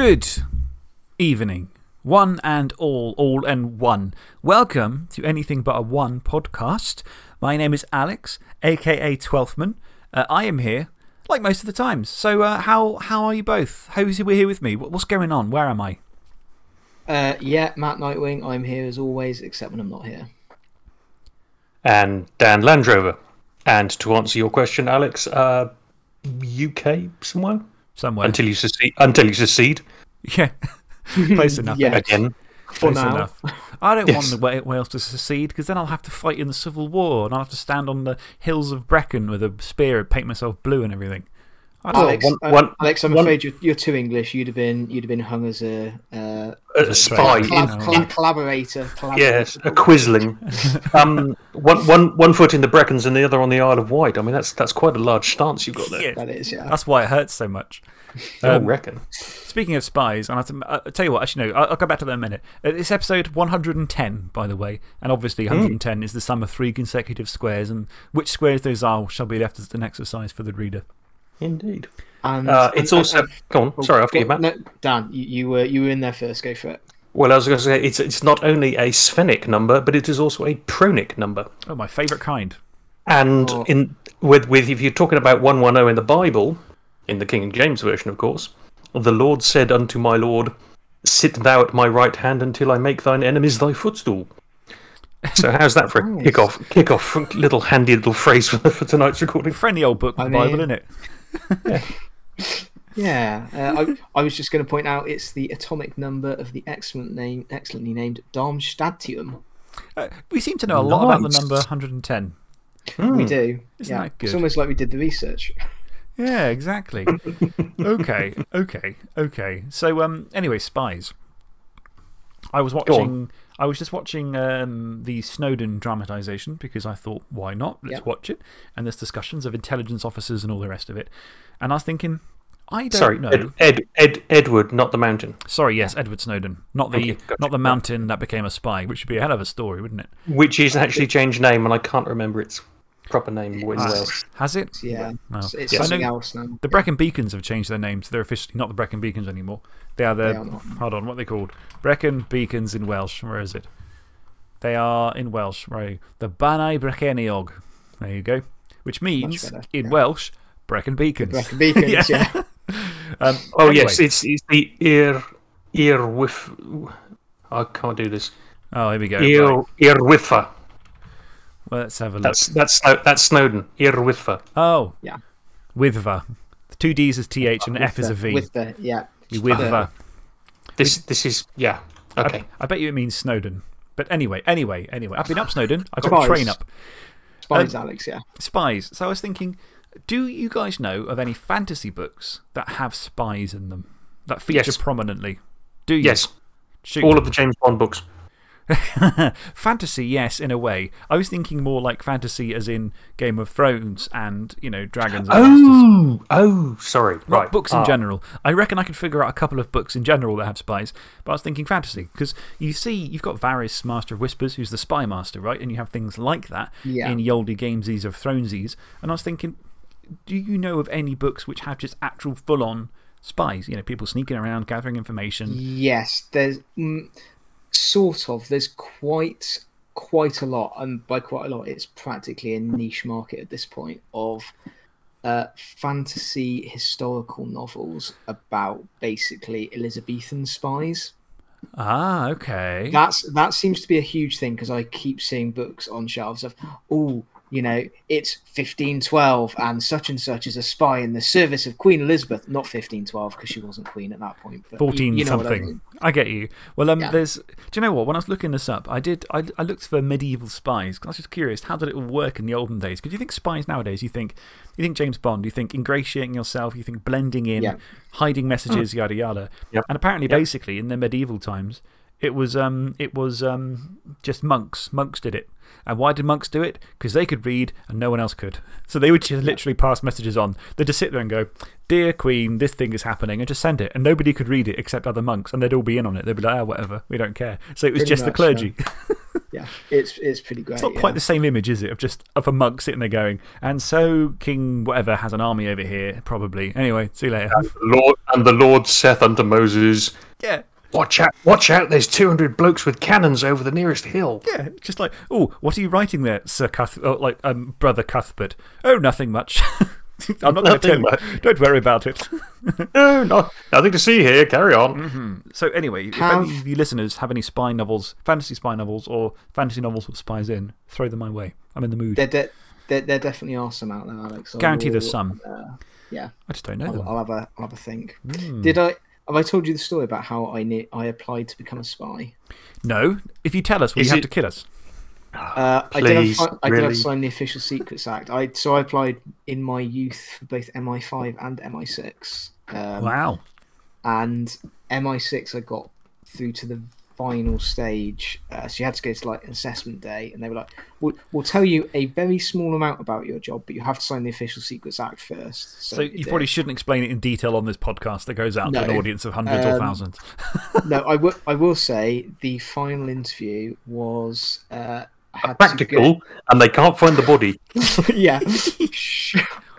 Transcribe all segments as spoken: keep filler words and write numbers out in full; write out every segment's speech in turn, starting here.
Good evening, one and all, all and one. Welcome to Anything But a One podcast. My name is Alex, aka Twelfthman. Uh, I am here, like most of the times. So, uh, how, how are you both? Who's here with me? What's going on? Where am I? Uh, yeah, Matt Nightwing. I'm here as always, except when I'm not here. And Dan Landrover. And to answer your question, Alex, uh, U K somewhere? Somewhere. Until you succeed. Until you succeed. Yeah. Close enough. Yeah. Again. For Close now. enough. I don't Yes. want the Wa- Wales to secede because then I'll have to fight in the Civil War and I'll have to stand on the hills of Brecon with a spear and paint myself blue and everything. I don't Alex, one- uh, one- Alex, I'm one- afraid you're, you're too English. You'd have been you'd have been hung as a uh, A spy. collab- in- collab- collaborator. collaborator. Yes, a quisling. um, one, one, one foot in the Brecons and the other on the Isle of Wight. I mean, that's, that's quite a large stance you've got there. Yeah. That is, yeah. That's why it hurts so much. I Um, reckon. Speaking of spies, and I'll, t- I'll tell you what, actually, no, I'll, I'll go back to that in a minute. Uh, It's episode one hundred ten, by the way, and obviously one hundred ten is the sum of three consecutive squares, and which squares those are shall be left as an exercise for the reader. Indeed. And, Uh, it's and- also. and- Go on. Sorry, after you, go- Matt. No, Dan, you, you, were, you were in there first. Go for it. Well, I was going to say, it's, it's not only a sphenic number, but it is also a pronic number. Oh, my favourite kind. And Oh. in, with, with, if you're talking about one ten in the Bible, in the King James Version, of course, the Lord said unto my Lord, sit thou at my right hand until I make thine enemies thy footstool. So, how's that for a Nice. kick off, kick off little handy little phrase for, for tonight's recording? Friendly old book, the I Bible, mean- innit? Yeah, uh, I, I was just going to point out it's the atomic number of the excellent name, excellently named Darmstadtium. Uh, we seem to know a lot about the Nice. number one hundred ten. Hmm. We do. Isn't yeah. that good? It's almost like we did the research. Yeah, exactly. okay, okay, okay. So, um, anyway, spies. I was Go watching. I was just watching um, the Snowden dramatisation because I thought, why not? Let's Yep. watch it. And there's discussions of intelligence officers and all the rest of it. And I was thinking, I don't Sorry, know. Ed, Ed, Ed, Edward, not the mountain. Sorry, yes, Edward Snowden. Not the, Okay, gotcha. not the mountain that became a spy, which would be a hell of a story, wouldn't it? Which is actually changed name, and I can't remember its proper name in Ah, Welsh. Has it? Yeah, No. it's, it's I something know else now. The Brecon Beacons have changed their names. They're officially not the Brecon Beacons anymore. They are the. They are not. Hold on, what are they called? Brecon Beacons in Welsh. Where is it? They are in Welsh, right? The Banau Breceniog. There you go. Which means, better, in yeah. Welsh, Brecon Beacons. Brecon Beacons, Yeah. yeah. Um, Oh, anyway. yes, it's, it's the ear, ear whiff. I can't do this. Oh, here we go. Ear, Right. ear whiffer. Well, let's have a look. That's, that's, Snow- that's Snowden. Ear whiffer. Oh. Yeah. Withva. The two D's is T H and F is the, a V. With the, yeah. You Withva. This, this is, yeah. Okay. I, I bet you it means Snowden. But anyway, anyway, anyway. I've been up Snowden. I got Spies. a train up. Spies, Um, Alex, yeah. Spies. So I was thinking, do you guys know of any fantasy books that have spies in them? That feature Yes. prominently? Do you? Yes. Shoot. All of the James Bond books. Fantasy, yes, in a way. I was thinking more like fantasy as in Game of Thrones and, you know, dragons and monsters. Oh, oh, sorry. Not Right. books in Ah. general. I reckon I could figure out a couple of books in general that have spies, but I was thinking fantasy. Because you see, you've got Varys, Master of Whispers, who's the spy master, right? And you have things like that Yeah. in Yoldy Gamesies of Thronesies. And I was thinking, do you know of any books which have just actual full on spies? You know, people sneaking around, gathering information. Yes, there's mm, sort of. There's quite quite a lot, and by quite a lot, it's practically a niche market at this point of uh, fantasy historical novels about basically Elizabethan spies. Ah, okay. That's that seems to be a huge thing because I keep seeing books on shelves of, oh, you know, it's fifteen twelve and such and such is a spy in the service of Queen Elizabeth. Not fifteen twelve because she wasn't queen at that point. But fourteen you, you know what I something. mean. I get you. Well, um, Yeah. there's. Do you know what? When I was looking this up, I did. I, I looked for medieval spies because I was just curious. How did it all work in the olden days? Because you think spies nowadays, you think, you think James Bond, you think ingratiating yourself, you think blending in, Yeah. hiding messages, yada yada. Yep. And apparently, basically, in the medieval times, it was, um, it was um, just monks. Monks did it. And why did monks do it? Because they could read and no one else could. So they would just literally pass messages on. They'd just sit there and go, Dear Queen, this thing is happening, and just send it. And nobody could read it except other monks, and they'd all be in on it. They'd be like, oh, whatever, we don't care. So it was Pretty just the much, clergy. Yeah, it's, it's pretty great. It's not yeah. quite the same image, is it? Of just of a monk sitting there going, and so King whatever has an army over here, probably. Anyway, see you later. And the Lord, and the Lord saith unto Moses, Yeah. Watch out, watch out, there's two hundred blokes with cannons over the nearest hill. Yeah, just like, oh, what are you writing there, Sir Cuth oh, like, um, Brother Cuthbert? Oh, nothing much. I'm not going to tell you. Don't worry about it. No, no, nothing to see here, carry on. Mm-hmm. So, anyway, Have- if any of you listeners have any spy novels, fantasy spy novels, or fantasy novels with spies in, throw them my way. I'm in the mood. There, there, there, there definitely are some out there, Alex. I Guarantee will, there's some. Uh, yeah. I just don't know I'll, them. I'll, have a, I'll have a think. Mm. Did I. Have I told you the story about how I, ne- I applied to become a spy? No. If you tell us, will Is you have it- to kill us? Uh, I, did Please, have, I did have really? signed the Official Secrets Act. I, so I applied in my youth for both M I five and M I six. Um, Wow. And M I six, I got through to the final stage. Uh, so you had to go to like an assessment day, and they were like, we'll, we'll tell you a very small amount about your job, but you have to sign the Official Secrets Act first. So, So, I you did. probably shouldn't explain it in detail on this podcast that goes out to an No. audience of hundreds or Um, thousands. No, I will. I will say the final interview was uh, I had Practical, and they can't find the body. To go, yeah, Shh.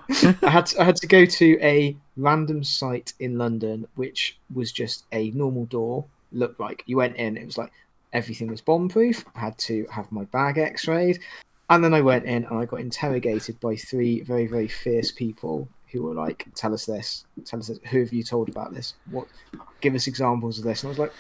I had to, I had to go to a random site in London, which was just a normal door. Looked like you went in. It was like everything was bomb proof. I had to have my bag X-rayed, and then I went in and I got interrogated by three very very fierce people who were like, "Tell us this. Tell us this. Who have you told about this? What? Give us examples of this." And I was like,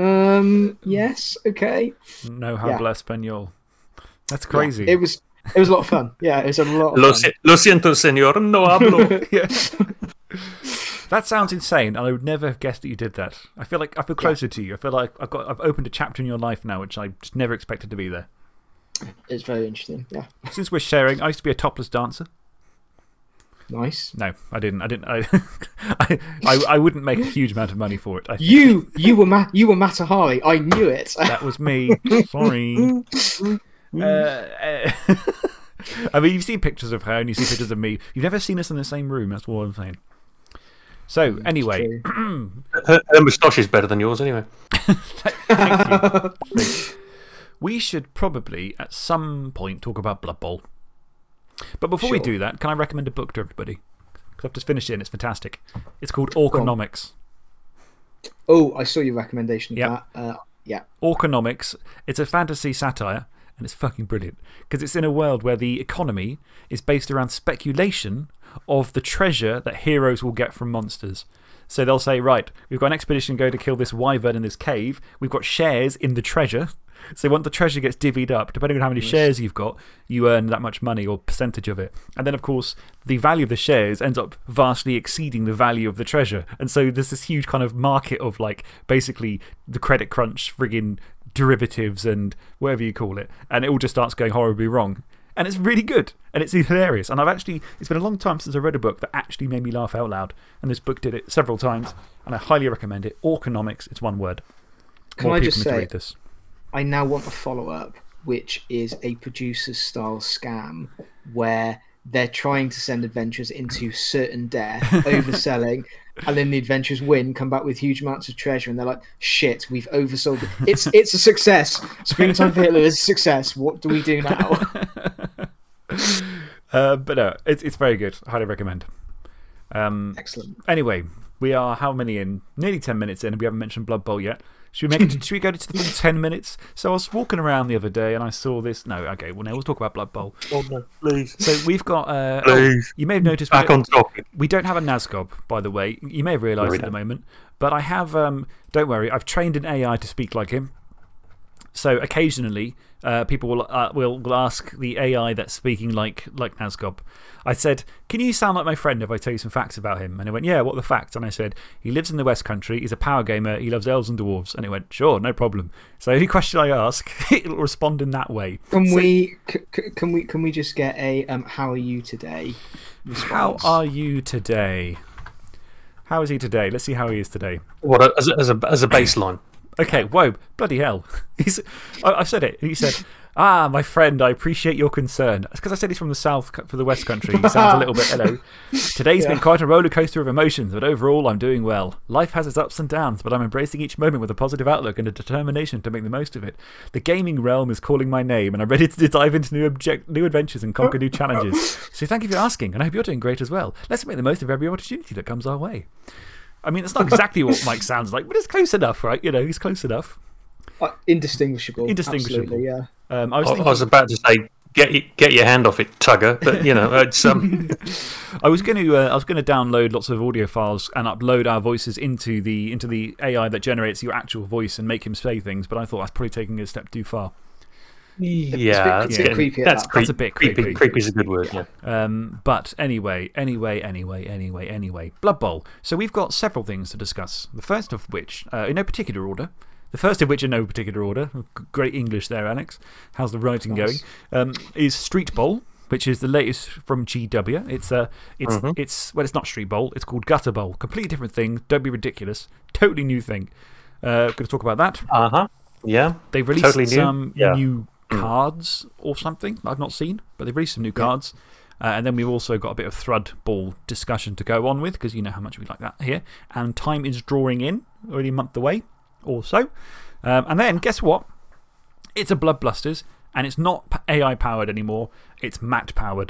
"Um, yes, okay." No yeah. habla español. That's crazy. Yeah, it was it was a lot of fun. Yeah, it was a lot of Lo, fun. si- lo siento, señor, no hablo. Yeah. That sounds insane, and I would never have guessed that you did that. I feel like I feel closer to you. I feel like I've, got, I've opened a chapter in your life now, which I just never expected to be there. It's very interesting. Yeah, Since we're sharing, I used to be a topless dancer. nice. No, I didn't. I didn't. I, I, I, I wouldn't make a huge amount of money for it. I think. You you were Ma- you were Matahari. I knew it. That was me. Sorry. Uh, uh, I mean, you've seen pictures of her and you see pictures of me. You've never seen us in the same room. That's what I'm saying. So, anyway. True. her, her moustache is better than yours, anyway. Thank you. We should probably, at some point, talk about Blood Bowl. But before we Sure. do that, can I recommend a book to everybody? Because I've just finished it and it's fantastic. It's called on. Orconomics. Oh, I saw your recommendation of Yep. that. Uh, yeah, Orconomics. It's a fantasy satire, and it's fucking brilliant. Because it's in a world where the economy is based around speculation of the treasure that heroes will get from monsters. So they'll say, right, we've got an expedition going to kill this wyvern in this cave. We've got shares in the treasure. So once the treasure gets divvied up, depending on how many shares you've got, you earn that much money or percentage of it. And then, of course, the value of the shares ends up vastly exceeding the value of the treasure. And so there's this huge kind of market of, like, basically the credit crunch, frigging derivatives and whatever you call it. And it all just starts going horribly wrong. And it's really good. And it's hilarious. And I've actually, it's been a long time since I read a book that actually made me laugh out loud. And this book did it several times. And I highly recommend it. Orconomics, it's one word. Can More I people just need to say- read this. I now want a follow up, which is a producer style scam where they're trying to send adventurers into certain death, overselling, and then the adventurers win, come back with huge amounts of treasure, and they're like, shit, we've oversold it. It's, it's a success. Springtime for Hitler is a success. What do we do now? Uh, but no, it's, it's very good. I highly recommend. Um, Excellent. anyway, we are how many in? Nearly ten minutes in, and we haven't mentioned Blood Bowl yet. Should we, make it, should we go to the full ten minutes? So I was walking around the other day and I saw this. No, okay, well, now we'll talk about Blood Bowl. Oh, no, please. So we've got. Uh, Please. oh, you may have noticed we Back don't, on topic. we don't have a NASGOB, by the way. You may have realised we at the don't. moment. But I have. Um, don't worry, I've trained an A I to speak like him. So occasionally, uh, people will, uh, will, will ask the A I that's speaking like, like Nazgob. I said, can you sound like my friend if I tell you some facts about him? And he went, yeah, what are the facts? And I said, he lives in the West Country, he's a power gamer, he loves elves and dwarves. And he went, sure, no problem. So any question I ask, it'll respond in that way. Can, So- we, c- c- can, we, can we just get a um, how are you today How response? are you today? How is he today? Let's see how he is today. What, as a, as a, as a baseline? Okay, whoa, bloody hell. He's, I, I've said it. He said, Ah, my friend, I appreciate your concern. It's because I said he's from the south, for the west country. He sounds a little bit, hello. Today's been quite a roller coaster of emotions, but overall I'm doing well. Life has its ups and downs, but I'm embracing each moment with a positive outlook and a determination to make the most of it. The gaming realm is calling my name, and I'm ready to dive into new, object, new adventures and conquer new challenges. So thank you for asking, and I hope you're doing great as well. Let's make the most of every opportunity that comes our way. I mean, it's not exactly what Mike sounds like, but it's close enough, right? You know, he's close enough. Uh, indistinguishable. Indistinguishable. Absolutely, yeah. Um, I, was I, thinking, I was about to say, get, y- get your hand off it, Tugger. But, you know, it's. Um... I was going to uh, I was going to download lots of audio files and upload our voices into the, into the A I that generates your actual voice and make him say things, but I thought that's probably taking it a step too far. Yeah, it's that's, a bit creepy at that's, that. creep, That's a bit creepy. creepy. Creepy is a good word, yeah. Um, but anyway, anyway, anyway, anyway, anyway. Blood Bowl. So we've got several things to discuss. The first of which, uh, in no particular order. The first of which, in no particular order. Great English there, Alex. How's the writing Nice. going? Um, is Street Bowl, which is the latest from G W. It's, uh, it's, Mhm. it's, well, it's not Street Bowl, it's called Gutter Bowl. Completely different thing. Don't be ridiculous. Totally new thing. Uh, going to talk about that. Uh huh. Yeah. They've released Totally new. some Yeah. new cards or something I've not seen, but they've released some new cards. Uh, and then we've also got a bit of Thrud Ball discussion to go on with, because you know how much we like that here. And time is drawing in, already a month away or so. Um, and then, guess what? It's a Blood Blusters, and it's not A I powered anymore, it's Matt powered.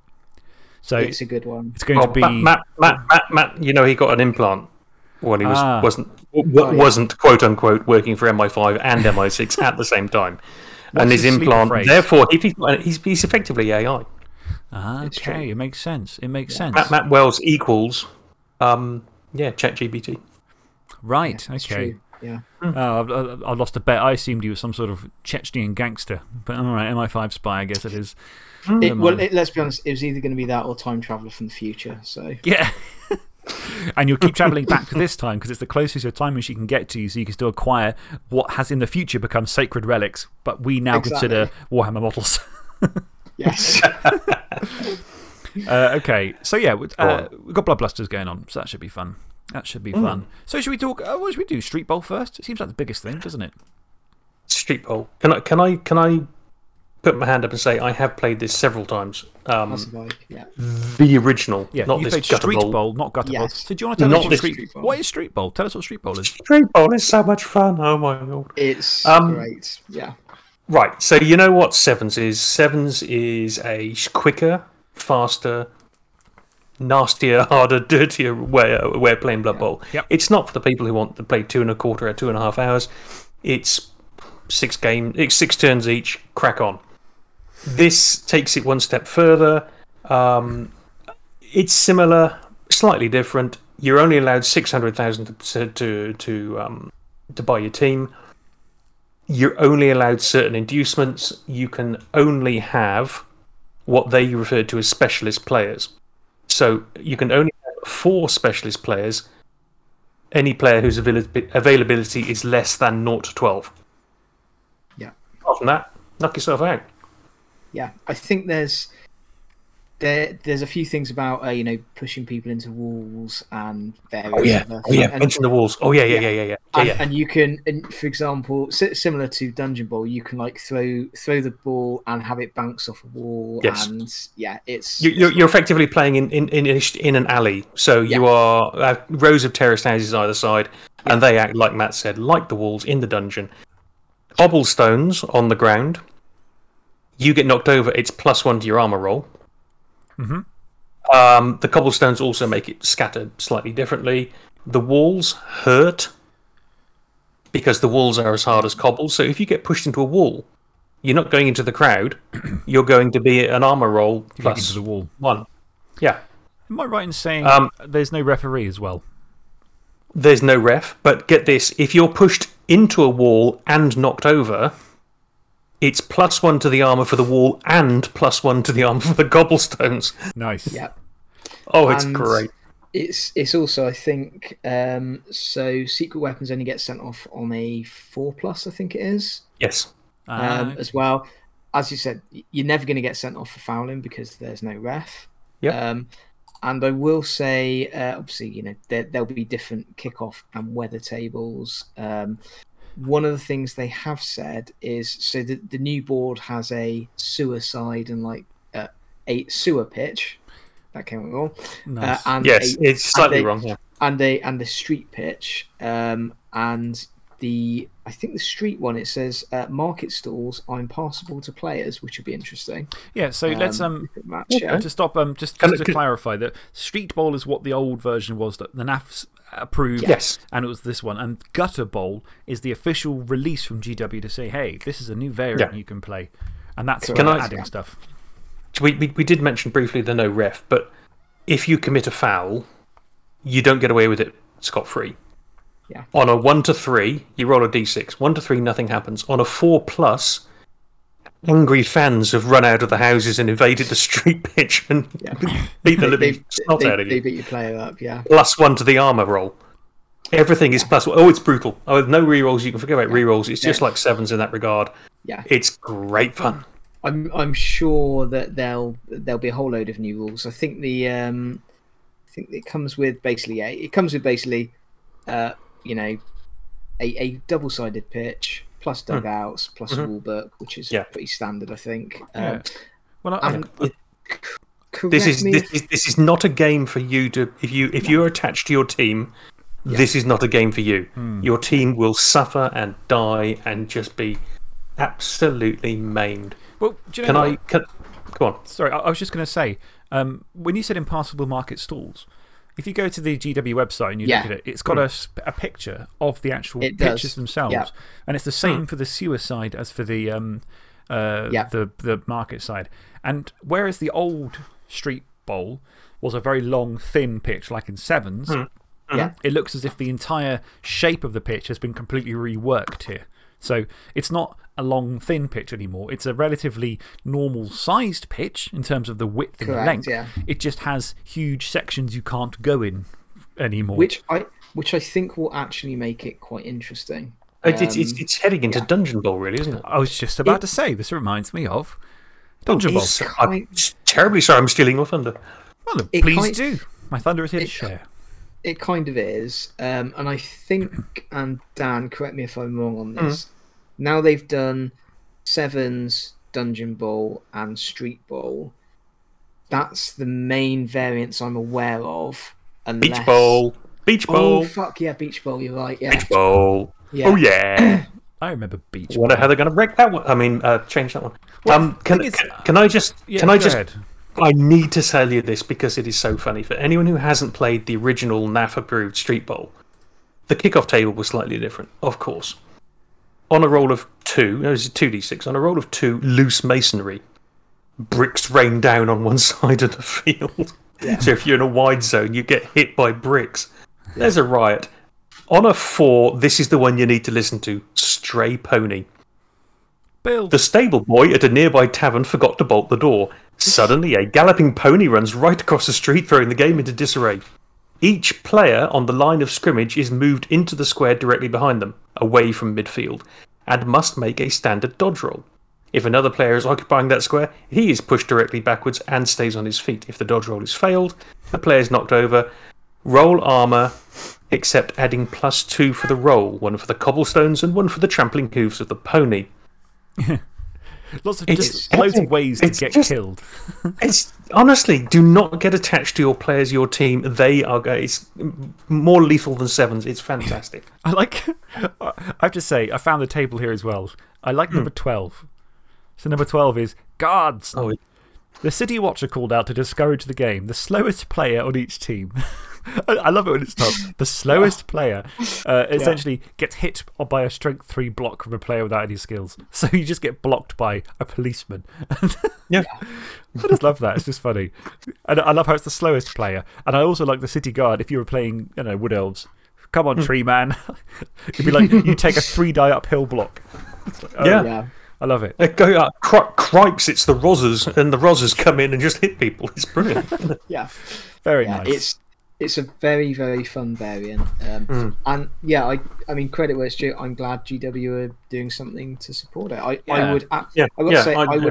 So It's a good one. it's going Well, to be. Matt, Matt, Matt, Matt, Matt, you know, he got an implant when he was, Ah. wasn't, w- Oh, yeah. wasn't, quote unquote, working for M I five and M I six at the same time. What's and his his sleeper implant, phrase? therefore, if he's, he's, he's effectively A I. Ah, It's true. okay, it makes sense. It makes sense. Matt, Matt Wells equals, um, yeah, ChatGPT. Right, It's okay. true. Yeah. Oh, I've, I've- I've lost a bet. I assumed he was some sort of Chechnyan gangster. But all right, M I five spy, I guess it is. It, Never well, mind. it, let's be honest, it was either going to be that or Time Traveller from the future. So, Yeah. And you'll keep travelling back to this time because it's the closest your time machine can get to you, so you can still acquire what has in the future become sacred relics, but we now Exactly. consider Warhammer models. yes. uh, okay, so yeah, we- Go uh, on. we've got Blood Blusters going on, so that should be fun. That should be fun. So, should we talk? Uh, what should we do? Street Bowl first? It seems like the biggest thing, doesn't it? Street Bowl. Can I, can I, can I put my hand up and say I have played this several times? Um, That's a vibe. Yeah. the original, Yeah, not you this played gutter Street bowl. Bowl, not Gutter Bowl. Yes. So, do you want to tell Not us what this- Street, Street Bowl. what is Street Bowl? Tell us what Street Bowl is. Street Bowl is so much fun. Oh my god. It's Um, great. Yeah. Right, so you know what Sevens is? Sevens is a quicker, faster, nastier, harder, dirtier way, way of playing Blood Bowl. Yep. It's not for the people who want to play two and a quarter or two and a half hours. It's six game, it's six turns each, crack on. This takes it one step further. Um, it's similar, slightly different. You're only allowed six hundred thousand to, to, to, um, to buy your team. You're only allowed certain inducements. You can only have what they refer to as specialist players. So you can only have four specialist players. Any player whose avail- availability is less than zero to twelve. Yeah. Apart from that, knock yourself out. Yeah. I think there's there there's a few things about uh, you know, pushing people into walls and various Oh yeah, other oh yeah. and, Mention the walls. Oh yeah, yeah, yeah, yeah, yeah. yeah, and, yeah. and you can, and for example, si- similar to Dungeon Bowl, you can like throw throw the ball and have it bounce off a wall. Yes. And yeah, it's You- You're, you're effectively playing in, in, in, in an alley. So you Yeah. are uh, rows of terraced houses either side, and they act, like Matt said, like the walls in the dungeon. Cobblestones on the ground. You get knocked over, it's plus one to your armor roll. Mhm. Um, the cobblestones also make it scattered slightly differently. The walls hurt because the walls are as hard as cobbles. So if you get pushed into a wall, you're not going into the crowd. You're going to be an armor roll Get into plus the wall. one. Yeah. Am I right in saying Um, there's no referee as well? There's no ref, but get this: if you're pushed into a wall and knocked over, it's plus one to the armor for the wall and plus one to the armor for the cobblestones. Nice. yeah. Oh, it's And great. It's it's also, I think, um, so secret weapons only get sent off on a four plus, I think it is, Yes. Ah, um, as well. As you said, y- you're never going to get sent off for fouling because there's no ref. Yep. Um, and I will say, uh, obviously, you know, there, there'll be different kickoff and weather tables. Um, one of the things they have said is so the, the new board has a suicide and like uh, a sewer pitch. That came out wrong. Nice. Uh, and Yes, a, it's slightly and a, wrong. Yeah. And a and a street pitch. Um, and the I think the street one it says uh, market stalls are impassable to players, which would be interesting. Yeah, so let's um match, okay. yeah. to stop um just, Can just I- to can- clarify that Street Bowl is what the old version was that the N A Fs approved. Yes. And it was this one. And Gutter Bowl is the official release from G W to say, hey, this is a new variant Yeah. you can play. And that's Can about I- adding yeah. stuff. We, we we did mention briefly the no ref, but if you commit a foul, you don't get away with it scot free. Yeah. On a one to three, you roll a d six. One to three, nothing happens. On a four plus, angry fans have run out of the houses and invaded the street pitch and Yeah. beat the They, living they, snot they, out of they you. beat your player up, yeah. Plus one to the armor roll. Everything is plus one. Oh, it's brutal. Oh, with no rerolls, you can forget about rerolls. It's just Yeah. like sevens in that regard. Yeah. It's great fun. I'm I'm sure that there'll there'll be a whole load of new rules. I think the um, I think it comes with basically a it comes with basically, uh, you know, a, a double sided pitch plus dugouts plus a rule book, which is Yeah. pretty standard, I think. Yeah. Um, Well, I, and Yeah. it- correct This is me this if- is this is not a game for you to if you if you're attached to your team. This is not a game for you. Your team will suffer and die and just be absolutely maimed. well, do you know Can what? I? Can, go on. Sorry, I, I was just going to say, um, when you said impassable market stalls, if you go to the G W website and you Yeah. look at it, it's got a, sp- a picture of the actual It does. pitches themselves. Yeah. And it's the same for the sewer side as for the, um, uh, Yeah. the, the market side. And whereas the old Street Bowl was a very long, thin pitch, like in sevens, yeah. it looks as if the entire shape of the pitch has been completely reworked here. So it's not a long, thin pitch anymore. It's a relatively normal sized pitch in terms of the width and the Correct, length. yeah. It just has huge sections you can't go in anymore. Which I which I think will actually make it quite interesting. It's, it's, it's, Um, it's heading into yeah. Dungeon Bowl, really, isn't it? I was just about It- to say, this reminds me of Dungeon Bowl. It's- I'm terribly sorry, I'm stealing your thunder. Well, then, it please kind- do. My thunder is here to it- share. It kind of is. Um, and I think, and Dan, correct me if I'm wrong on this, now they've done Sevens, Dungeon Bowl, and Street Bowl. That's the main variants I'm aware of. Unless... Beach Bowl. Beach Bowl. Oh, fuck yeah, Beach Bowl, you're right. Yeah. Beach Bowl. Yeah. Oh, yeah. I remember Beach I wonder how they're going to break that one. I mean, uh, change that one. um, can, thing is- can, can I just. Yeah, can I go just. ahead. I need to tell you this because it is so funny. For anyone who hasn't played the original N A F approved Street Bowl, the kickoff table was slightly different, of course. On a roll of two, no, it was two d six, on a roll of two, loose masonry, bricks rain down on one side of the field. So if you're in a wide zone, you get hit by bricks. There's a riot. On a four, this is the one you need to listen to Stray Pony. Bill. The stable boy at a nearby tavern forgot to bolt the door. Suddenly, a galloping pony runs right across the street, throwing the game into disarray. Each player on the line of scrimmage is moved into the square directly behind them, away from midfield, and must make a standard dodge roll. If another player is occupying that square, he is pushed directly backwards and stays on his feet. If the dodge roll is failed, the player is knocked over. Roll armour, except adding plus two for the roll, one for the cobblestones and one for the trampling hooves of the pony. Lots of It's- just loads of ways to it's get just- killed. It's honestly, do not get attached to your players, your team. They are. It's more lethal than sevens. It's fantastic. I like. I have to say, I found the table here as well. I like number twelve. So, number twelve is guards. Oh, The City Watcher called out to discourage the game. The slowest player on each team. I, I love it when it's tough. The slowest player uh, essentially gets hit by a strength three block from a player without any skills. So you just get blocked by a policeman. yeah. I just love that. It's just funny. And I love how it's the slowest player. And I also like the City Guard if you were playing, you know, Wood Elves. Come on, Tree Man. It'd be like you take a three die uphill block. Like, oh, Yeah. Yeah. I love it. They go, uh, cri- cripes, it's the Rozzers, and the Rozzers come in and just hit people. It's brilliant. Yeah. Very Yeah, nice. it's it's a very very fun variant, um, Mm. and yeah, I I mean credit where it's due. I'm glad G W are doing something to support it. I, Yeah. I would ab- Yeah, I would yeah, say I- I, would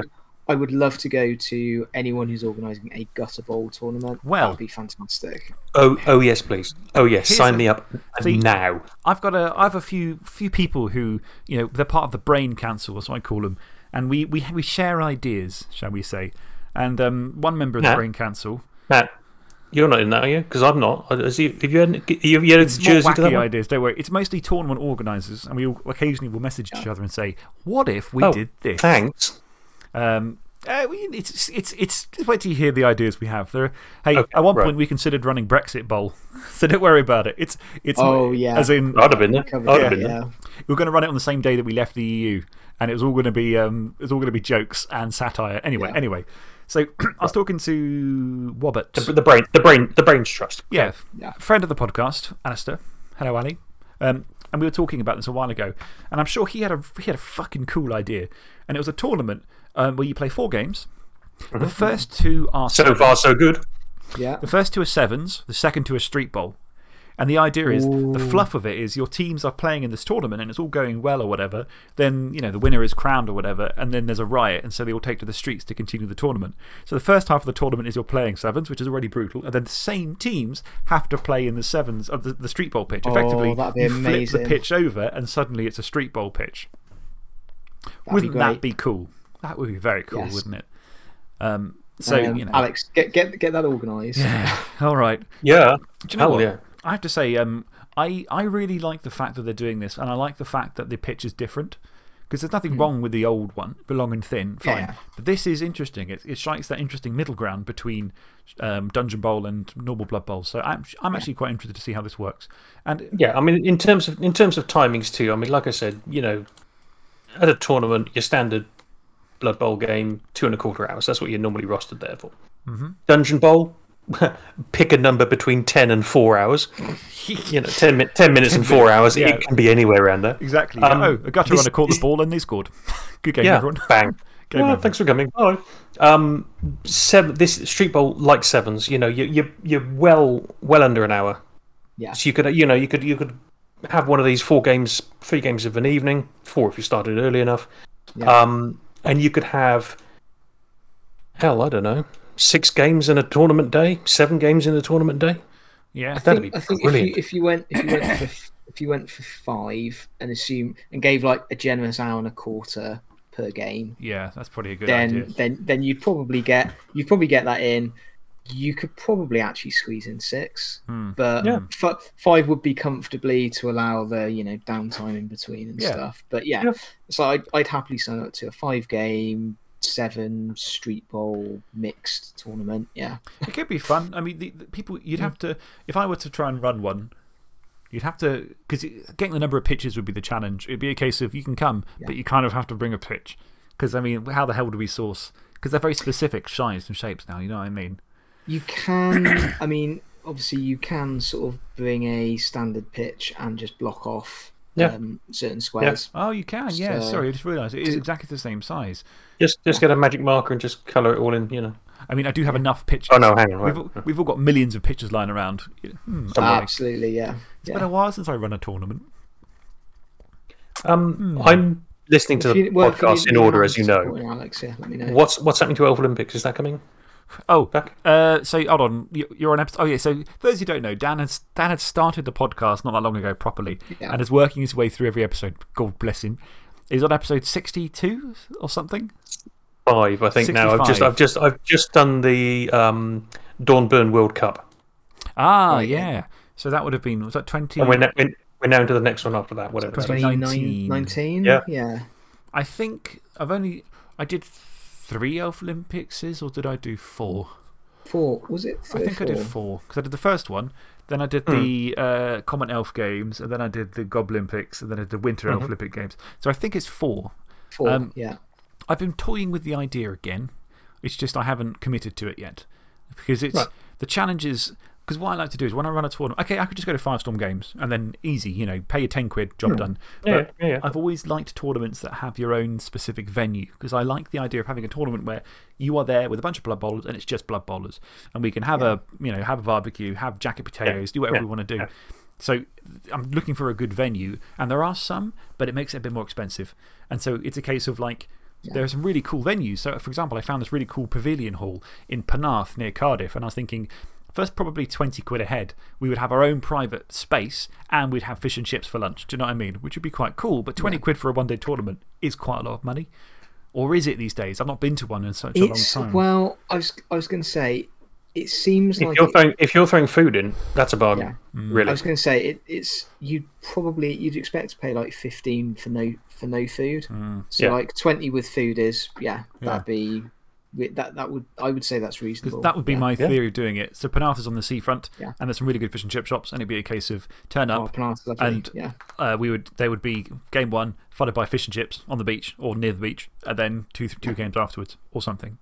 I would love to go to anyone who's organising a Gutter Bowl tournament. Well- that would be fantastic. Oh, oh yes, please. Oh yes, Here's sign a- me up See- now. I've got a, I have a few, few people who, you know, they're part of the Brain Council, that's what I call them. And we, we, we share ideas, shall we say. And um, one member of the Nah. Brain Council. Matt, you're not in that, are you? Because I'm not. Has he, have you had, have you had a It's more jersey to that wacky one? ideas, don't worry. It's mostly tournament organisers, and we all, occasionally will message each other and say, what if we Oh, did this? Thanks. Um, uh, we, it's, it's, it's, just wait till you hear the ideas we have. There, hey, Okay, at one right. point we considered running Brexit Bowl, so don't worry about it. It's, it's, Oh, yeah. As in, I'd have been there. Covered I'd that, have been yeah. there. we were going to run it on the same day that we left the E U, and it was all going to be, um, it was all going to be jokes and satire. Anyway, Yeah. anyway. So I was talking to Wobbett. The, the brain, the brain, the brain's trust. Yeah, Yeah. friend of the podcast, Alistair. Hello, Ali. Um, and we were talking about this a while ago, and I'm sure he had a, he had a fucking cool idea. And it was a tournament um, where you play four games. The first two are So far, so good. Yeah. The first two are sevens, the second two are street bowl. And the idea is the fluff of it is your teams are playing in this tournament and it's all going well or whatever. Then, you know, the winner is crowned or whatever, and then there's a riot, and so they all take to the streets to continue the tournament. So the first half of the tournament is you're playing sevens, which is already brutal, and then the same teams have to play in the sevens of the, the street bowl pitch. Oh, Effectively, that'd be you flip the amazing. pitch over, and suddenly it's a street bowl pitch. That'd Wouldn't be that great. be cool? That would be very cool, Yes. wouldn't it? Um, so, Um, you know. Alex, get, get, get that organised. Yeah, all right. Yeah. Do you know Hell what? yeah. I have to say, um, I, I really like the fact that they're doing this, and I like the fact that the pitch is different. Because there's nothing wrong with the old one, long and thin, fine. Yeah. But this is interesting. It, it strikes that interesting middle ground between um, Dungeon Bowl and normal Blood Bowl. So I'm, I'm actually quite interested to see how this works. And Yeah, I mean, in terms of in terms of timings too. I mean, like I said, you know, at a tournament, your standard Blood Bowl game, two and a quarter hours. That's what you're normally rostered there for. Mhm. Dungeon Bowl, pick a number between ten and four hours. You know, ten, mi- ten minutes and four hours. yeah. It can be anywhere around there. exactly. Um, oh, a gutter this- runner caught this- the ball and they scored. Good game, Yeah, everyone. bang. Game Oh, over. thanks for coming. Bye. Um, seven, this Street Bowl, like sevens, you know, you, you, you're well well under an hour. Yeah. So you could, you know, you could you could have one of these four games, three games of an evening, four if you started early enough. Yeah. Um, and you could have, hell, I don't know, six games in a tournament day, seven games in a tournament day. Yeah. I That'd think, be I think if brilliant. you, if you went if you went for f- if you went for five and assume and gave like a generous hour and a quarter per game, Yeah, that's probably a good then idea. then then you'd probably get you'd probably get that in. You could probably actually squeeze in six, Hmm. but Yeah. f- five would be comfortably to allow the you know downtime in between and Yeah. stuff. But yeah, Yeah. so I'd, I'd happily sign up to a five game seven street bowl mixed tournament. Yeah, It could be fun. I mean, the, the people, you'd have to, if I were to try and run one, you'd have to, because getting the number of pitches would be the challenge. It'd be a case of you can come, but you kind of have to bring a pitch. Because, I mean, how the hell do we source? Because they're very specific sizes and shapes now, you know what I mean? you can. I mean, obviously, you can sort of bring a standard pitch and just block off Yeah. um, certain squares. Oh, you can, yeah. So- Sorry, I just realised it is exactly the same size. Just just get a magic marker and just colour it all in, you know. I mean, I do have enough pictures. Oh, no, hang on. We've, Right. all- we've all got millions of pictures lying around. Hmm, Somebody. Absolutely, yeah. It's yeah. been a while since I run a tournament. Um, I'm listening to If the you- well, if you podcast need in order, anyone as you know. supporting Alex, yeah, let me know. What's what's happening to Elf Olympics? Is that coming Oh, back? uh, so hold on. You- You're on episode. Oh, yeah. So, those who don't know, Dan has, Dan had started the podcast not that long ago properly Yeah. and is working his way through every episode. God bless him. He's on episode sixty-two or something. Five, I think now. I've just sixty-five. I've just I've just done the um, Dawn Burn World Cup, Ah, Right, yeah. yeah. So, that would have been, was that twenty? and we're now, we're we're now into the next one after that. Whatever. twenty- it is. nineteen. nineteen? Yeah. Yeah. I think I've only. I did three Elf Olympics, or did I do four? Four. Was it I three or think I did four. Because I did the first one, then I did the uh, Common Elf Games, and then I did the Goblimpics, and then I did the Winter Elf Olympic Games. So I think it's four. Four, Um, yeah. I've been toying with the idea again. It's just I haven't committed to it yet. Because it's Right. the challenge is. Because what I like to do is when I run a tournament, okay, I could just go to Firestorm Games and then easy, you know, pay your ten quid, job done. Yeah, But yeah, yeah. I've always liked tournaments that have your own specific venue because I like the idea of having a tournament where you are there with a bunch of Blood Bowlers and it's just Blood Bowlers. And we can have, a, you know, have a barbecue, have jacket potatoes, do whatever yeah, we want to do. yeah. So I'm looking for a good venue, and there are some, but it makes it a bit more expensive. And so it's a case of like, Yeah. There are some really cool venues. So, for example, I found this really cool pavilion hall in Penarth near Cardiff, and I was thinking, first, probably twenty quid a head, we would have our own private space and we'd have fish and chips for lunch. Do you know what I mean? Which would be quite cool, but twenty quid for a one day tournament is quite a lot of money. Or is it these days? I've not been to one in such It's, a long time. well, I was, I was going to say, it seems If like. you're, it- throwing, if you're throwing food in, that's a bargain. Yeah. Really. I was going to say, it, it's you'd probably you'd expect to pay like fifteen for no, for no food. So, Yeah. like twenty with food is, yeah, Yeah. that'd be. That, that would, I would say that's reasonable. That would be yeah. my Yeah. theory of doing it. So, Penarth is on the seafront, Yeah. and there's some really good fish and chip shops, and it'd be a case of turn Oh, up, Penarth's lovely. and yeah. uh, we would, they would be game one, followed by fish and chips on the beach or near the beach, and then two, two games afterwards or something.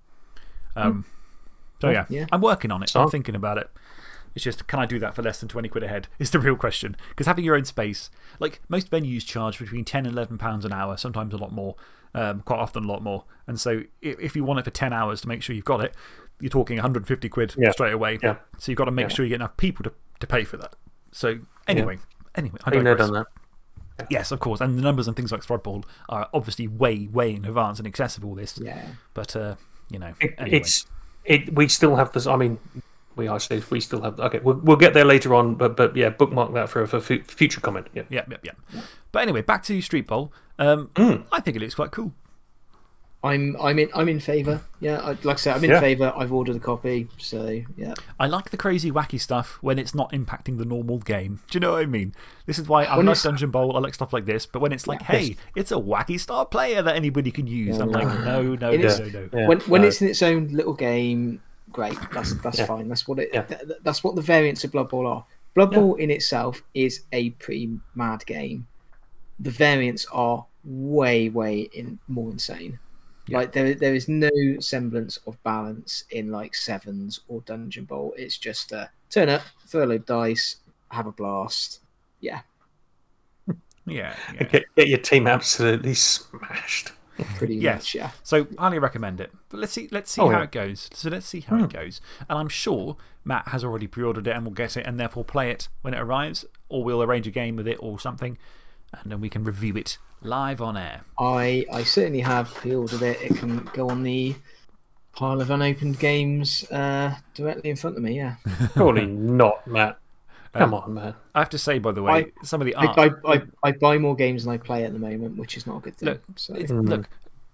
Um, so, yeah. yeah. I'm working on it. So- I'm thinking about it. It's just, can I do that for less than twenty quid a head? Is the real question. Because having your own space, like most venues charge between ten and eleven pounds an hour, sometimes a lot more, um, quite often a lot more. And so if, if you want it for ten hours to make sure you've got it, you're talking one hundred fifty quid Yeah. straight away. Yeah. So you've got to make Yeah. sure you get enough people to, to pay for that. So, anyway, anyway, I Been there, digress. done that. Yes, of course. And the numbers and things like Thrudball are obviously way, way in advance and excess of all this. Yeah. But, uh, you know, It, anyway. It's it. We still have this. I mean, we are safe. We still have. Okay, we'll, we'll get there later on. But but yeah, bookmark that for for fu- future comment. Yeah. Yeah, yeah, yeah. But anyway, back to Street Bowl. Um, Mm. I think it looks quite cool. I'm, I'm in, I'm in favour. Yeah. I, like I said, I'm in Yeah. favour. I've ordered a copy. So, yeah. I like the crazy, wacky stuff when it's not impacting the normal game. Do you know what I mean? This is why I When like it's- Dungeon Bowl, I like stuff like this. But when it's like, hey, it's a wacky star player that anybody can use, I'm like, no, no, It no, is- no, no. Yeah. when when no. it's in its own little game, great. That's that's Yeah. fine. That's what it. Yeah. th- th- that's what the variants of Blood Bowl are. Blood Bowl in itself is a pretty mad game. The variants are way way in more insane. Yeah. Like there there is no semblance of balance in like Sevens or Dungeon Bowl. It's just uh, turn up, throw a load of dice, have a blast. Yeah, Yeah, yeah. Get, get your team absolutely smashed. pretty Yes. much. Yeah. So, highly recommend it. But let's see, let's see Oh, how yeah. it goes. So, let's see how it goes. And I'm sure Matt has already pre ordered it and will get it and therefore play it when it arrives, or we'll arrange a game with it or something, and then we can review it live on air. I I certainly have pre-ordered it. It can go on the pile of unopened games uh, directly in front of me. Yeah, Surely not, Matt. Come on, man. I have to say, by the way, some of the I, art. I, I I buy more games than I play at the moment, which is not a good thing. Look, so. it's, look,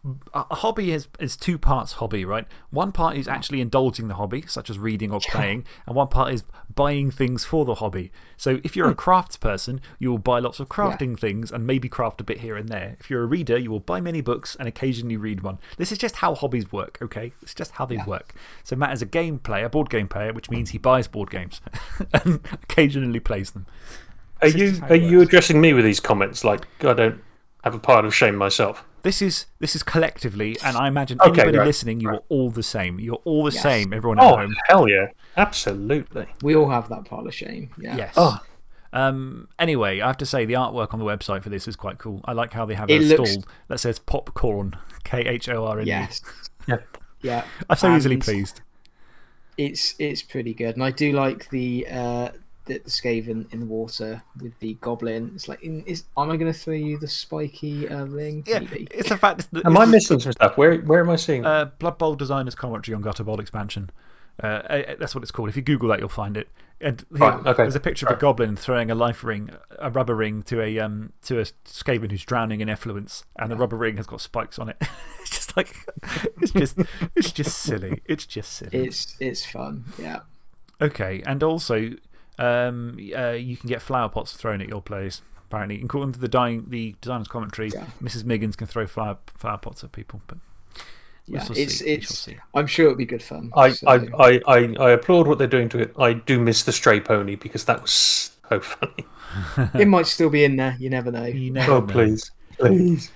a a hobby is, is two parts hobby, right? One part is actually indulging the hobby, such as reading or playing, and one part is buying things for the hobby. So if you're a crafts person, you will buy lots of crafting things and maybe craft a bit here and there. If you're a reader, you will buy many books and occasionally read one. This is just how hobbies work, okay? It's just how they work. So Matt is a game player, board game player, which means he buys board games and occasionally plays them. Are This is you just how are it you works. addressing me with these comments? Like I don't have a part of shame myself. This is, this is collectively, and I imagine Okay, anybody right, listening, you are all the same. You're all the Yes. same, everyone at Oh home. hell yeah, absolutely. We all have that pile of shame. Yeah. Yes. Oh. Um, anyway, I have to say the artwork on the website for this is quite cool. I like how they have It a looks- stall that says Popcorn, K H O R N E. Yes. Yeah. Yeah. I'm so easily And pleased. It's it's pretty good, and I do like the uh the, the Skaven in the water with the goblin. It's like, in, is am I going to throw you the spiky uh, ring? Yeah, Maybe. it's the fact that. Am I missing some stuff? Where where am I seeing? Uh, Blood Bowl Designers Commentary on Gutter Bowl Expansion. Uh, uh, that's what it's called. If you Google that, you'll find it. And here, Right, okay. there's a picture of a goblin throwing a life ring, a rubber ring, to a, um, to a Skaven who's drowning in effluence, and the rubber ring has got spikes on it. It's just like. It's just, it's just silly. It's just silly. It's it's fun. Yeah. Okay, and also um, uh, you can get flower pots thrown at your place, apparently. According to the, dying, the designer's commentary, Yeah. Missus Miggins can throw flower, flower pots at people. But we Yeah. shall It's see. We shall it's. see. I'm sure it'll be good fun. I, so- I, I, I, I applaud what they're doing to it. I do miss the stray pony because that was so funny. It might still be in there. You never know. You never Oh know. please, please.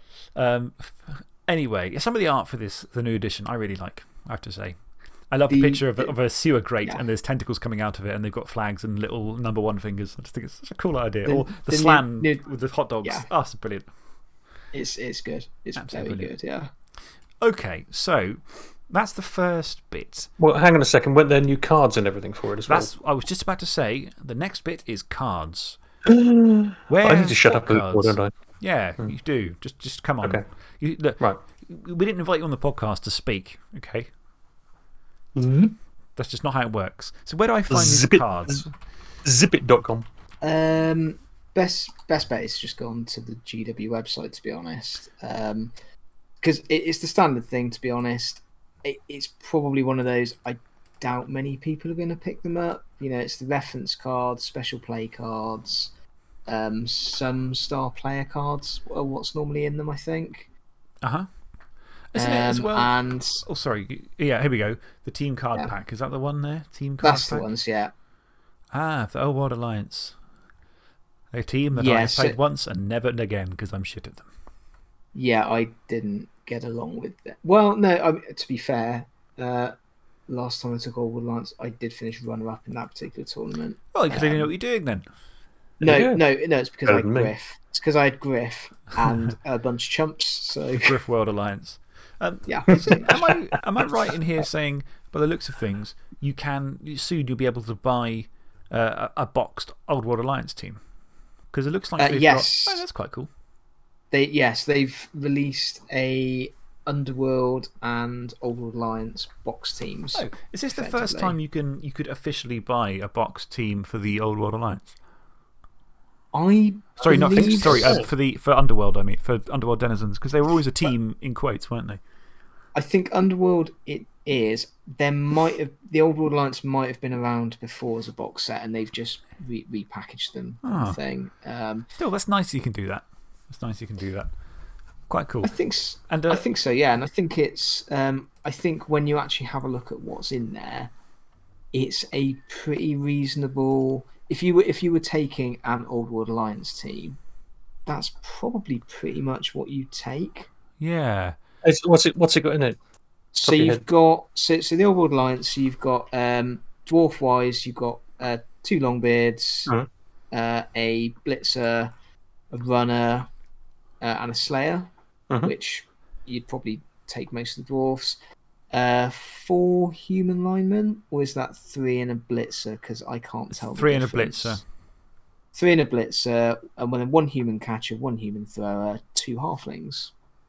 Um, anyway, some of the art for this, the new edition, I really like, I have to say. I love the, The- picture of, a- of a sewer grate yeah. and there's tentacles coming out of it and they've got flags and little number one fingers. I just think it's such a cool idea. The- or the, the new- slan new- with the hot dogs. Yeah. Oh, it's brilliant. It's it's good. It's Absolutely very brilliant. good. Yeah. Okay, so that's the first bit. Well, hang on a second. Weren't there new cards and everything for it as well? That's, I was just about to say, the next bit is cards. I Where need to shut what up a little, cards? don't I? Yeah, you do. Just, just come on. Okay. You, look, Right. we didn't invite you on the podcast to speak, okay? Mm-hmm. That's just not how it works. So, where do I find these Zip it. cards? zip it dot com. Um, best best bet is just go on to the G W website, to be honest. Um, because it, it's the standard thing, to be honest. It, it's probably one of those. I doubt many people are going to pick them up. You know, it's the reference cards, special play cards, um, some star player cards are what's normally in them, I think. Uh huh. Isn't it as Um, well? And Oh, sorry. Yeah, here we go. The team card Yeah. pack. Is that the one there? Team card that's pack? the ones, yeah. Ah, the Old World Alliance. A team that Yeah, I have played so- once and never again because I'm shit at them. Yeah, I didn't get along with that. Well, no, I, to be fair, uh, last time I took Old World Alliance, I did finish runner-up in that particular tournament. Well, because I didn't know Um, what you're doing then. No, Yeah. no, no, it's because I Better had than me. Griff. It's because I had Griff and a bunch of chumps, so Griff World Alliance. Um, yeah. am, I, am I right in here saying, by the looks of things, you can, soon you'll be able to buy uh, a, a boxed Old World Alliance team? Because it looks like Uh, they've yes. got. Oh, that's quite cool. They Yes, they've released a Underworld and Old World Alliance box teams. Oh, is this the first effectively. time you, can, you could officially buy a boxed team for the Old World Alliance? I Sorry, not believe sorry, so. uh, for, the, for Underworld, I mean, for Underworld Denizens, because they were always a team in quotes, weren't they? I think Underworld it is. There might have the Old World Alliance might have been around before as a box set, and they've just re repackaged them. Kind Ah. of thing. Um, Still, that's nice you can do that. It's nice you can do that. Quite cool. I think. s- And, I uh, think so. Yeah, and I think it's. Um, I think when you actually have a look at what's in there, it's a pretty reasonable. If you were if you were taking an Old World Alliance team, that's probably pretty much what you take. yeah. It's, what's, it, what's it got in it? So Top of your you've head. got so so the Old World Alliance. You've got um, dwarf wise. You've got uh, two Longbeards, Mhm. uh, a Blitzer, a Runner, uh, and a Slayer, Mhm. which you'd probably take most of the dwarfs. Uh, four human linemen, or is that three and a Blitzer? Because I can't It's tell. the three and a difference. Blitzer. Three and a Blitzer, and then one human catcher, one human thrower, two halflings.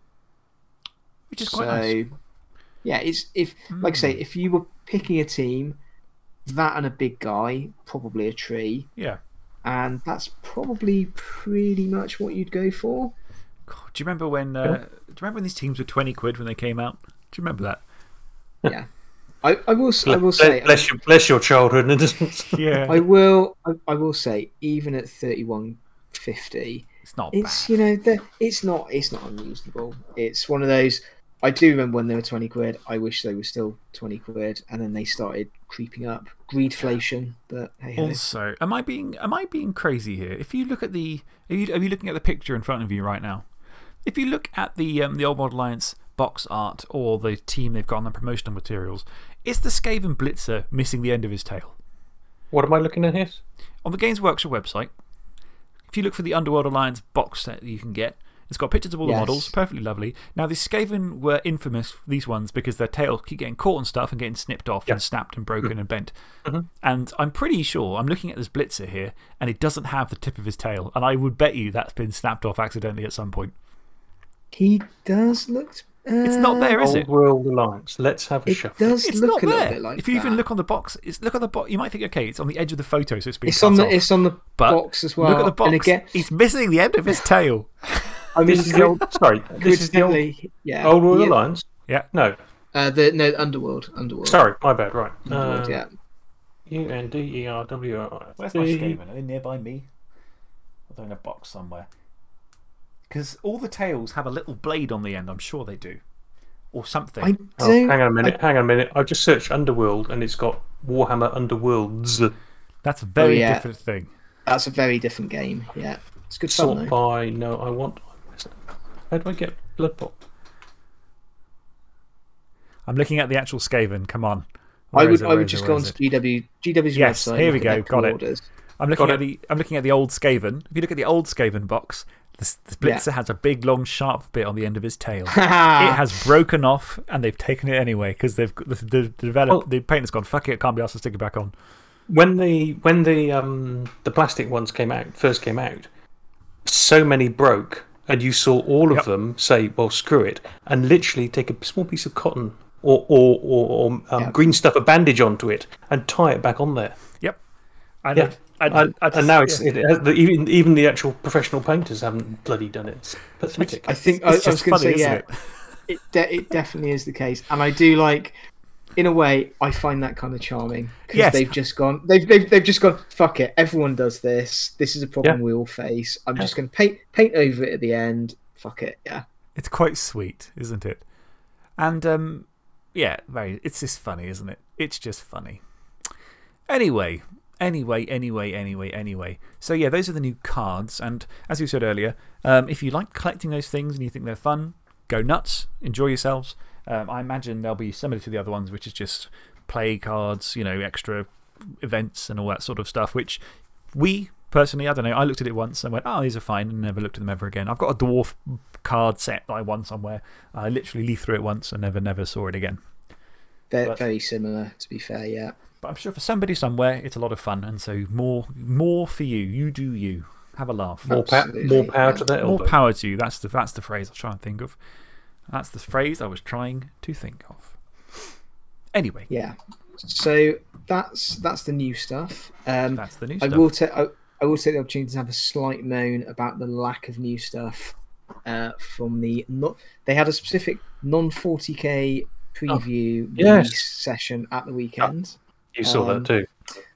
Which is quite so, nice. yeah, it's if like I say, if you were picking a team, that and a big guy, probably a tree, Yeah. and that's probably pretty much what you'd go for. God, do you remember when? Uh, Do you remember when these teams were twenty quid when they came out? Do you remember that? Yeah, I, I will. s- I will Bless, say. bless, your, bless your childhood. And it Yeah. I will. I, I will say, even at thirty-one fifty, it's not it's bad. you know, the, it's not. It's not unreasonable. It's one of those. I do remember when they were twenty quid. I wish they were still twenty quid, and then they started creeping up. Greedflation, but hey, hey. Also, am I being am I being crazy here? If you look at the are you, are you looking at the picture in front of you right now? If you look at the um, the Old World Alliance box art or the team they've got on the promotional materials, is the Skaven Blitzer missing the end of his tail? What am I looking at here? On the Games Workshop website, if you look for the Underworld Alliance box set that you can get, it's got pictures of all the Yes. models, perfectly lovely. Now, the Skaven were infamous, these ones, because their tails keep getting caught on stuff and getting snipped off Yeah. and snapped and broken and bent. Mhm. And I'm pretty sure, I'm looking at this Blitzer here, and it doesn't have the tip of his tail. And I would bet you that's been snapped off accidentally at some point. He does look. Uh, It's not there, is Old it? World Alliance. Let's have a It shuffle. does It's look not a little there. bit like if you even that. look on the box, it's, look at the box. You might think, okay, it's on the edge of the photo, so it's been It's cut on the. off. It's on the But box as well. Look at the box. And again, He's missing the end of his tail. I mean, This is the old. Sorry, this is the old, coincidentally, yeah. old World yeah. Alliance. Yeah. No, Uh, the no Underworld. Underworld. sorry, my bad. Right. Underworld, Uh, yeah. U N D E R W R I. Where's my Skaven? Are they nearby me? Are they in a box somewhere? Because all the tails have a little blade on the end, I'm sure they do. Or something. I Oh, don't. hang on a minute. Hang on a minute. I've just searched Underworld and it's got Warhammer Underworlds. That's a very Oh, yeah. different thing. That's a very different game. Yeah, it's good fun Sort though. by. No, I want. How do I get Bloodbot? I'm looking at the actual Skaven. Come on. I Where would. is it? I Where would is just it? go Where on is to it? G W G W's Yes, website. here we look at their go, got it. pre-orders. I'm looking, Got at the, I'm looking at the old Skaven. If you look at the old Skaven box, the, the Blitzer has a big, long, sharp bit on the end of his tail. It has broken off, and they've taken it anyway because they've the, the, the, develop, Oh. the painter's gone, fuck it, can't be asked to stick it back on. When the when the um the plastic ones came out first came out, so many broke and you saw all of Yep. them say, well, screw it, and literally take a small piece of cotton or, or, or, or um, Yeah. green stuff, a bandage onto it, and tie it back on there. Yep. And, Yeah. I, I, And, I just, and now it's, yeah. it has, the, even, even the actual professional painters haven't bloody done it. It's pathetic. I think It's I, I was just going to funny, say, isn't yeah, it? it de- it definitely is the case, and I do like, in a way, I find that kind of charming because Yes. they've just gone, they've, they've they've just gone, fuck it, everyone does this. This is a problem Yeah. we all face. I'm just going to paint paint over it at the end. Fuck it, yeah. It's quite sweet, isn't it? And um, yeah, very. It's just funny, isn't it? It's just funny. Anyway, anyway, anyway, anyway, anyway. So yeah, those are the new cards. And as we said earlier, um, if you like collecting those things and you think they're fun, go nuts, enjoy yourselves. Um, I imagine they'll be similar to the other ones, which is just play cards, you know, extra events and all that sort of stuff, which we personally, I don't know, I looked at it once and went, oh, these are fine, and never looked at them ever again. I've got a dwarf card set that I won somewhere. I literally leafed through it once and never, never saw it again. They're But- very similar, to be fair, yeah. But I'm sure for somebody somewhere, it's a lot of fun. And so more, more for you. You do you. Have a laugh. More, pa- Absolutely, more power yeah. to their More elbow. power to you. That's the, that's the phrase I was trying to think of. That's the phrase I was trying to think of. Anyway, Yeah. So that's that's the new stuff. Um, that's the new I stuff. will take I, I will take the opportunity to have a slight moan about the lack of new stuff uh, from the not. They had a specific non forty K preview yes. release session at the weekend. You saw Um, that too.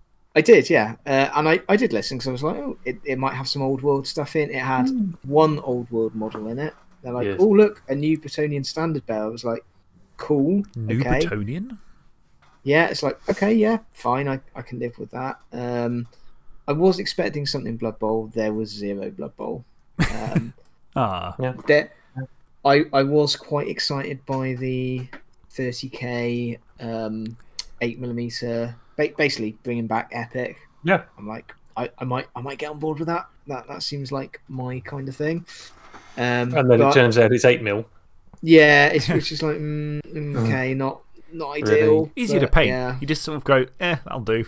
I did, yeah, uh, and I, I did listen because I was like, oh, it, it might have some old world stuff in. It had one old world model in it. They're like, Yes. oh look, a new Bretonian standard bearer. I was like, cool, New okay. Bretonian? Yeah, it's like, okay, yeah, fine, I, I can live with that. Um, I was expecting something Blood Bowl. There was zero Blood Bowl. Um, Ah, there, I, I was quite excited by the thirty K um, eight millimeter, ba- basically bringing back Epic. Yeah. I'm like, I, I might I might get on board with that. That that seems like my kind of thing. Um, And then but- it turns out it's eight mil. yeah, it's, it's just like, mm, okay, not not ideal. easy to but paint. Yeah. You just sort of go, eh, that'll do.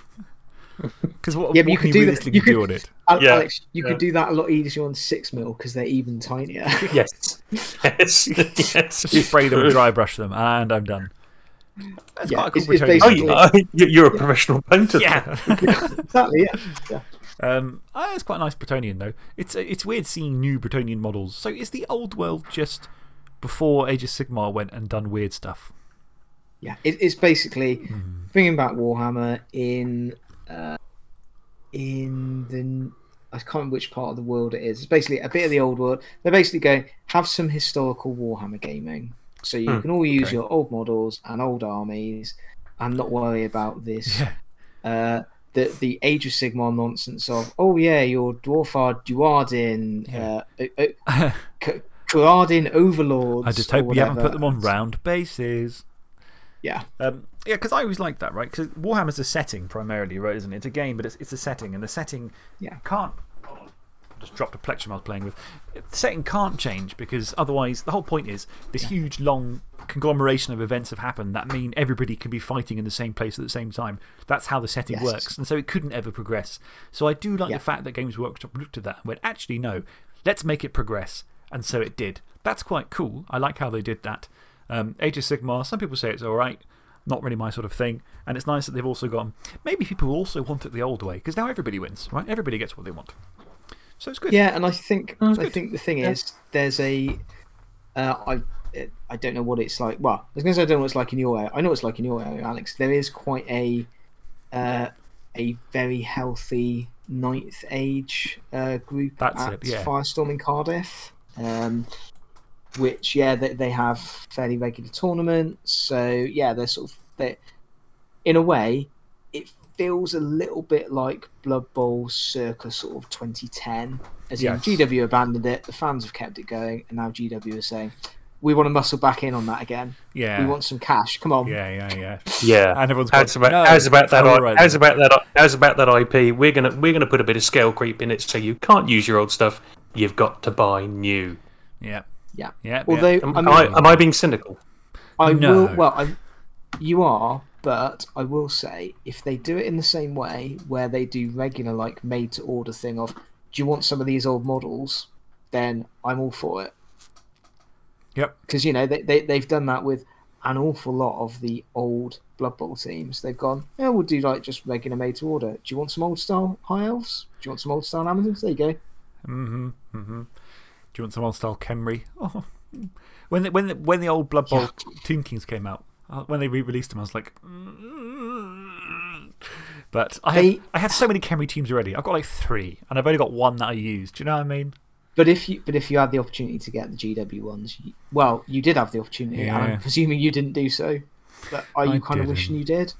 Because what, Yeah, but what you can could you do that- realistically you could- do on it? Al- Yeah, Alex, you yeah. could do that a lot easier on six mil because they're even tinier. Yes. Yes. yes. Just spray them and dry brush them, and I'm done. That's Yeah, quite a cool it's- it's Bretonian. Oh, basically- yeah, you- you're a professional painter. Yeah. Exactly. Yeah. yeah. Um, ah, it's quite a nice Bretonian, though. It's, it's weird seeing new Bretonian models. So is the old world just before Age of Sigmar went and done weird stuff? Yeah, it, it's basically Hmm. bringing back Warhammer in uh, in the I can't remember which part of the world it is. It's basically a bit of the old world. They're basically going have some historical Warhammer gaming, so you Hmm, can all use okay. your old models and old armies, and not worry about this. Yeah. Uh, the the Age of Sigmar nonsense of oh yeah, your Dwarfard Duardin, Yeah. uh, uh, uh, K- Kuradin Overlords. I just or hope you haven't whatever. put them on round bases. Yeah. Um, yeah, because I always like that, right? Because Warhammer's a setting primarily, right? Isn't it? It's a game, but it's, it's a setting, and the setting Yeah. can't. Hold on. I just dropped a plectrum I was playing with. The setting can't change because otherwise, the whole point is this huge, long conglomeration of events have happened that mean everybody can be fighting in the same place at the same time. That's how the setting Yes. works. And so it couldn't ever progress. So I do like Yeah. the fact that Games Workshop looked at that and went, actually, no, let's make it progress. And so it did. That's quite cool. I like how they did that. Um, Age of Sigmar, some people say it's all right. Not really my sort of thing. And it's nice that they've also gone, maybe people also want it the old way because now everybody wins, right? Everybody gets what they want. So it's good. Yeah, and I think Oh, it's I good. think the thing is, there's a. Uh, I it, I don't know what it's like. Well, I was going to say I don't know what it's like in your area. I know what it's like in your area, Alex. There is quite a uh, a very healthy ninth age uh, group That's at it, yeah. Firestorm in Cardiff. Um, which yeah, they, they have fairly regular tournaments. So yeah, they're sort of they, in a way, it feels a little bit like Blood Bowl circa sort of twenty ten. As in, Yes. G W abandoned it, the fans have kept it going, and now G W is saying, we want to muscle back in on that again. Yeah. We want some cash. Come on. Yeah, yeah, yeah. Yeah. And everyone's How's gone, about, "No." how's about that? Oh, I- right how's then. about that? How's about that I P? We're gonna we're gonna put a bit of scale creep in it, so you can't use your old stuff. You've got to buy new. Yeah. Yeah. Yeah. Although yeah. Am, I am mean, I, am I being cynical? I No. will. Well, I, you are, but I will say if they do it in the same way, where they do regular like made to order thing of, do you want some of these old models? then I'm all for it. Yep. Because, you know, they, they, they've done that with an awful lot of the old Blood Bowl teams. They've gone, yeah, we'll do like just regular made to order. Do you want some old style High Elves? Do you want some old style Amazons? There you go. Mm-hmm. Mm-hmm. Do you want some old style Khemri? Oh. When the, when the, when the old Blood Bowl yeah. Tomb Kings came out, when they re-released them, I was like, mm. But I had, they, I had so many Khemri teams already. I've got like three, and I've only got one that I used. Do you know what I mean? But if you but if you had the opportunity to get the G W ones, you, well, you did have the opportunity, yeah. and I'm presuming you didn't do so. But are you I kind didn't. of wishing you did?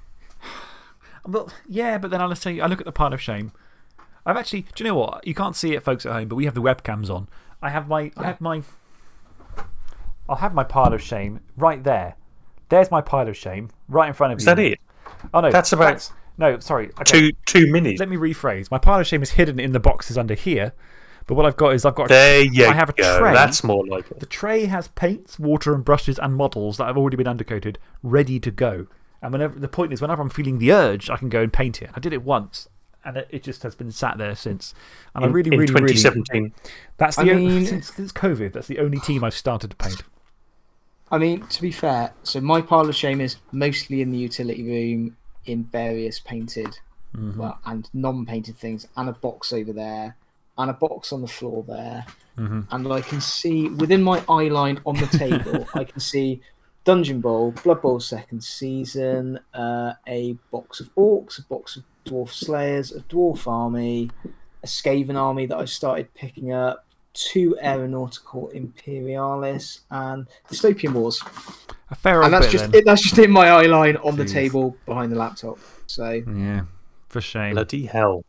Well, yeah, but then I'll say, I look at the pile of shame. I've actually, do you know what? You can't see it, folks at home, but we have the webcams on. I have my, yeah. I have my, I'll have my pile of shame right there. There's my pile of shame right in front of is you. Is that it? Oh, no. That's about. That's, no, sorry. Okay. Two, two minis. Let me rephrase. My pile of shame is hidden in the boxes under here. But what I've got is I've got. There you I have a go. tray. That's more like it. The tray has paints, water, and brushes and models that have already been undercoated, ready to go. And whenever, the point is, whenever I'm feeling the urge, I can go and paint it. I did it once, and it, it just has been sat there since. And in, I really, in really, twenty seventeen. Really, that's the I only, mean, since, since COVID, that's the only team I've started to paint. I mean, to be fair, so my pile of shame is mostly in the utility room in various painted -hmm. well, and non-painted things, and a box over there, and a box on the floor there. -hmm. And I can see, within my eye line on the table, I can see Dungeon Bowl, Blood Bowl second season, uh, a box of Orcs, a box of Dwarf Slayers, a Dwarf Army, a Skaven Army that I've started picking up, two Aeronautical Imperialis, and Dystopian Wars. A fair and that's bit, just then. it, that's just in my eye line on Jeez. the table behind the laptop. So yeah, for shame. Bloody hell.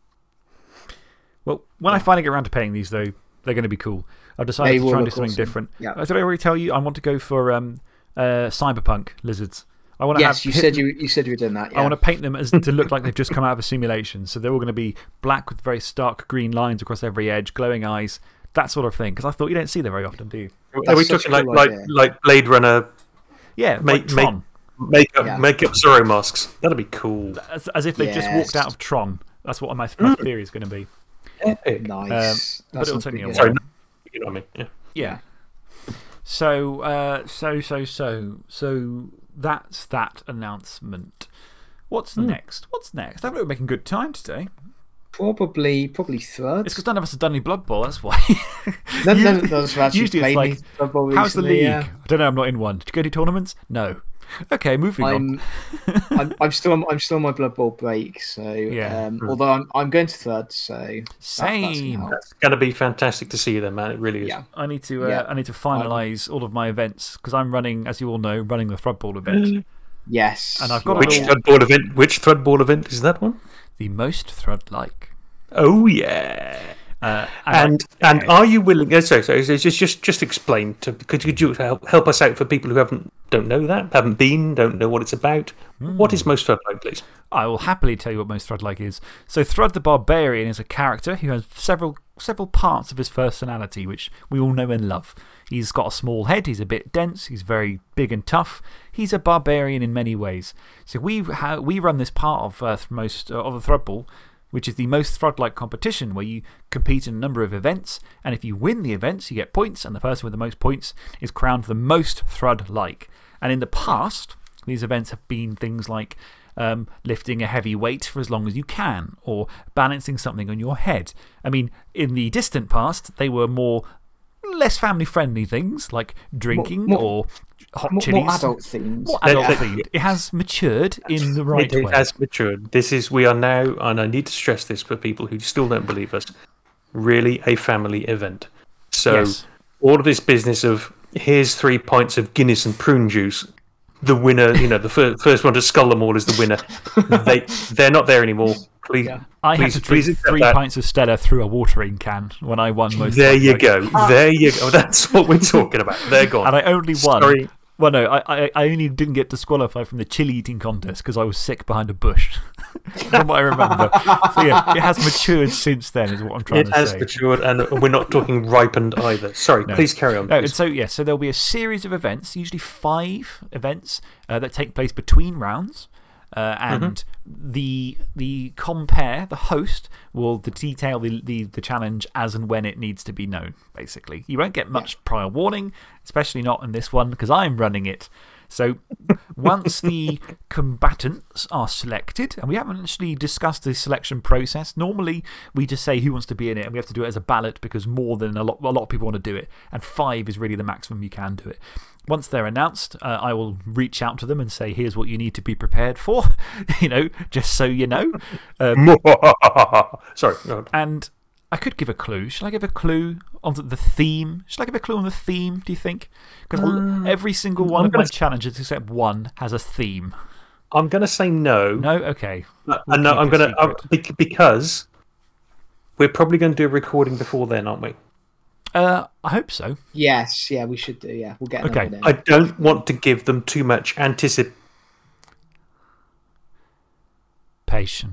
Well, when yeah. I finally get around to painting these, though, they're going to be cool. I've decided they to try and do awesome. something different. Yeah. Did I already tell you? I want to go for um, uh, cyberpunk lizards. I want to yes, have you said you, you said you were doing that. Yeah. I want to paint them as, to look like they've just come out of a simulation. So they're all going to be black with very stark green lines across every edge, glowing eyes, that sort of thing. Because I thought you don't see them very often, do you? That's Are we talking like, cool like, like Blade Runner? Yeah, make, like Tron. Make, make, up, yeah. make up Zorro masks. That'd be cool. As, as if they've yes. just walked out of Tron. That's what my, my mm. theory is going to be. Epic. Nice. Um, but it'll take me a while. Sorry, you know what I mean? Yeah. Yeah. So, uh, so, so, so, so that's that announcement. What's mm. next? What's next? I think we're making good time today. Probably, probably Thruds. It's because none of us have done any Blood Bowl, that's why. none, none of us have actually Usually played it's like, Blood Bowl how's the recently, league? yeah. I don't know, I'm not in one. Did you go to tournaments? No. Okay, moving I'm, on. I'm, I'm, still on, I'm still on my Blood Bowl break, so yeah. um, mm. although I'm, I'm going to Thruds, so. Same. That, that's going to be fantastic to see you then, man. It really is. Yeah. I need to, uh, yeah. I need to finalise all of my events because I'm running, as you all know, running the Thread Ball event. Yes. And I've got which all... Thread Ball event? Which Thread Ball event is that one? The most Thread-like. Oh, yeah. Uh, and and, and are you willing? Uh, sorry, sorry. Just just just explain to. Could, could you help help us out for people who haven't don't know that, haven't been, don't know what it's about? Mm. What is Most Thread-like, please? I will happily tell you what Most Thread-like is. So Thrud the Barbarian is a character who has several several parts of his personality, which we all know and love. He's got a small head. He's a bit dense. He's very big and tough. He's a barbarian in many ways. So we we run this part of uh, most uh, of the Thrud Ball, which is the most Thrud-like competition where you compete in a number of events. And if you win the events, you get points, and the person with the most points is crowned the most Thrud-like. And in the past, these events have been things like um, lifting a heavy weight for as long as you can, or balancing something on your head. I mean, in the distant past, they were more less family friendly things like drinking more, more, or hot more, chilies. More adult themed. More adult themed. It has matured in the right it, way. It has matured. This is, we are now, and I need to stress this for people who still don't believe us, really a family event. So, yes. all of this business of here's three pints of Guinness and prune juice, the winner, you know, the fir first one to scull them all is the winner. they, they're not there anymore. Please, yeah. I please, had to drink three that. pints of Stella through a watering can when I won most. There you go. There you go. That's what we're talking about. They're gone. And I only won. Sorry. Well, no, I, I, I only didn't get disqualified from the chili eating contest because I was sick behind a bush. From what I remember. So, yeah, it has matured since then, is what I'm trying it to say. It has matured, and we're not talking ripened either. Sorry, no. please carry on. No, please. and so, yeah, so there'll be a series of events, usually five events uh, that take place between rounds. Uh, and -hmm. the, the compare, the host, will detail the, the, the challenge as and when it needs to be known, basically. You won't get much yeah. prior warning, especially not in this one, because I'm running it. So once the combatants are selected, and we haven't actually discussed the selection process, normally we just say who wants to be in it, and we have to do it as a ballot because more than a lot, a lot of people want to do it, and five is really the maximum you can do it. Once they're announced, uh, I will reach out to them and say, here's what you need to be prepared for, you know, just so you know. Um, Sorry. No. And I could give a clue. Should I give a clue on the theme? Should I give a clue on the theme, do you think? Because um, every single one of my challenges, except one, has a theme. I'm going to say no. No? Okay. Uh, we'll no, I'm going to. Uh, because we're probably going to do a recording before then, aren't we? Uh, I hope so. Yes, yeah, we should do. Yeah, we'll get okay. I don't want to give them too much anticipation. Patient.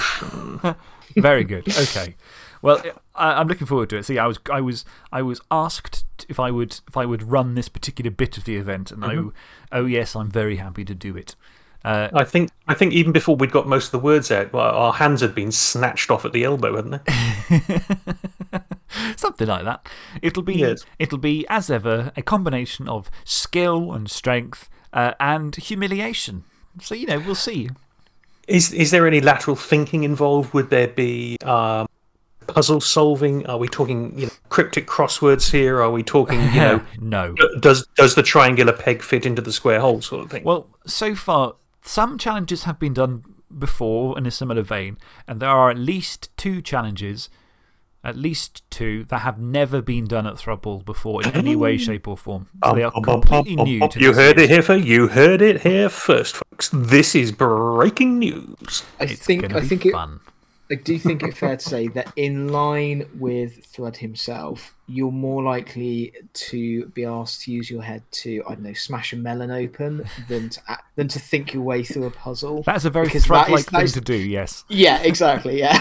Very good. Okay. Well, I, I'm looking forward to it. See, I was, I was, I was asked if I would, if I would run this particular bit of the event, and -hmm. oh, oh yes, I'm very happy to do it. Uh, I think, I think even before we'd got most of the words out, well, our hands had been snatched off at the elbow, hadn't they? Something like that. It'll be, yes. it'll be, as ever, a combination of skill and strength uh, and humiliation. So, you know, we'll see. Is, is there any lateral thinking involved? Would there be um, puzzle solving? Are we talking you know, cryptic crosswords here? Are we talking, you know, no. Does, does the triangular peg fit into the square hole sort of thing? Well, so far, some challenges have been done before in a similar vein, and there are at least two challenges. At least two that have never been done at Thrudball before in any way, shape, or form. So they are completely new to You this heard series. it here, for, you heard it here first, folks. This is breaking news. I it's think, I think it, fun. I do think it's fair to say that in line with Thrud himself, you're more likely to be asked to use your head to, I don't know, smash a melon open than to, than to think your way through a puzzle. That's a very Thrud-like thing is, to do, yes. Yeah, exactly, yeah.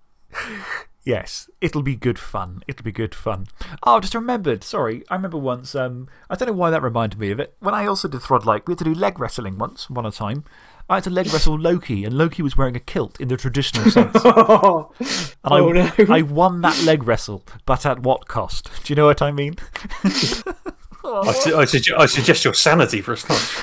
Yes, it'll be good fun. It'll be good fun. Oh, I just remembered. Sorry. I remember once. Um, I don't know why that reminded me of it. When I also did Thrud-like, we had to do leg wrestling once, one at a time. I had to leg wrestle Loki, and Loki was wearing a kilt in the traditional sense. oh, and I, oh, no. I won that leg wrestle, but at what cost? Do you know what I mean? I, su I, suggest, I suggest your sanity for a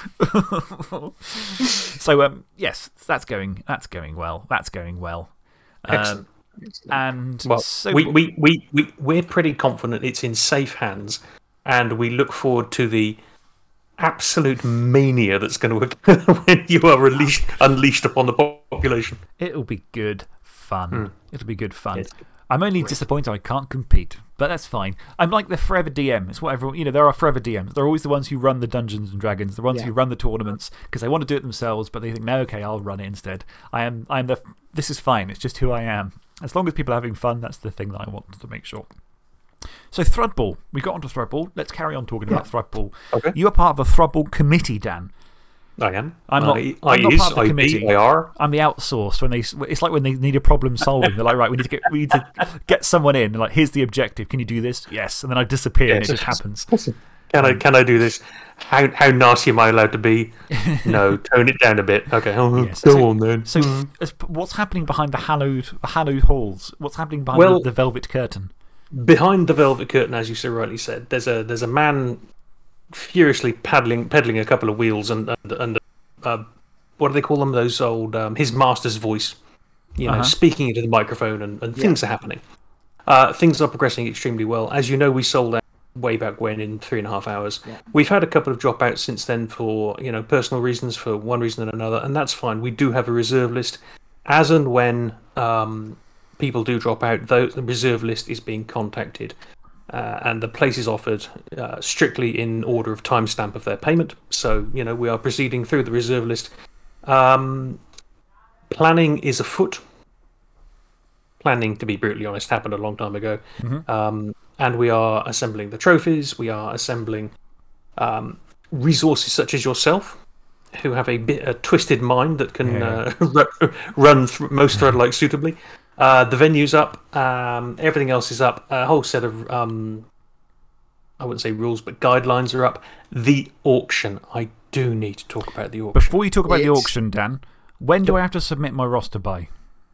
start. So, um, yes, that's going, that's going well. That's going well. Excellent. Um, And well, so we, we, we, we, we're pretty confident it's in safe hands, and we look forward to the absolute mania that's going to occur when you are released, unleashed upon the population. It'll be good fun. Mm. It'll be good fun. Yes. I'm only disappointed I can't compete, but that's fine. I'm like the forever D M. It's what everyone, you know, there are forever D Ms. They're always the ones who run the Dungeons and Dragons, the ones yeah. who run the tournaments because they want to do it themselves, but they think, no, okay, I'll run it instead. I am, I'm the, this is fine. It's just who I am. As long as people are having fun, that's the thing that I want to make sure. So, Thrudball. We got onto Thrudball. Let's carry on talking yeah. about Thrudball. Okay. You are part of the Thrudball committee, Dan. I am. I'm not, I, I'm I not is, part of the I committee. Be, I are. I'm the outsourced. When they, it's like when they need a problem solving. They're like, right, we need to get, we need to get someone in. They're like, here's the objective. Can you do this? Yes. And then I disappear yes, and it just happens. Can I, can I do this? How, how nasty am I allowed to be? No, tone it down a bit. Okay, oh, yes. go so, on then. So, mm. as, what's happening behind the hallowed, the hallowed halls? What's happening behind well, the, the velvet curtain? Behind the velvet curtain, as you so rightly said, there's a, there's a man furiously paddling, peddling a couple of wheels and, and, and uh, what do they call them? Those old, um, his master's voice, you know, uh -huh. speaking into the microphone, and, and yeah. things are happening. Uh, things are progressing extremely well. As you know, we sold out way back when in three and a half hours. Yeah. We've had a couple of dropouts since then for you know personal reasons, for one reason and another, and that's fine. We do have a reserve list. As and when um, people do drop out, though, the reserve list is being contacted. Uh, and the place is offered uh, strictly in order of timestamp of their payment. So, you know, we are proceeding through the reserve list. Um, planning is afoot. Planning, to be brutally honest, happened a long time ago. Mm-hmm. um, and we are assembling the trophies. We are assembling um, resources such as yourself, who have a bit a twisted mind that can yeah. uh, run through most Thrud-like suitably. Uh, the venue's up, um, everything else is up, a whole set of, um, I wouldn't say rules, but guidelines are up. The auction. I do need to talk about the auction. Before you talk about it's... the auction, Dan, When do I have to submit my roster by?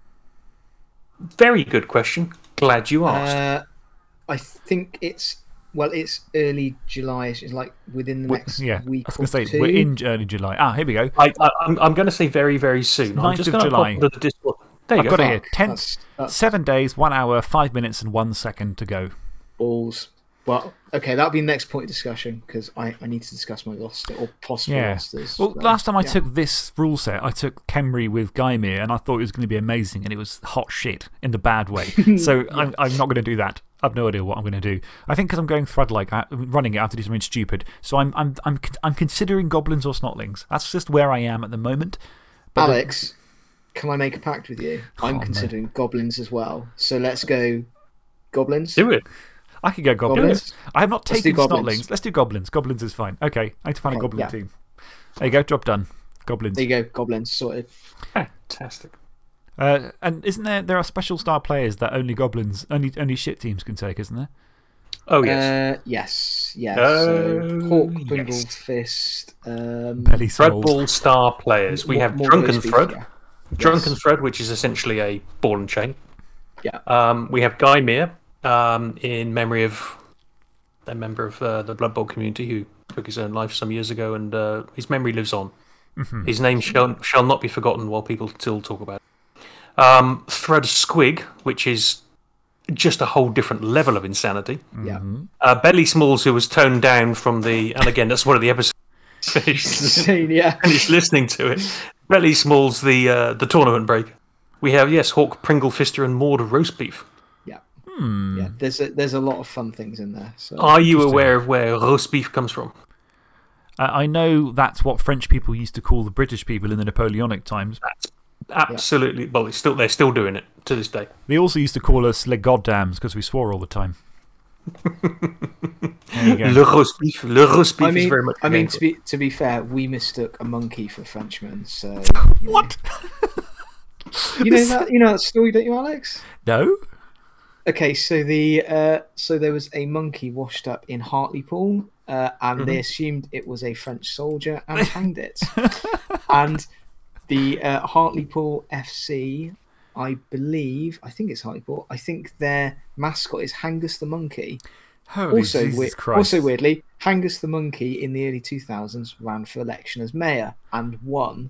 Very good question. Glad you asked. Uh, I think it's, well, it's early July. It's like within the next yeah, week I was or going to say, two. we're in early July. Ah, here we go. I, I, I'm, I'm going to say very, very soon. I'm ninth just of going to July. pop into the Discord. There you I've go. got it here. Fuck, Ten, that's- that's- seven days, one hour, five minutes, and one second to go. Balls. Well, okay, that'll be next point of discussion because I, I need to discuss my roster or possible Yeah. rosters. Well, so, last time I yeah. took this rule set, I took Khemri with Gaimir, and I thought it was going to be amazing, and it was hot shit in the bad way. So I'm, I'm not going to do that. I've no idea what I'm going to do. I think because I'm going Thrud-like, I- running it, I have to do something stupid. So I'm, I'm, I'm, I'm considering goblins or snotlings. That's just where I am at the moment. But Alex, can I make a pact with you? I'm Oh, no. considering goblins as well. So let's go goblins. Do it. I could go goblins. Goblins? I have not Let's do taken goblins. snotlings. Let's do goblins. Goblins is fine. Okay, I need to find a Okay, goblin yeah. team. There you go, job done. Goblins. There you go, goblins sorted. Fantastic. Uh, and isn't there, there are special star players that only goblins, only, only shit teams can take, isn't there? Oh, yes. Uh, yes, yes. Oh, so Hawk, Pringle, yes. Fist. Um, Belly Thread Smalls. Ball star players. We more- have more Drunken those Thread. people, Drunken Yes. Thread, which is essentially a ball and chain. Yeah. Um, we have Gaimir um, in memory of a member of uh, the Blood Bowl community who took his own life some years ago, and uh, his memory lives on. Mm-hmm. His name shall, shall not be forgotten while people still talk about it. Um, Thread Squig, which is just a whole different level of insanity. Yeah. Uh, Belly Smalls, who was toned down from the. And again, that's one of the episodes. Insane, yeah. And he's listening to it. Belly Smalls, the, uh, the tournament breaker. We have, yes, Hawk, Pringle, Fister, and Maud roast beef. Yeah. Hmm. Yeah. There's a, there's a lot of fun things in there. So. Are you Interesting. aware of where roast beef comes from? Uh, I know that's what French people used to call the British people in the Napoleonic times. That's absolutely. Well, it's still, they're still doing it to this day. They also used to call us les goddams because we swore all the time. There you go. Le roast beef, le roast beef I is mean, very much. I mean, named to be to be fair, we mistook a monkey for a Frenchman. So you know. What? You know that you know that story, don't you, Alex? No? Okay, so the uh, so there was a monkey washed up in Hartlepool, uh, and Mm-hmm. they assumed it was a French soldier and hanged it. And the uh, Hartlepool F C, I believe, I think it's Hartlepool. I think their mascot is Hangus the monkey. Holy also, Jesus wei- Christ. also weirdly, Hangus the monkey in the early two thousands ran for election as mayor and won,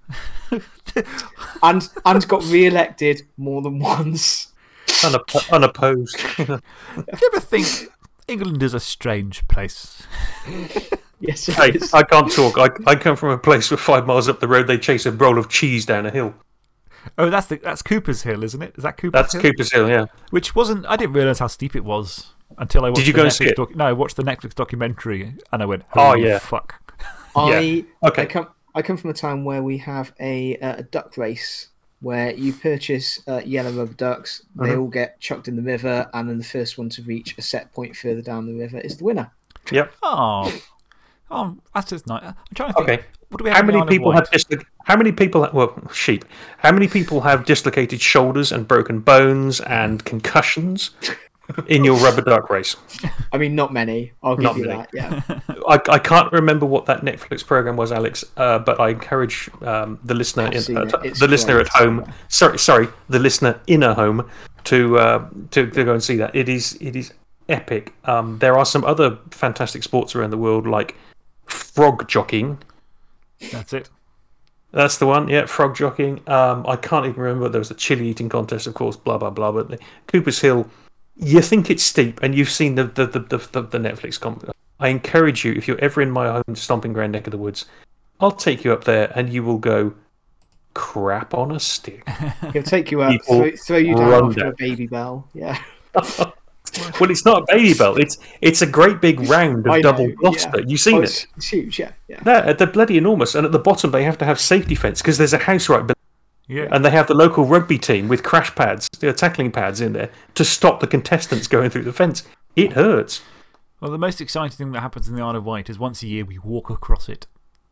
and and got re-elected more than once. Unop- unopposed. Do you ever think England is a strange place? Yes, it Hey, is. I can't talk. I, I come from a place where five miles up the road they chase a roll of cheese down a hill. Oh, that's, the, that's Cooper's Hill, isn't it? Is that Cooper's That's Hill? Cooper's Hill, yeah. Which wasn't. I didn't realise how steep it was until I watched you the go and Netflix see it? doc- No, I watched the Netflix documentary and I went, Oh, holy yeah. fuck. I Yeah, okay. I come I come from a town where we have a uh, a duck race where you purchase uh, yellow rubber ducks. They Mhm. all get chucked in the river, and then the first one to reach a set point further down the river is the winner. Yep. Oh. Oh, that's just nice. I'm trying to think. Okay. What do we have How in the many Isle of people Wight? have dislo- How many people? ha- Well, sheep. How many people have dislocated shoulders and broken bones and concussions in your rubber duck race? I mean, not many. I'll give Not you many. that. Yeah. I, I can't remember what that Netflix program was, Alex. Uh, but I encourage um, the listener, I've in, seen uh, it. It's the listener at great. home. Sorry, sorry, the listener in a home to uh, to to go and see that. It is it is epic. Um, there are some other fantastic sports around the world, like frog jockeying. That's it. That's the one, yeah, frog jockeying. Um, I can't even remember. There was a chili eating contest, of course, blah, blah, blah. But the Cooper's Hill, you think it's steep, and you've seen the the, the, the, the, the Netflix comp. I encourage you, if you're ever in my home stomping ground neck of the woods, I'll take you up there and you will go crap on a stick. He'll take you up, People throw, throw you down run after down. a baby bell. Yeah. Well, it's not a baby belt. It's it's a great big round of I know, double yeah. Gloucester. You've seen Oh, it. it's, it's huge. Yeah. Yeah. They're, they're bloody enormous. And at the bottom, they have to have safety fence because there's a house right below. Yeah. And they have the local rugby team with crash pads, you know, tackling pads in there to stop the contestants going through the fence. It hurts. Well, the most exciting thing that happens in the Isle of Wight is once a year we walk across it.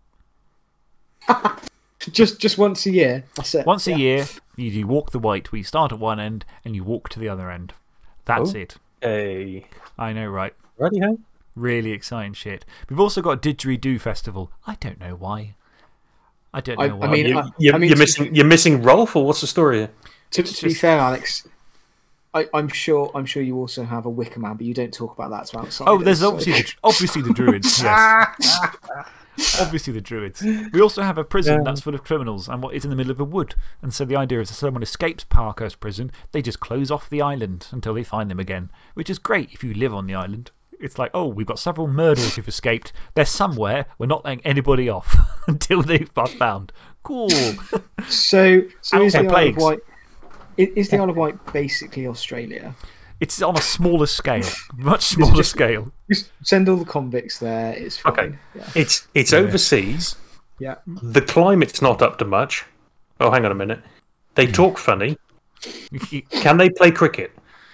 Just just once a year. That's it. Once yeah. a year, you, you walk the Wight. We start at one end and you walk to the other end. That's Oh. it. Hey. I know, right? Righty ho. Really exciting shit. We've also got Didgeridoo Festival. I don't know why. I don't I, know I why. mean, You, I, you're, I mean, you're to- missing. You're missing Rolf, or what's the story here? To, to be fair, Alex, I, I'm sure I'm sure you also have a Wicker Man, but you don't talk about that to outsiders. Oh, there's so- obviously the, obviously the druids, yes. Obviously the druids. We also have a prison that's full of criminals and what is in the middle of a wood. And so the idea is if someone escapes Parkhurst prison, they just close off the island until they find them again, which is great if you live on the island. It's like, oh, we've got several murderers who've escaped. They're somewhere. We're not letting anybody off until they've been found. Cool. So, so is, the And Isle of plagues. Wight, i- is the Isle of Wight basically Australia? It's on a smaller scale, much smaller just- scale. Just send all the convicts there. It's fine. Okay. Yeah. It's it's overseas. yeah. The climate's not up to much. Oh, hang on a minute. They talk funny. Can they play cricket?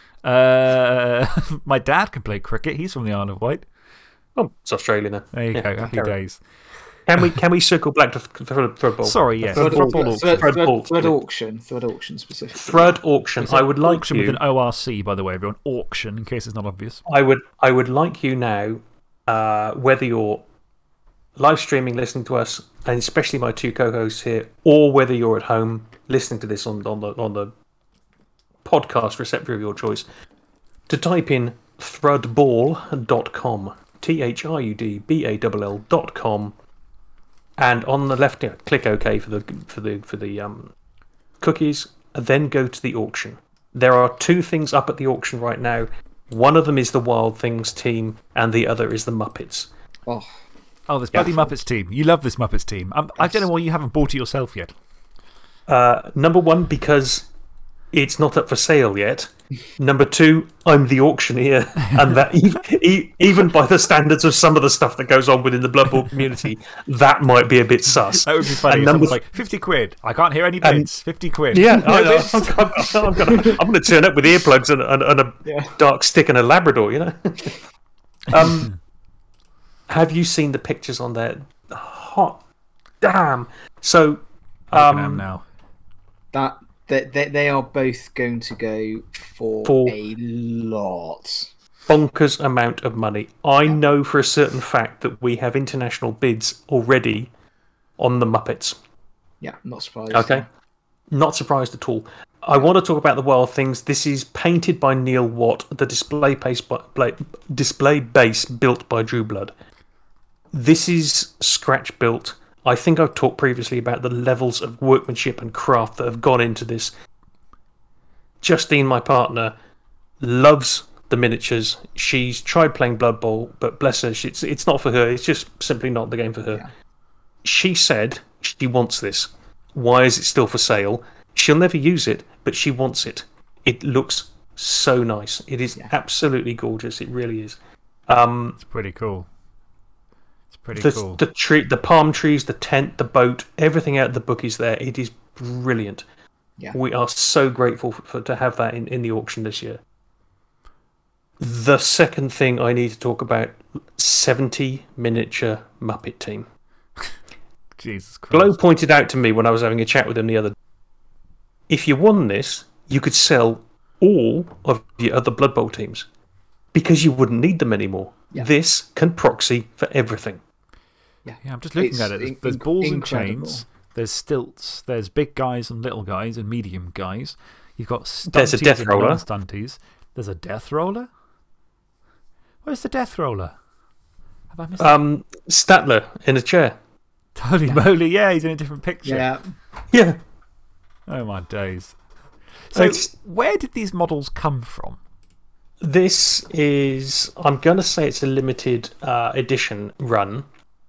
Uh, my dad can play cricket. He's from the Isle of Wight. Oh, it's Australia now. There you Yeah, go. Happy carry on. days. Can we can we circle back to thread, thread ball? Sorry, yes. Thread, Thread au- ball thread, auction. Thread thread- ball. thread auction. Thread auction specifically. Thread auction. It's I an would like auction you. with an O R C, by the way, everyone. Auction, in case it's not obvious. I would I would like you now, uh, whether you're live streaming, listening to us, and especially my two co-hosts here, or whether you're at home listening to this on on the on the podcast receptor of your choice, to type in thrudball dot com, T H R U D B A L L dot com, and on the left, yeah, click OK for the for the for the um, cookies, and then go to the auction. There are two things up at the auction right now. One of them is the Wild Things team, and the other is the Muppets. Oh, Oh, this bloody Muppets team. You love this Muppets team. Um, I don't know why you haven't bought it yourself yet. Uh, number one, because it's not up for sale yet. Number two, I'm the auctioneer, and that e- e- even by the standards of some of the stuff that goes on within the Blood Bowl community, that might be a bit sus. That would be funny. And If number someone's like, fifty quid. I can't hear any bids. fifty quid. Yeah, No I know. bids. I'm, I'm, I'm gonna, I'm gonna turn up with earplugs and, and, and a Yeah. dark stick and a Labrador, you know? um, have you seen the pictures on there? Hot damn. So, I'm looking at 'em um, now. that they, they they are both going to go for, For- a lot. bonkers amount of money. I know for a certain fact that we have international bids already on the Muppets. Yeah, not surprised. Okay. Not surprised at all. I want to talk about the Wild Things. This is painted by Neil Watt, the display base, display base built by Drew Blood. This is scratch built. I think I've talked previously about the levels of workmanship and craft that have gone into this. Justine, my partner, loves the miniatures. She's tried playing Blood Bowl, but bless her, it's, it's not for her. It's just simply not the game for her. Yeah. She said she wants this. Why is it still for sale? She'll never use it, but she wants it. It looks so nice. It is absolutely gorgeous. It really is. Um, It's pretty cool. It's pretty the, cool. the tree, the palm trees, the tent, the boat, everything out of the book is there. It is brilliant. Yeah. We are so grateful for, for to have that in, in the auction this year. The second thing I need to talk about: seventy miniature Muppet team. Jesus Christ. Glow pointed out to me when I was having a chat with him the other day, if you won this, you could sell all of your other Blood Bowl teams because you wouldn't need them anymore. Yeah. This can proxy for everything. Yeah, I'm just looking It's at it. There's, in- there's balls and incredible. chains. There's stilts. There's big guys and little guys and medium guys. You've got stunties There's a death and roller. non-stunties. There's a death roller? Where's the death roller? Have I missed Um, Statler in a chair. Holy moly, yeah, he's in a different picture. Yeah. Yeah. Oh, my days. So, It's- where did these models come from? This is, I'm going to say it's a limited uh, edition run,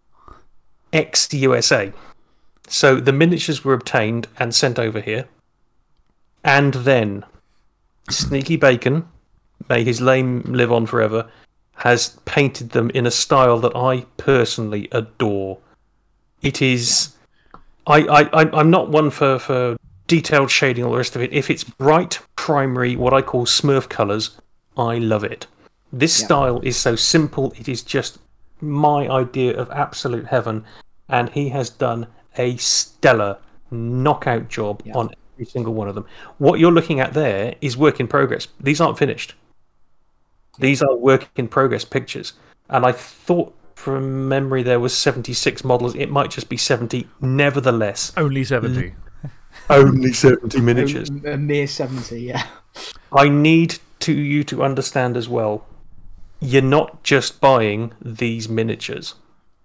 ex U S A. So the miniatures were obtained and sent over here. And then Sneaky Bacon, may his name live on forever, has painted them in a style that I personally adore. It is. I, I, I- I'm not one for, for detailed shading, all the rest of it. If it's bright, primary, what I call Smurf colours, I love it. This Yeah. style is so simple, it is just my idea of absolute heaven, and he has done a stellar knockout job Yeah. on every single one of them. What you're looking at there is work in progress. These aren't finished. These are work in progress pictures. And I thought from memory there was seventy-six models. It might just be seventy. Nevertheless, Only seventy. only seventy miniatures. A, a mere seventy, yeah. I need to you to understand as well, you're not just buying these miniatures.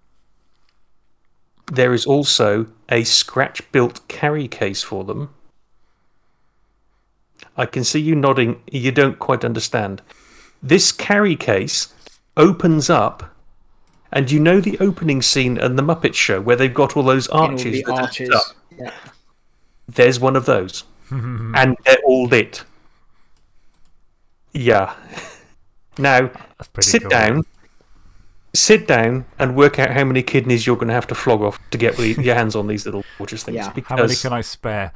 There is also a scratch-built carry case for them. I can see you nodding. You don't quite understand. This carry case opens up, and you know the opening scene in the Muppet Show where they've got all those arches? In all the that are arches. up? Yeah. There's one of those. And they're all lit. Yeah. Now, sit cool. down. Sit down and work out how many kidneys you're going to have to flog off to get your hands on these little gorgeous things. Yeah. Because, How many can I spare?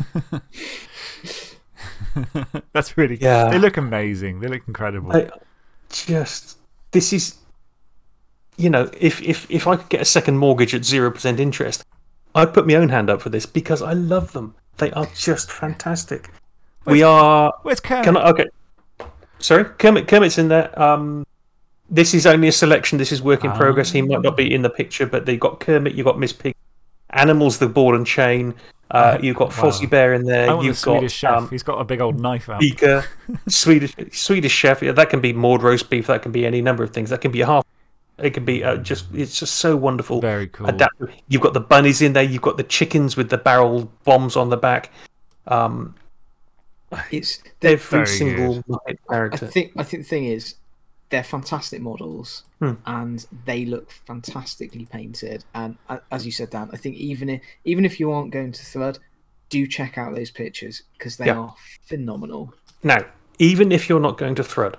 That's really cool. Yeah. They look amazing. They look incredible. I just, this is, you know, if, if, if I could get a second mortgage at zero percent interest, I'd put my own hand up for this because I love them. They are just fantastic. Where's, we are. Where's Kermit? Can I, okay. Sorry? Kermit, Kermit's in there. Um, this is only a selection. This is work in Ah. progress. He might not be in the picture, but they've got Kermit, you've got Miss Pig, Animals, the Ball and Chain. Uh, you've got Wow. Fozzie Bear in there. I want You've the Swedish got chef. um, He's got a big old knife out. Beaker, Swedish Swedish chef. Yeah, that can be Maud roast beef. That can be any number of things. That can be a half. It can be uh, just. It's just so wonderful. Very cool. Adaptive. You've got the bunnies in there. You've got the chickens with the barrel bombs on the back. Um, It's every very single Muppet I character. think I think the thing is, they're fantastic models, Hmm. and they look fantastically painted. And uh, as you said, Dan, I think even if even if you aren't going to Thread, do check out those pictures because they Yeah. are phenomenal. Now, even if you're not going to Thread,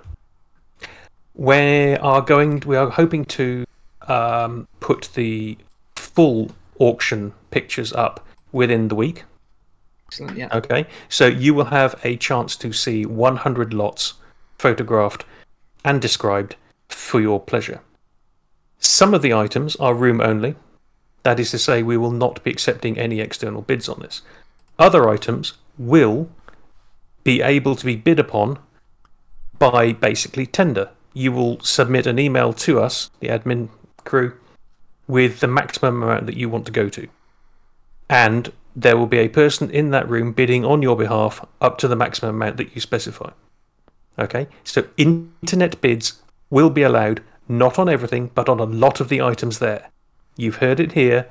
we are going. We are hoping to um, put the full auction pictures up within the week. Excellent, yeah. Okay, so you will have a chance to see one hundred lots photographed and described for your pleasure. Some of the items are room only. That is to say, we will not be accepting any external bids on this. Other items will be able to be bid upon by basically tender. You will submit an email to us, the admin crew, with the maximum amount that you want to go to. And there will be a person in that room bidding on your behalf up to the maximum amount that you specify. Okay? So internet bids will be allowed, not on everything, but on a lot of the items there. You've heard it here.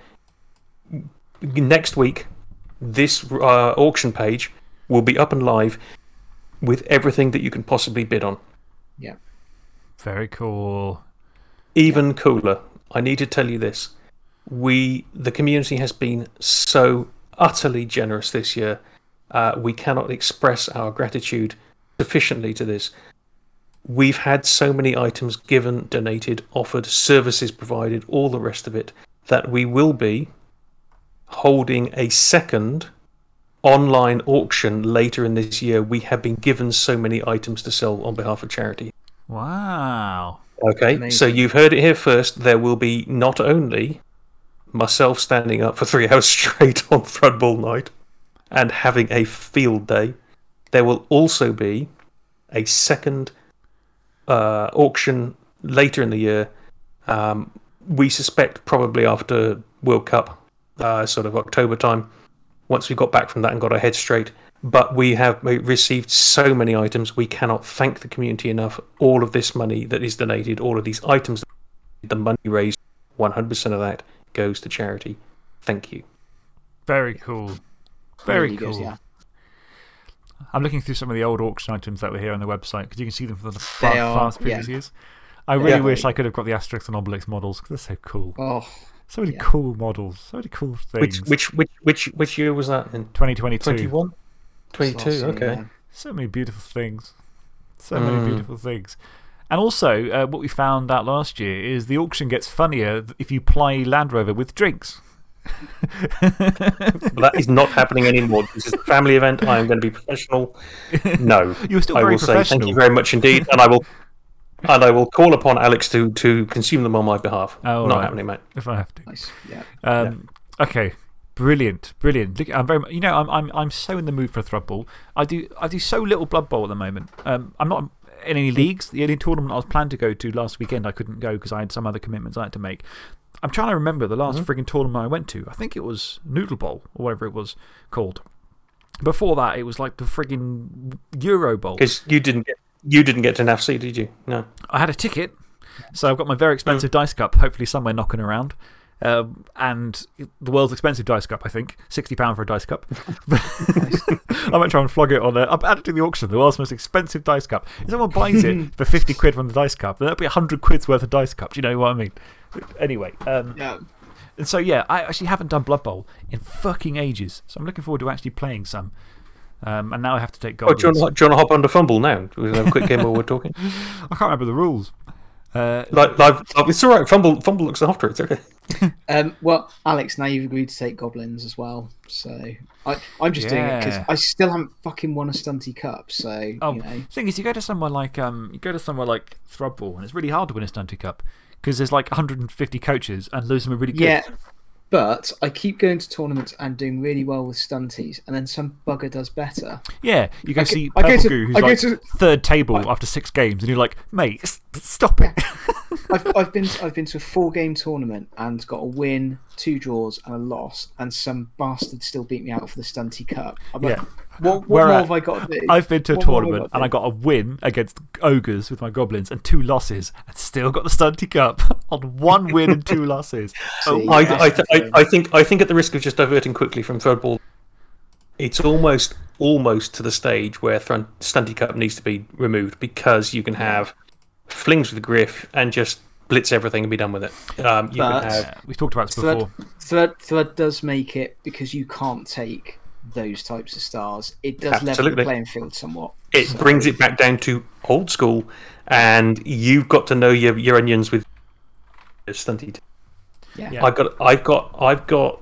Next week, this uh, auction page will be up and live with everything that you can possibly bid on. Yeah. Very cool. Even cooler, I need to tell you this. We, the community has been so utterly generous this year. Uh, we cannot express our gratitude sufficiently to this. We've had so many items given, donated, offered, services provided, all the rest of it, that we will be holding a second online auction later in this year. We have been given so many items to sell on behalf of charity. Wow. Okay, Amazing. so you've heard it here first. There will be not only myself standing up for three hours straight on Thrudball night and having a field day, there will also be a second uh, auction later in the year. Um, we suspect probably after World Cup, uh, sort of October time, once we got back from that and got our heads straight. But we have received so many items, we cannot thank the community enough. All of this money that is donated, all of these items, the money raised, one hundred percent of that goes to charity. Thank you. Very cool. Very Really good, cool. yeah. I'm looking through some of the old auction items that were here on the website because you can see them from the They fa- are, past previous yeah. years. I really Yeah. wish I could have got the Asterix and Obelix models because they're so cool. Oh, So many yeah. cool models. So many cool Which things. which which which which year was that in? twenty twenty-two. twenty-one? twenty-two, saucy, okay. yeah. So many beautiful things. So many Mm. beautiful things. And also, uh, what we found out last year is the auction gets funnier if you ply Land Rover with drinks. But that is not happening anymore. This is a family event. I am going to be professional. No. You were still I very will say professional. thank you very much indeed, and I will and I will call upon Alex to, to consume them on my behalf. Oh, not right. happening, mate. If I have to. Nice. Yeah. Um, Okay, brilliant, brilliant. Look, I'm very, mu- you know, I'm, I'm, I'm so in the mood for a Thrud Ball. I do, I do so little Blood Bowl at the moment. Um, I'm not in any leagues. The only tournament I was planned to go to last weekend, I couldn't go because I had some other commitments I had to make. I'm trying to remember the last -hmm. frigging tournament I went to. I think it was Noodle Bowl or whatever it was called. Before that, it was like the frigging Euro Bowl. Because you didn't get, you didn't get to N A F C, did you? No. I had a ticket, so I've got my very expensive mm. dice cup, hopefully somewhere knocking around. Um, and the world's expensive dice cup, I think. sixty pounds for a dice cup. I might try and flog it on there. I'll add it to the auction, the world's most expensive dice cup. If someone buys it for fifty quid from the dice cup, then that'll be one hundred quid's worth of dice cup. Do you know what I mean? Anyway. Um, yeah. And so, yeah, I actually haven't done Blood Bowl in fucking ages. So I'm looking forward to actually playing some. Um, and now I have to take goblins. Oh, do you want to hop on to Fumble now? We're going to have a quick game while we're talking. I can't remember the rules. Uh, like, like, it's all right. Fumble, Fumble looks after it. It's okay. um, well, Alex, now you've agreed to take goblins as well. So I, I'm just yeah. doing it because I still haven't fucking won a Stunty Cup. So, oh, you know. The thing is, you go to somewhere like, um, you go to somewhere like Thrudball, and it's really hard to win a Stunty Cup because there's like one hundred fifty coaches and loads of them are really good. Yeah. But I keep going to tournaments and doing really well with stunties, and then some bugger does better. Yeah, you go I see go, Purple to, Goo, who's I like to, third table I, after six games, and you're like, mate, stop it. I've, I've, been, I've been to a four game tournament and got a win, two draws, and a loss, and some bastard still beat me out for the Stunty Cup. I'm like, yeah. What, what more have I got to do? I've been to a what tournament and I got a win against ogres with my goblins and two losses and still got the Stunty Cup on one win and two losses. See, oh, I, I, th I, I, think, I think at the risk of just diverting quickly from third ball, it's almost, almost to the stage where Stunty Cup needs to be removed because you can have flings with Griff and just blitz everything and be done with it. Um, you but yeah, can have, we've talked about this before. Thread, thread does make it because you can't take those types of stars. It does Absolutely. level the playing field somewhat. It so. brings it back down to old school, and you've got to know your, your onions with Stunty. Yeah. yeah. I've got, I've got, I've got,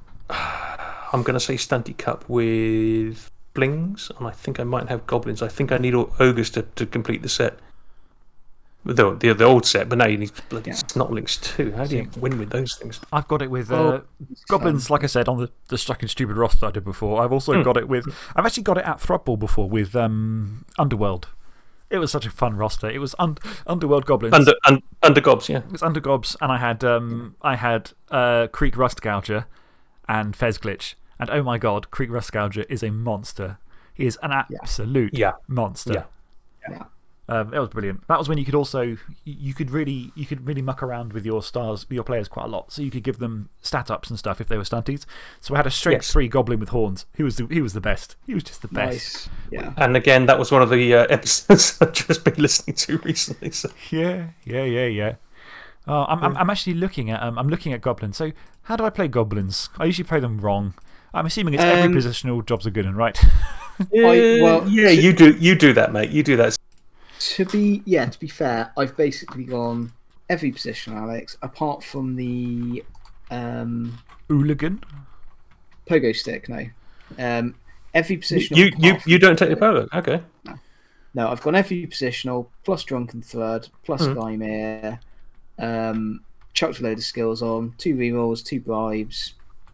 I'm going to say Stunty Cup with flings, and I think I might have goblins. I think I need ogres to, to complete the set. The, the, the old set, but now you need bloody yeah. Snotlings too. How do you win with those things? I've got it with uh, oh, goblins, like I said, on the, the stuck and stupid roster I did before. I've also mm. got it with. I've actually got it at Thrudball before with um, Underworld. It was such a fun roster. It was un Underworld Goblins. Under, un Undergobs, yeah. It was Undergobs, and I had, um, I had uh, Creek Rustgouger and Fez Glitch. And oh my god, Creek Rustgouger is a monster. He is an absolute yeah. monster. Yeah. yeah. Um, it was brilliant. That was when you could also you could really you could really muck around with your stars, with your players quite a lot. So you could give them stat ups and stuff if they were stunties. So I had a straight yes. three goblin with horns. He was the, he was the best. He was just the best. Nice. Yeah. And again, that was one of the uh, episodes I've just been listening to recently. So. Yeah, yeah, yeah, yeah. Oh, I'm, I'm I'm actually looking at um, I'm looking at goblins. So how do I play goblins? I usually play them wrong. I'm assuming it's um, every positional jobs are good and right. Yeah, I, well, yeah, you do you do that, mate. You do that. To be, yeah, to be fair, I've basically gone every position, Alex, apart from the um, Hooligan? Pogo stick, no. Um, every position. You, you, you don't take the pogo, okay. No. no, I've gone every positional, plus Drunken Thread, plus mm. Guymere, um, chucked a load of skills on, two rerolls, two bribes.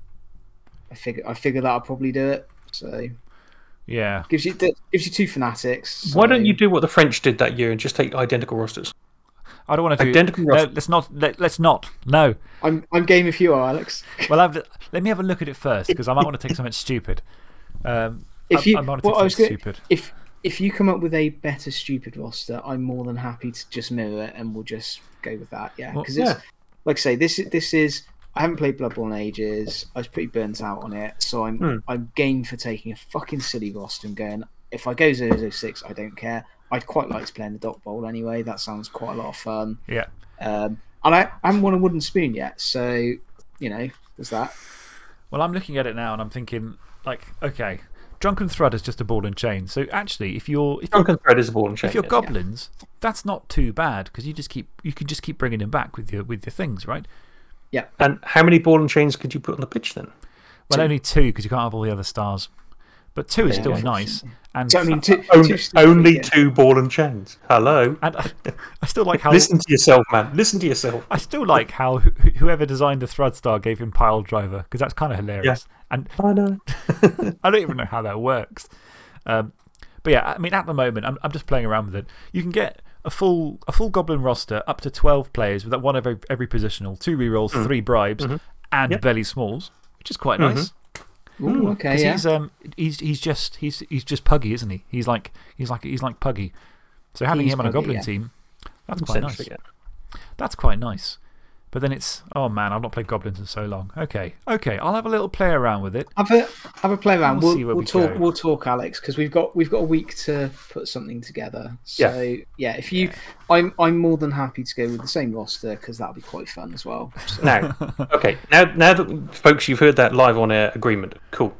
I figure, I figure that'll probably do it, so. Yeah. Gives you, gives you two fanatics. So. Why don't you do what the French did that year and just take identical rosters? I don't want to do identical no, let's not. Let, let's not. No. I'm, I'm game if you are, Alex. Well, I've, let me have a look at it first because I might want to take something stupid. Um, if you, I, I might well, take I was something gonna, stupid. If, if you come up with a better stupid roster, I'm more than happy to just mirror it and we'll just go with that. Yeah. Because well, it's, yeah. like I say, this, this is. I haven't played Blood Bowl in ages. I was pretty burnt out on it. So I'm, hmm. I'm game for taking a fucking silly roster and going, if I go zero zero six, I don't care. I'd quite like to play in the Dot Bowl anyway. That sounds quite a lot of fun. Yeah. Um, and I, I haven't won a wooden spoon yet. So, you know, there's that. Well, I'm looking at it now and I'm thinking, like, okay, Drunken Thread is just a ball and chain. So actually, if you're. If Drunken Thread is a ball and chain. If you're yes. goblins, yeah. that's not too bad because you, just keep, you can just keep bringing them back with your, with your things, right? Yeah. And how many ball and chains could you put on the pitch then? Well, two. only two because you can't have all the other stars. But two is yeah, still nice. And so, I mean, two, only, two only two ball and chains. Hello. And I, I still like how. Listen to yourself, man. Listen to yourself. I still like how wh whoever designed the Thread Star gave him Pile Driver because that's kind of hilarious. Yeah. And I know. I don't even know how that works. Um, But yeah, I mean, at the moment, I'm, I'm just playing around with it. You can get a full, a full Goblin roster up to twelve players with one of every, every positional, two rerolls, mm. three bribes, -hmm. and yep. belly smalls, which is quite nice. -hmm. Ooh, okay. Yeah. He's, um, he's, he's, just, he's, he's just Puggy, isn't he? He's like, he's like, he's like Puggy. So having he's him on Puggy, a Goblin yeah. team, that's quite nice. Yeah. That's quite nice. But then it's, oh man, I've not played Goblins in so long. Okay, okay, I'll have a little play around with it. Have a, have a play around. We'll, we'll, we'll, we talk, go. we'll talk, Alex, because we've got, we've got a week to put something together. So, yeah, yeah if you, yeah. I'm, I'm more than happy to go with the same roster because that'll be quite fun as well. So. Now, okay, now, now that, folks, you've heard that live on air agreement, cool.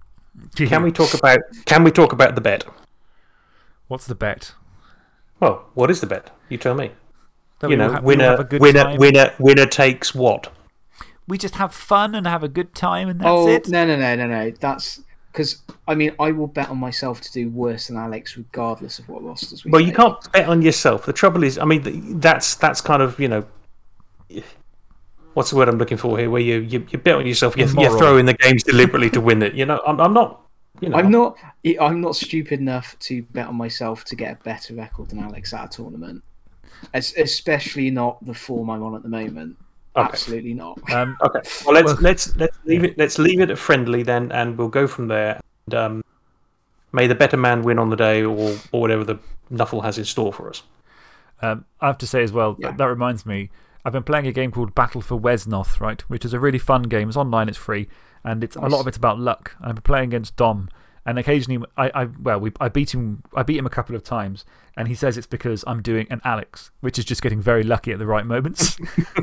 Can we talk about, can we talk about the bet? What's the bet? Well, what is the bet? You tell me. That you we know, have, winner, winner, winner, winner takes what? We just have fun and have a good time, and that's oh, it. No, no, no, no, no. That's because, I mean, I will bet on myself to do worse than Alex, regardless of what rosters we Well, take. you can't bet on yourself. The trouble is, I mean, that's, that's kind of, you know, what's the word I'm looking for here? Where you, you, you bet on yourself, you, you throw in the games deliberately to win it. You know, I'm, I'm not. You know, I'm not. I'm not stupid enough to bet on myself to get a better record than Alex at a tournament. As, especially not the form I'm on at the moment. Okay. Absolutely not. Um, okay. Well, let's well, let's let's leave it. Let's leave it at friendly then, and we'll go from there. And, um, may the better man win on the day, or or whatever the Nuffle has in store for us. Um, I have to say as well. Yeah. That, that reminds me. I've been playing a game called Battle for Wesnoth, right? Which is a really fun game. It's online. It's free, and it's nice. A lot of it's about luck. I've been playing against Dom. And occasionally, I, I, well, we, I, beat him, I beat him a couple of times, and he says it's because I'm doing an Alex, which is just getting very lucky at the right moments.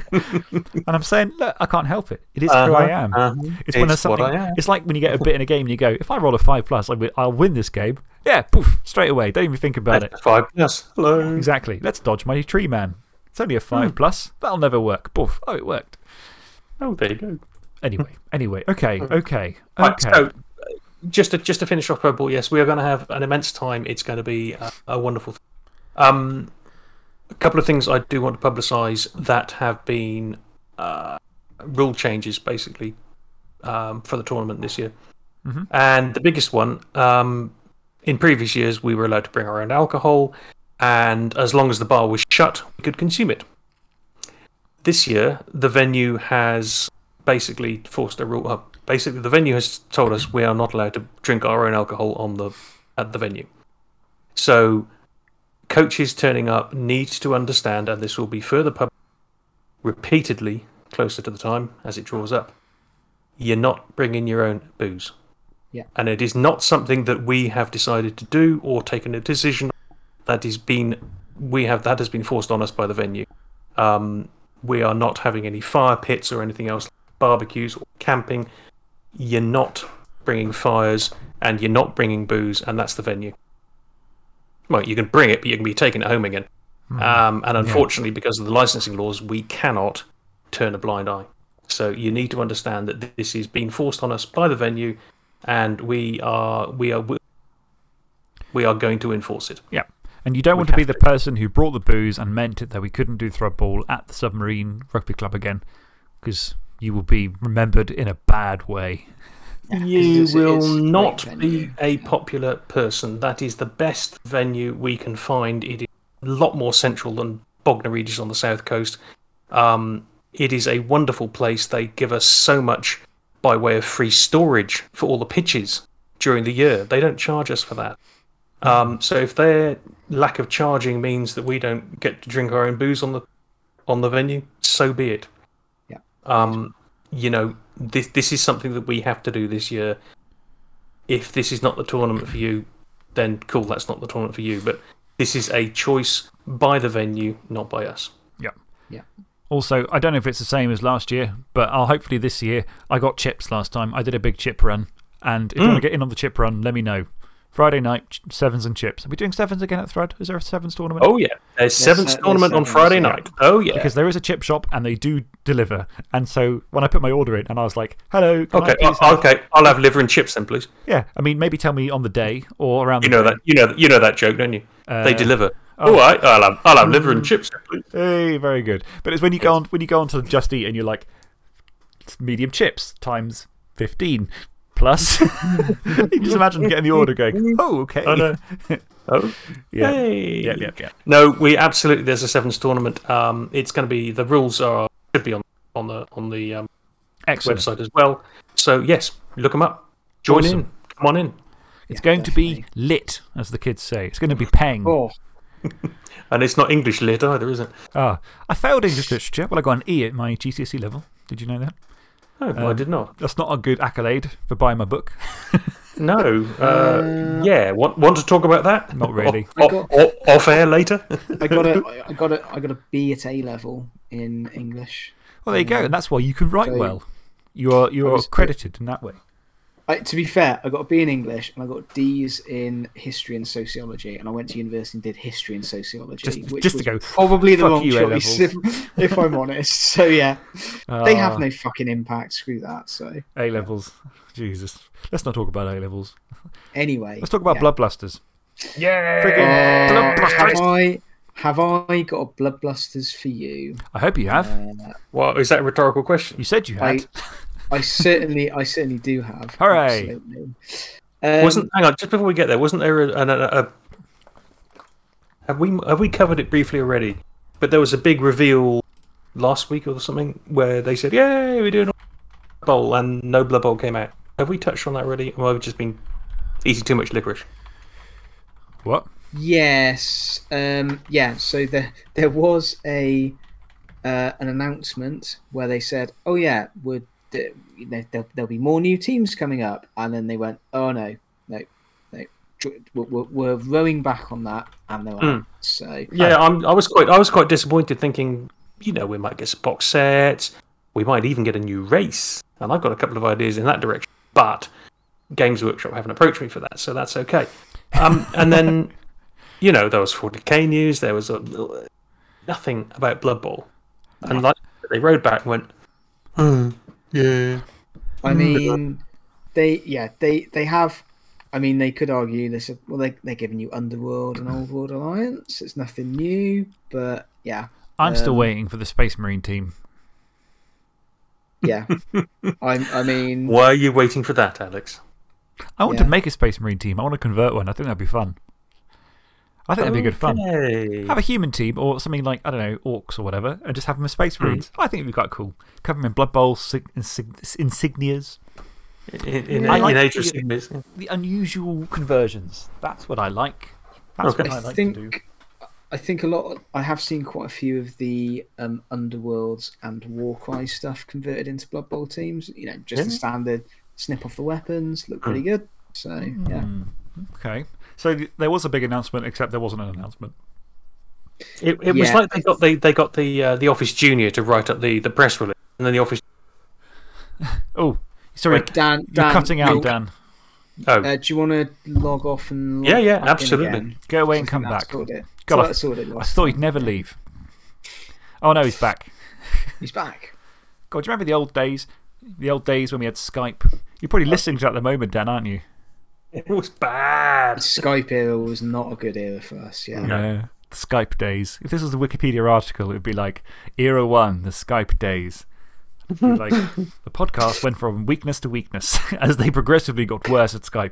And I'm saying, look, I can't help it. It is uh -huh, who I am. Uh -huh. It's, when it's something, what I am. It's like when you get a bit in a game and you go, if I roll a five plus, I'll win this game. Yeah, poof, straight away. Don't even think about That's it. Five plus. Hello. Exactly. Let's dodge my tree man. It's only a five hmm. plus. That'll never work. Poof. Oh, it worked. Oh, there you go. Anyway, anyway. Okay, okay. okay. Right, so, Just to, just to finish off Red Bull, yes, we are going to have an immense time. It's going to be a, a wonderful thing. Um, a couple of things I do want to publicise that have been uh, rule changes, basically, um, for the tournament this year. Mm-hmm. And the biggest one, um, in previous years, we were allowed to bring our own alcohol, and as long as the bar was shut, we could consume it. This year, the venue has basically forced a rule up. Basically, the venue has told us we are not allowed to drink our own alcohol on the, at the venue. So, coaches turning up need to understand, and this will be further published repeatedly closer to the time as it draws up, you're not bringing your own booze. Yeah. And it is not something that we have decided to do or taken a decision. That is been, we have, that has been forced on us by the venue. Um, we are not having any fire pits or anything else, barbecues or camping. You're not bringing fires and you're not bringing booze, and that's the venue. Well, you can bring it, but you can be taking it home again. Mm. Um, and unfortunately, yeah. because of the licensing laws, we cannot turn a blind eye. So you need to understand that this is being forced on us by the venue, and we are we are we are going to enforce it. Yeah, and you don't we want to be the to. person who brought the booze and meant it that we couldn't do throw ball at the Submarine Rugby Club again, because you will be remembered in a bad way. You it's, will it's not be a popular person. That is the best venue we can find. It is a lot more central than Bognor Regis on the south coast. Um, it is a wonderful place. They give us so much by way of free storage for all the pitches during the year. They don't charge us for that. Um, so if their lack of charging means that we don't get to drink our own booze on the, on the venue, so be it. Yeah. Um, you know, this this is something that we have to do this year. If this is not the tournament for you, then cool, that's not the tournament for you. But this is a choice by the venue, not by us. Yeah. Yeah. Also, I don't know if it's the same as last year, but I'll hopefully this year. I got chips last time. I did a big chip run. And if mm. you want to get in on the chip run, let me know. Friday night, sevens and chips. Are we doing sevens again at Thrud? Is there a sevens tournament? Oh, yeah. There's sevens uh, tournament there's on Friday sevens, night. Oh, yeah. Because there is a chip shop and they do deliver. And so when I put my order in, and I was like, hello. Can okay, I please I'll, have... okay. I'll have liver and chips then, please. Yeah. I mean, maybe tell me on the day or around you the know day. that you know you know that joke, don't you? Uh, they deliver. Oh, All right, I'll have, I'll have liver and chips then, please. Hey, very good. But it's when you, go on, when you go on to Just Eat and you're like, medium chips times fifteen. plus. You can just imagine getting the order going, oh, okay. Oh, no. Oh, yeah. Hey. Yeah, yeah, yeah. No, we absolutely, there's a sevens tournament. Um, it's going to be, the rules are, should be on, on the, on the um, Excellent. website as well. So, yes, look them up. Join Awesome. in. Come on in. It's Yeah, going definitely. to be lit, as the kids say. It's going to be peng. Oh, And it's not English lit either, is it? Ah, I failed English literature, but I got an E at my G C S E level. Did you know that? Oh, I Um, did not. That's not a good accolade for buying my book. No. Uh, yeah. Want, want to talk about that? Not really. Off, off, off, off air later? I got a, I got a, I got a B at A level in English. Well, there you go. And that's why you can write So- well. You are, you I are was- credited in that way. I, to be fair, I got a B in English and I got D's in history and sociology, and I went to university and did history and sociology, Just- which just to was go, probably the "Fuck wrong you, choice, A-levels." if, if I'm honest. So yeah, they Ah, have no fucking impact. Screw that. So A levels. Jesus. Let's not talk about A levels. anyway, Let's talk about yeah. Bloodblusters. Yeah. Friggin' Uh, Bloodblusters. have I have I got a Bloodblusters for you? I hope you have. Uh, Well, is that a rhetorical question? You said you I had. I certainly I certainly do have. Hooray. Absolutely. Um, Wasn't hang on, just before we get there, wasn't there a, a, a, a have we have we covered it briefly already? But there was a big reveal last week or something where they said, "Yay, we're doing a Blood Bowl," and no Blood Bowl came out. Have we touched on that already? Or have we just been eating too much licorice? What? Yes. Um, yeah. So there there was a uh, an announcement where they said, "Oh yeah, would you know, there'll, there'll be more new teams coming up," and then they went, "Oh no, no, no, we're, we're, we're rowing back on that," and they're like, so Yeah, I'm, I was quite I was quite disappointed, thinking, you know, we might get some box sets, we might even get a new race, and I've got a couple of ideas in that direction. But Games Workshop haven't approached me for that, so that's okay. Um, and then, you know, there was forty K news, there was a, nothing about Blood Bowl, and like they rode back and went, hmm, yeah. I mean, they yeah they they have. I mean, they could argue they said, well, they they're giving you Underworld and Old World Alliance. It's nothing new, but yeah, I'm still Um, waiting for the Space Marine team. yeah. I I mean, Why are you waiting for that, Alex? I want Yeah. to make a Space Marine team. I want to convert one. I think that'd be fun. I think that'd be good fun. Okay. Have a human team or something like, I don't know, orcs or whatever, and just have them as Space Marines. I think it'd be quite cool. Cover them in Blood Bowl sig- insig- insignias. In, in, I in like Age the- of Sigmars, yeah. The unusual conversions. That's what I like. That's Okay. what I I like think to do. I think a lot. I have seen quite a few of the um, Underworlds and Warcry stuff converted into Blood Bowl teams. You know, just the Yeah. standard snip off the weapons, look pretty good. So yeah, Hmm, okay. So th- there was a big announcement, except there wasn't an announcement. It, it was Yeah. like they got the they got the uh, the Office Junior to write up the, the press release, and then the Office. Oh, sorry. Wait, Dan, You're Dan, cutting out, you'll- Dan. Oh, Uh, do you want to log off and log Yeah, yeah, back in absolutely. again? Go away and I come think that's back. sorted. God, So I- that's sorted I last thought he'd time. never leave. Oh, no, he's back. He's back. God, do you remember the old days? The old days when we had Skype? You're probably listening to that at the moment, Dan, aren't you? it was bad. Skype era was not a good era for us. Yeah. Yeah. The Skype days. If this was a Wikipedia article, it would be like Era one, the Skype days. It'd be like the podcast went from weakness to weakness as they progressively got worse at Skype.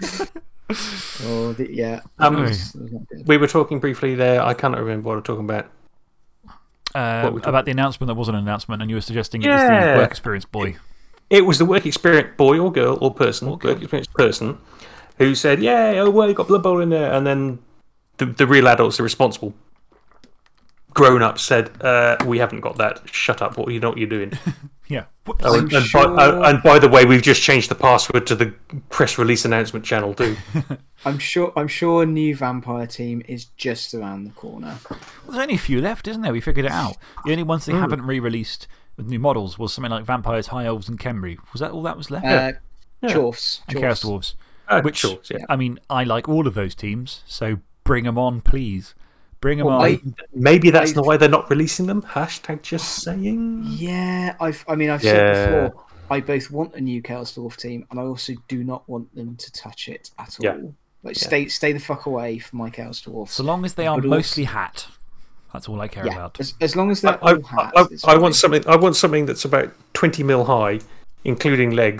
Oh, the, yeah. Um, That was- that was not good. We were talking briefly there. I cannot remember what I'm talking about. Uh, What we talking- about the announcement that wasn't an announcement, and you were suggesting it was the Yeah. work experience boy. It was the work experience boy or girl or person, Or girl. work experience person, who said, "Yeah, oh well, you got Blood Bowl in there," and then the the real adults, the responsible grown ups, said, uh, "We haven't got that. Shut up! What you know what you're doing." Yeah. Whoops. Oh, I'm and, and, sure- by, uh, and by the way, we've just changed the password to the press release announcement channel too. I'm sure. I'm sure a new vampire team is just around the corner. There's only a few left, isn't there? We figured it out. The only ones they haven't re released with new models was something like Vampires, High Elves, and Khemri. Was that all that was left? Uh, Yeah. Chorfs. And Chorfs. Chaos Dwarves. Uh, Which, sure, yeah. I mean, I like all of those teams, so bring them on, please. Bring them Well, on. I- Maybe that's I've- why they're not releasing them. Hashtag just saying. Yeah, I've. I mean, I've Yeah. said before. I both want a new Chaos Dwarf team, and I also do not want them to touch it at all. Yeah. Like, Yeah. stay, stay the fuck away from my Chaos Dwarfs. So long as they are But mostly hat. That's all I care yeah, about. as, as long as I, they're I, all hats. I, it's I want fine. something. I want something that's about twenty mil high, including legs,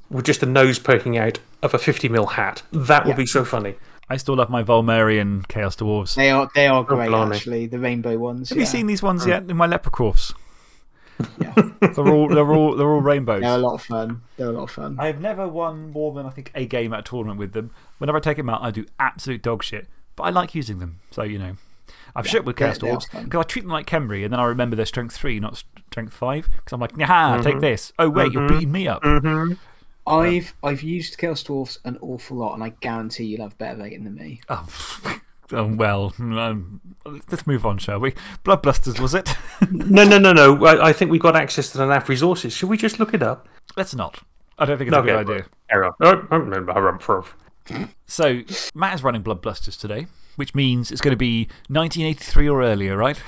with just a nose poking out of a fifty mil hat. That would Yeah. be so funny. I still love my Volmerian Chaos Dwarves. They are they are great, blimey. actually. The rainbow ones. Have yeah. you seen these ones yet in my Leprechaufs? Yeah. They're all, they're all, they're all rainbows. They're a lot of fun. They're a lot of fun. I've never won more than, I think, a game at a tournament with them. Whenever I take them out, I do absolute dog shit. But I like using them. So, you know. I've Yeah, shit with Chaos they- they are Dwarves fun. because I treat them like Khemri and then I remember they're strength three, not strength five. Because I'm like, nah, take this. Oh, wait, you're beating me up. Mm-hmm. I've, I've used Chaos Dwarfs an awful lot, and I guarantee you'll have better rating than me. Oh, oh, well, um, let's move on, shall we? Bloodbusters, was it? No, no, no, no. I, I think we've got access to enough resources. Should we just look it up? Let's not. I don't think it's Okay, a good idea. Error. Oh, I remember. I remember. So, Matt is running Bloodbusters today, which means it's going to be nineteen eighty-three or earlier, right?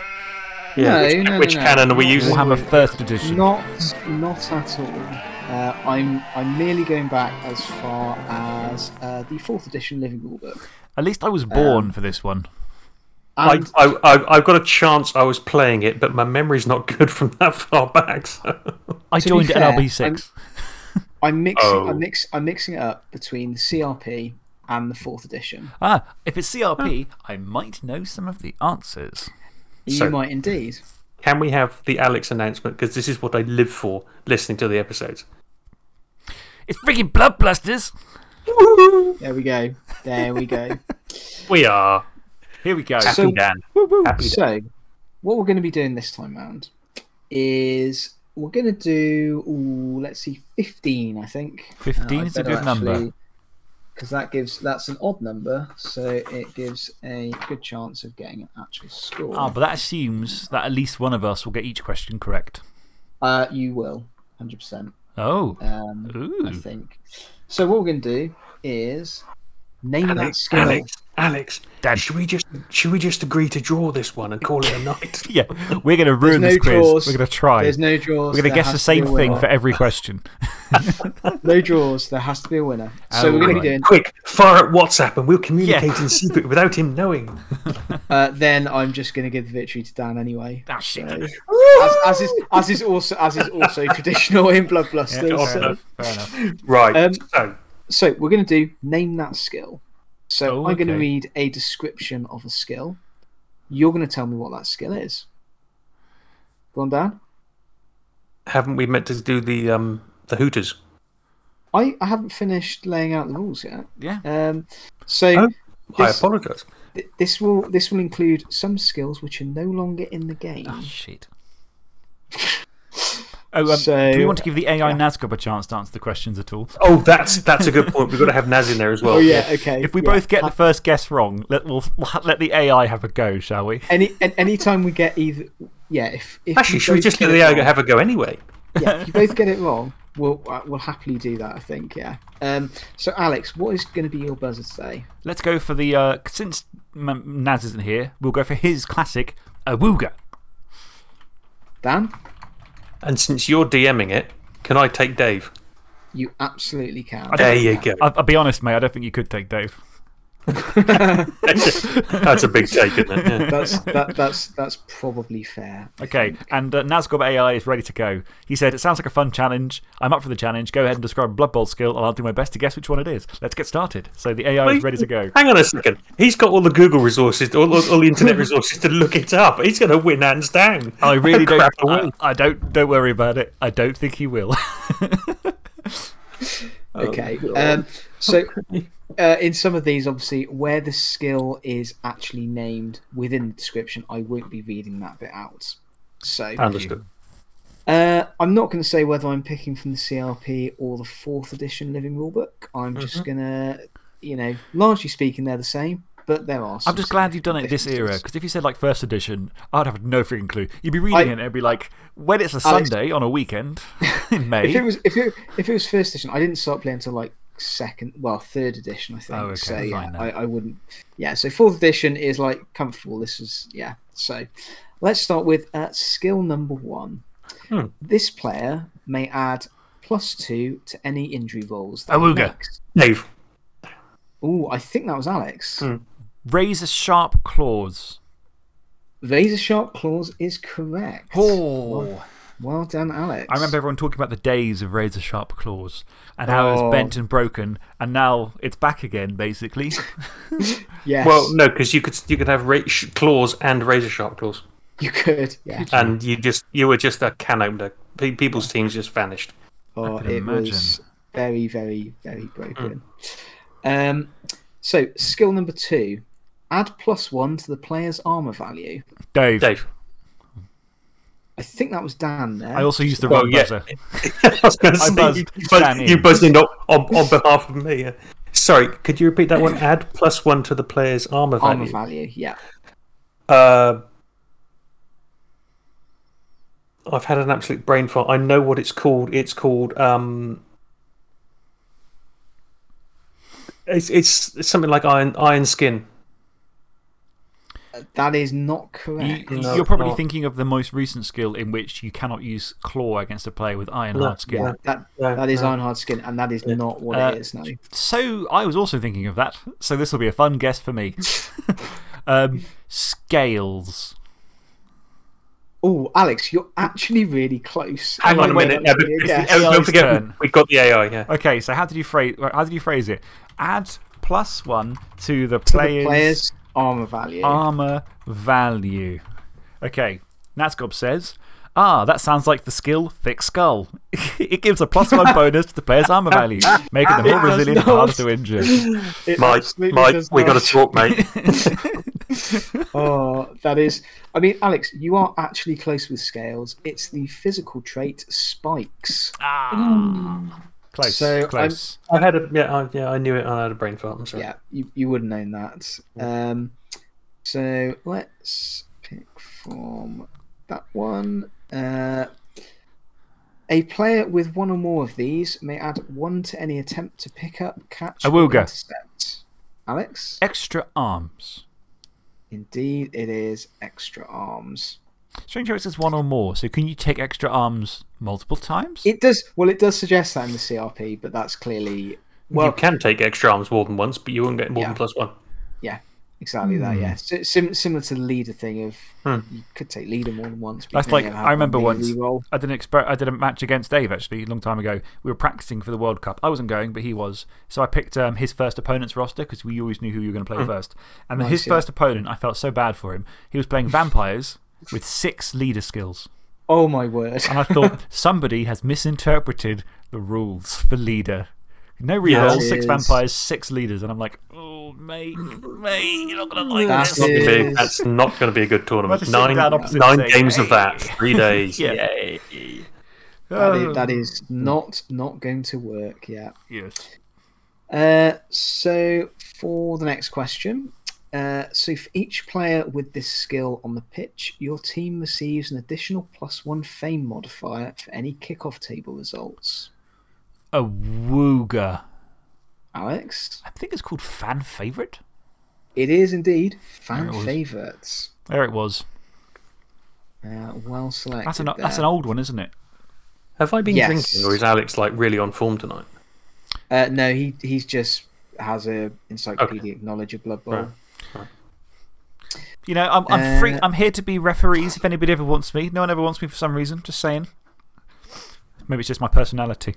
Yeah. No, which no, no, which no. cannon are we Not using? Warhammer first edition. Not, not at all. Uh, I'm, I'm merely going back as far as uh, the fourth edition Living Rulebook. At least I was born for this one. I, And I, I, I've got a chance I was playing it, but my memory's not good from that far back. So. I To be joined at fair, L B six. I'm, mixing, Oh. I'm, mix, I'm mixing it up between the C R P and the fourth edition. Ah, if it's C R P, I might know some of the answers. You So- might indeed. Can we have the Alex announcement? Because this is what I live for, listening to the episodes. It's freaking Bloodbusters! There we go. There we go. We are. Here we go. Happy So- Dan. Woo woo. Happy Dan. So, what we're going to be doing this time round is we're going to do, ooh, let's see, fifteen, I think. fifteen is a good number. Because that gives, that's an odd number, so it gives a good chance of getting an actual score. Ah, but that assumes that at least one of us will get each question correct. Uh, you will, one hundred percent. Oh. Um, I Ooh. think. So, what we're going to do is name that Alex, skill. Alex, Alex, Dad. should we, just, should we just agree to draw this one and call it a night? Yeah, we're going to ruin no this quiz. draws. We're going to try. There's no draws. We're going to there guess the has to be same a thing winner. for every question. No draws. There has to be a winner. So, Oh, we're going to right. be doing. Quick, fire at WhatsApp and we'll communicate Yeah. in secret without him knowing. Uh, then I'm just going to give the victory to Dan anyway. Ah, shit. So, as, as is as is also as is also traditional in Blood Yeah, Blusters. fair, so. enough, fair enough. Right, Um, so so we're going to do name that skill. So Oh, I'm going to okay. read a description of a skill. You're going to tell me what that skill is. Go on, Dan. haven't we meant to do the, um, the Hooters? I, I haven't finished laying out the rules yet. Yeah. Um, so Oh, I this, apologise. th- this will this will include some skills which are no longer in the game. Oh, shit. Oh, um, So- do we want to give the A I yeah. Nazgob a chance to answer the questions at all? Oh, that's that's a good point. We've got to have Naz in there as well. Oh yeah, okay. If we yeah. both get the first guess wrong, let, we'll, we'll ha- let the A I have a go, shall we? Any an- anytime we get either, yeah. If, if Actually, you should we both just get let it the A I wrong- have a go anyway? Yeah, if you both get it wrong, we'll uh, we'll happily do that. I think. Yeah. Um. So Alex, what is going to be your buzzer today? Let's go for the. Uh, since M- Naz isn't here, we'll go for his classic, Awooga. Dan, And since you're DMing it, can I take Dave? you absolutely can. There you go. I'll, I'll be honest, mate, I don't think you could take Dave. That's a big take, isn't it? Yeah. That's that that's that's probably fair. I Okay, think. and uh, Nazgob A I is ready to go. He said, it sounds like a fun challenge. I'm up for the challenge. Go ahead and describe a Blood Bowl skill, and I'll do my best to guess which one it is. Let's get started. So the A I is ready to go. Hang on a second. He's got all the Google resources, all, all, all the internet resources to look it up. He's going to win hands down. I really don't. Crap I, away. I don't. Don't worry about it. I don't think he will. Okay. Oh, um. So, uh, in some of these, obviously, where the skill is actually named within the description, I won't be reading that bit out. So, Understood. Uh, I'm not going to say whether I'm picking from the C R P or the fourth edition Living Rulebook. I'm Mm-hmm. just going to, you know, largely speaking, they're the same, but there are some I'm just glad you've done it this era, differences. because if you said like first edition, I'd have no freaking clue. You'd be reading I- it and it'd be like, when it's a Alex- Sunday on a weekend in May. If it was if it if it was first edition, I didn't start playing until like second, well, third edition, I think. Oh, okay, so yeah, fine then. I, I wouldn't. Yeah, so fourth edition is like comfortable. This is yeah. So let's start with uh, skill number one. Hmm. This player may add plus two to any injury rolls. That he Awooga. makes. Dave. Ooh, I think that was Alex. Hmm. Razor sharp claws. Razor sharp claws is correct. Oh. Well done, Alex. I remember everyone talking about the days of razor sharp claws and how it was Oh. bent and broken, and now it's back again, basically. Yes. Well, no, because you could, you could have ra- sh- claws and razor sharp claws. You could, yeah. And you just you were just a can opener. Pe- People's teams just vanished. Oh, can it imagine. was very, very, very broken. Um, so, skill number two. Add plus one to the player's armor value. Dave. Dave. I think that was Dan there. I also used the Well, wrong yeah. buzzer. I was going to I say, buzzed you, buzz- Dan in. you buzzed in on, on, on behalf of me. yeah. Sorry, could you repeat that one? Add plus one to the player's armor value. armor value, yeah. Uh, I've had an absolute brain fart. I know what it's called. It's called. Um, it's, it's it's something like iron iron skin. That is not You, correct. No, you're probably not. thinking of the most recent skill in which you cannot use claw against a player with iron No, hard skin. Yeah, that, No, that is no. iron hard skin, and that is not what Uh, it is, no. So I was also thinking of that. So this will be a fun guess for me. um, scales. Oh, Alex, you're actually really close. Hang on a Wait, minute. wait, Yeah, but wait, it's yeah. the- oh, A I's don't forget, turn. we've got the A I. Yeah. Okay, so how did you phrase, how did you phrase it? Add plus one to the To the player's, player's armor value. armor value. Okay, Natsgob says, ah, that sounds like the skill Thick Skull. It gives a plus one bonus to the player's armor value, making them It more does resilient and not. harder to injure. It Mike, absolutely Mike, does we got not. to talk, mate. Oh, that is. I mean, Alex, you are actually close with scales. It's the physical trait spikes. Ah, close, So, I'm- close. I had a yeah, I, yeah, I knew it. I had a brain fart. I'm sorry. Yeah, you, you would have known that. Um, so let's pick from that one. Uh, a player with one or more of these may add one to any attempt to pick up, catch, or Awooga. intercept. Alex? Extra arms. Indeed, it is extra arms. Strange how it says one or more, so can you take extra arms multiple times? It does. Well, it does suggest that in the C R P, but that's clearly. Well, you can take extra arms more than once, but you won't get more Yeah. than plus one. yeah, exactly that. Yeah, so, sim- similar to the leader thing of Hmm. you could take leader more than once. But That's you can like, only have I remember one once, leader reroll. I did, an exper- I did a match against Dave actually, a long time ago. We were practicing for the World Cup. I wasn't going, but he was. So I picked um, his first opponent's roster because we always knew who you were going to play first. And then Nice, his yeah. first opponent, I felt so bad for him. He was playing vampires with six leader skills. Oh my word! And I thought somebody has misinterpreted the rules for leader. No reroll, Yeah, it six is. vampires, six leaders. And I'm like, oh, mate, mate, you're not going to like That's this. Not gonna be- is- That's not going to be a good tournament. Imagine sitting Nine, down opposite nine saying, games of that, "Hey." three days. Yeah. Yay. That Oh. is, that is not not going to work. Yeah. Yes. Uh, so for the next question, uh, so for each player with this skill on the pitch, your team receives an additional plus one fame modifier for any kickoff table results. A Wooga. Alex, I think it's called Fan Favourite. it is indeed fan There it was. favourites. There it was. Uh, well selected. That's an, that's there. an old one, isn't it? Have I been Yes. drinking, or is Alex like really on form tonight? Uh, no, he he's just has a encyclopedic knowledge of Blood Bowl. Right. You know, I'm, I'm, free, Uh, I'm here to be referees if anybody ever wants me. No one ever wants me for some reason, just saying. Maybe it's just my personality.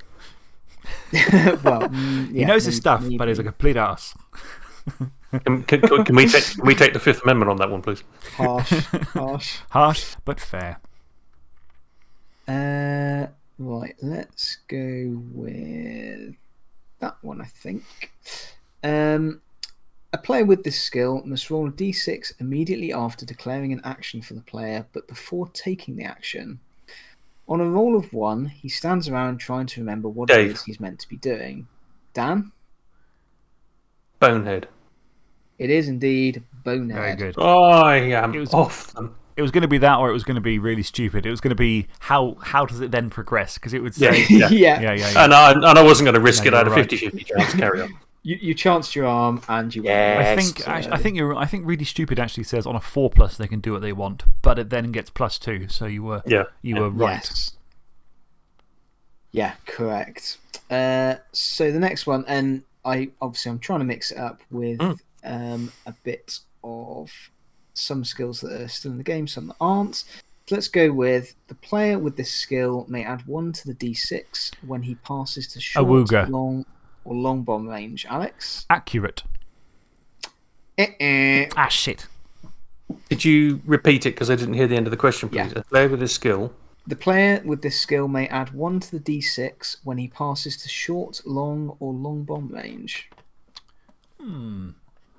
well, mm, he yeah, knows his maybe- stuff, but he's a maybe. complete ass. Can, can, can, can we take, can we take the Fifth Amendment on that one, please? harsh, harsh. Harsh, but fair. Uh, right, let's go with that one, I think. Um, a player with this skill must roll a d six immediately after declaring an action for the player, but before taking the action. On a roll of one, he stands around trying to remember what Dave. it is he's meant to be doing. Dan? Bonehead. It is indeed Bonehead. Very good. I am It was- off them. It was going to be that, or it was going to be really stupid. It was going to be how, how does it then progress? Because it would Yeah, say. yeah. yeah. Yeah, yeah, yeah. And I, and I wasn't going to risk No, it. I had a you're right. fifty fifty chance. Carry on. You, you chanced your arm and you Yeah. went. I Yes, think, actually, I, think you're, I think really stupid actually says on a four plus they can do what they want, but it then gets plus two. So you were, Yeah. you yeah. were right. Yes. Yeah, correct. Uh, so the next one, and I obviously I'm trying to mix it up with Mm. um, a bit of some skills that are still in the game, some that aren't. So let's go with the player with this skill may add one to the d six when he passes to short, Awooga. long, or long bomb range. Alex? Accurate. Eh-eh. Ah, shit. Did you repeat it because I didn't hear the end of the question, please? Yeah. A player with a skill. The player with this skill may add one to the d six when he passes to short, long, or long bomb range. Hmm.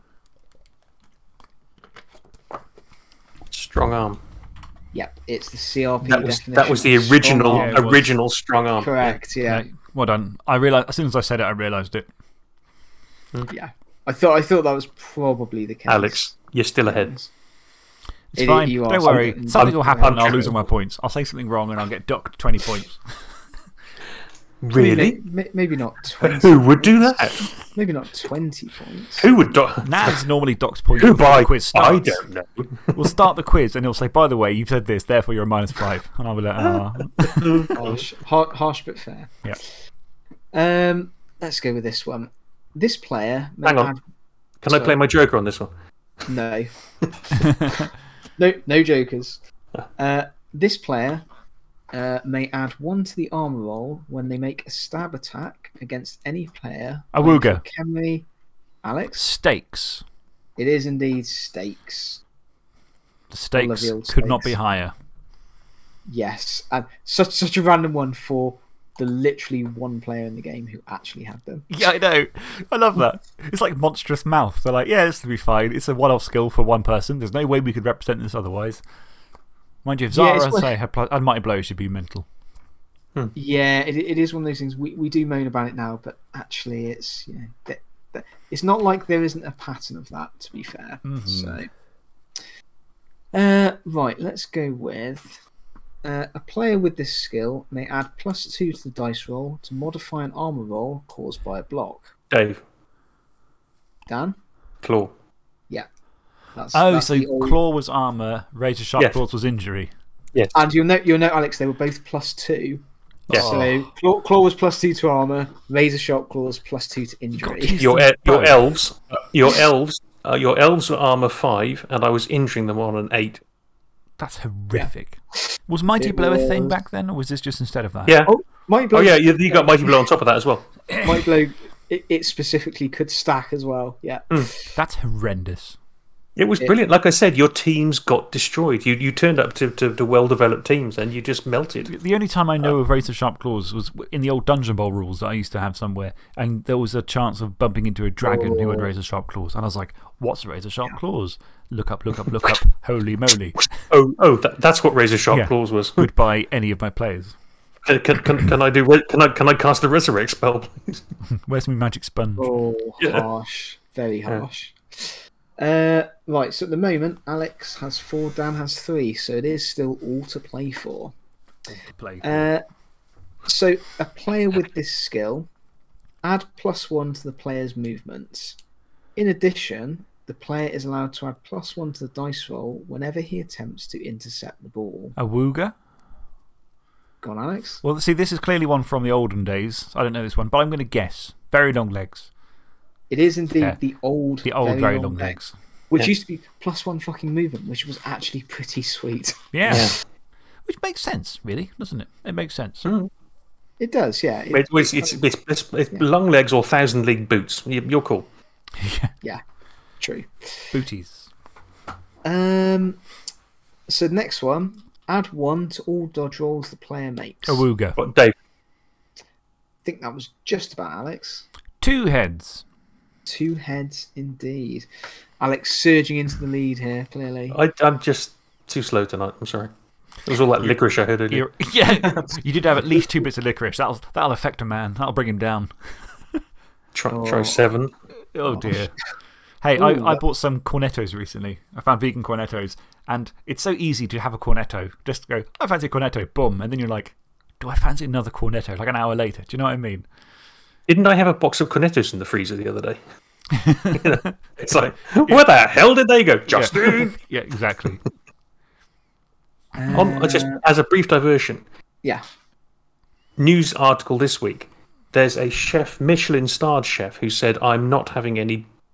Strong arm. Yep, it's the C R P That was, definition. that was the of strong original, arm. Yeah, it was. original strong arm. Correct, yeah. Okay, well done. I realized, as soon as I said it, I realised it. Yeah. I thought, I thought that was probably the case. Alex, you're still ahead. It's It- fine. you are Don't worry. something- Something will happen I'm and I'll lose sure. all my points. I'll say something wrong and I'll get docked twenty points. Really? Maybe, maybe not twenty. Who would do points. that? Maybe not twenty points. Who would do Naz normally docks points Who before by? the quiz I starts. don't know. We'll start the quiz and he'll say, by the way, you've said this, therefore you're a minus five. And I'll be like, ah. Harsh, har- harsh but fair. Yeah. Um, let's go with this one. This player may Hang on. add... Can I Sorry. play my Joker on this one? No. no, no jokers. Uh, this player uh, may add one to the armor roll when they make a stab attack against any player. Awooga. Kenry. Alex? Stakes. It is indeed stakes. The stakes the old could not be stakes. higher. Yes. And such, such a random one for the literally one player in the game who actually had them. Yeah, I know. I love that. It's like Monstrous Mouth. They're like, yeah, this will be fine. It's a one off skill for one person. There's no way we could represent this otherwise. Mind you, if Yeah, Zara it's- say her plus, and Mighty Blow should be mental. Yeah, it, it is one of those things. We, we do moan about it now, but actually, it's you know, that, that, it's not like there isn't a pattern of that, to be fair. Mhm. So, uh, right, let's go with uh, a player with this skill may add plus two to the dice roll to modify an armor roll caused by a block. Dave, Dan? Claw. That's, Oh, that's so the old- Claw was armour, Razor Sharp Yes. Claws was injury. And you'll note, you'll note, Alex, they were both plus two. Yes. So Claw, Claw was plus two to armor, Razor Sharp Claws plus two to injury. to- Your, e- your Both. elves, your elves, uh, your elves were armor five, and I was injuring them on an eight. That's horrific. Was Mighty It Blow a thing was- back then, or was this just instead of that? Yeah. Oh, Mighty Blow, Oh, yeah, you, you got Mighty Blow on top of that as well. Mighty Blow, it, it specifically could stack as well. Yeah. That's horrendous. It was brilliant. Like I said, your teams got destroyed. You, you turned up to, to, to well developed teams and you just melted. The only time I know of Razor Sharp Claws was in the old Dungeon Bowl rules that I used to have somewhere, and there was a chance of bumping into a dragon who had Oh. Razor Sharp Claws. And I was like, what's Razor Sharp Claws? Look up, look up, look up. Holy moly. Oh, oh that, that's what Razor Sharp Yeah. Claws was. Goodbye, any of my players. Can, can, can, can, I do, can, I, can I cast a Resurrect spell, please? Where's my magic sponge? Oh, Yeah. harsh. Very harsh. Uh, right, so at the moment, Alex has four, Dan has three, so it is still all to play for. To play. Uh, so a player with this skill, add plus one to the player's movements. In addition, the player is allowed to add plus one to the dice roll whenever he attempts to intercept the ball. Awooga? Go on, Alex. Well, see, this is clearly one from the olden days. I don't know this one, but I'm going to guess. Very long legs. It is indeed Yeah. the old, The old, very, long leg, legs. which Yeah. used to be plus one fucking movement, which was actually pretty sweet. Yeah. Yeah. Which makes sense, really, doesn't it? It makes sense. It does, yeah. It- It's, it's, it's, it's, it's long legs or thousand league boots. You- You're cool. yeah, true. Booties. Um, so next one, add one to all dodge rolls the player makes. Awooga. But Dave, I think that was just about Alex. Two heads. Two heads indeed. Alex surging into the lead here, clearly. I, I'm just too slow tonight. I'm sorry. It was all that licorice I heard earlier. You're, yeah, you did have at least two bits of licorice. That'll, that'll affect a man. That'll bring him down. Try, Oh. try seven. Oh, dear. Hey, Ooh, I, I that- bought some cornettos recently. I found vegan cornettos. And it's so easy to have a cornetto. Just go, I fancy a cornetto, boom. And then you're like, do I fancy another cornetto? Like an hour later. Do you know what I mean? Didn't I have a box of cornettos in the freezer the other day? You know, it's like, where the hell did they go? Justin! Yeah, exactly. On, I just, Uh, as a brief diversion, yeah. news article this week. There's a chef, Michelin starred chef, who said, I'm not having any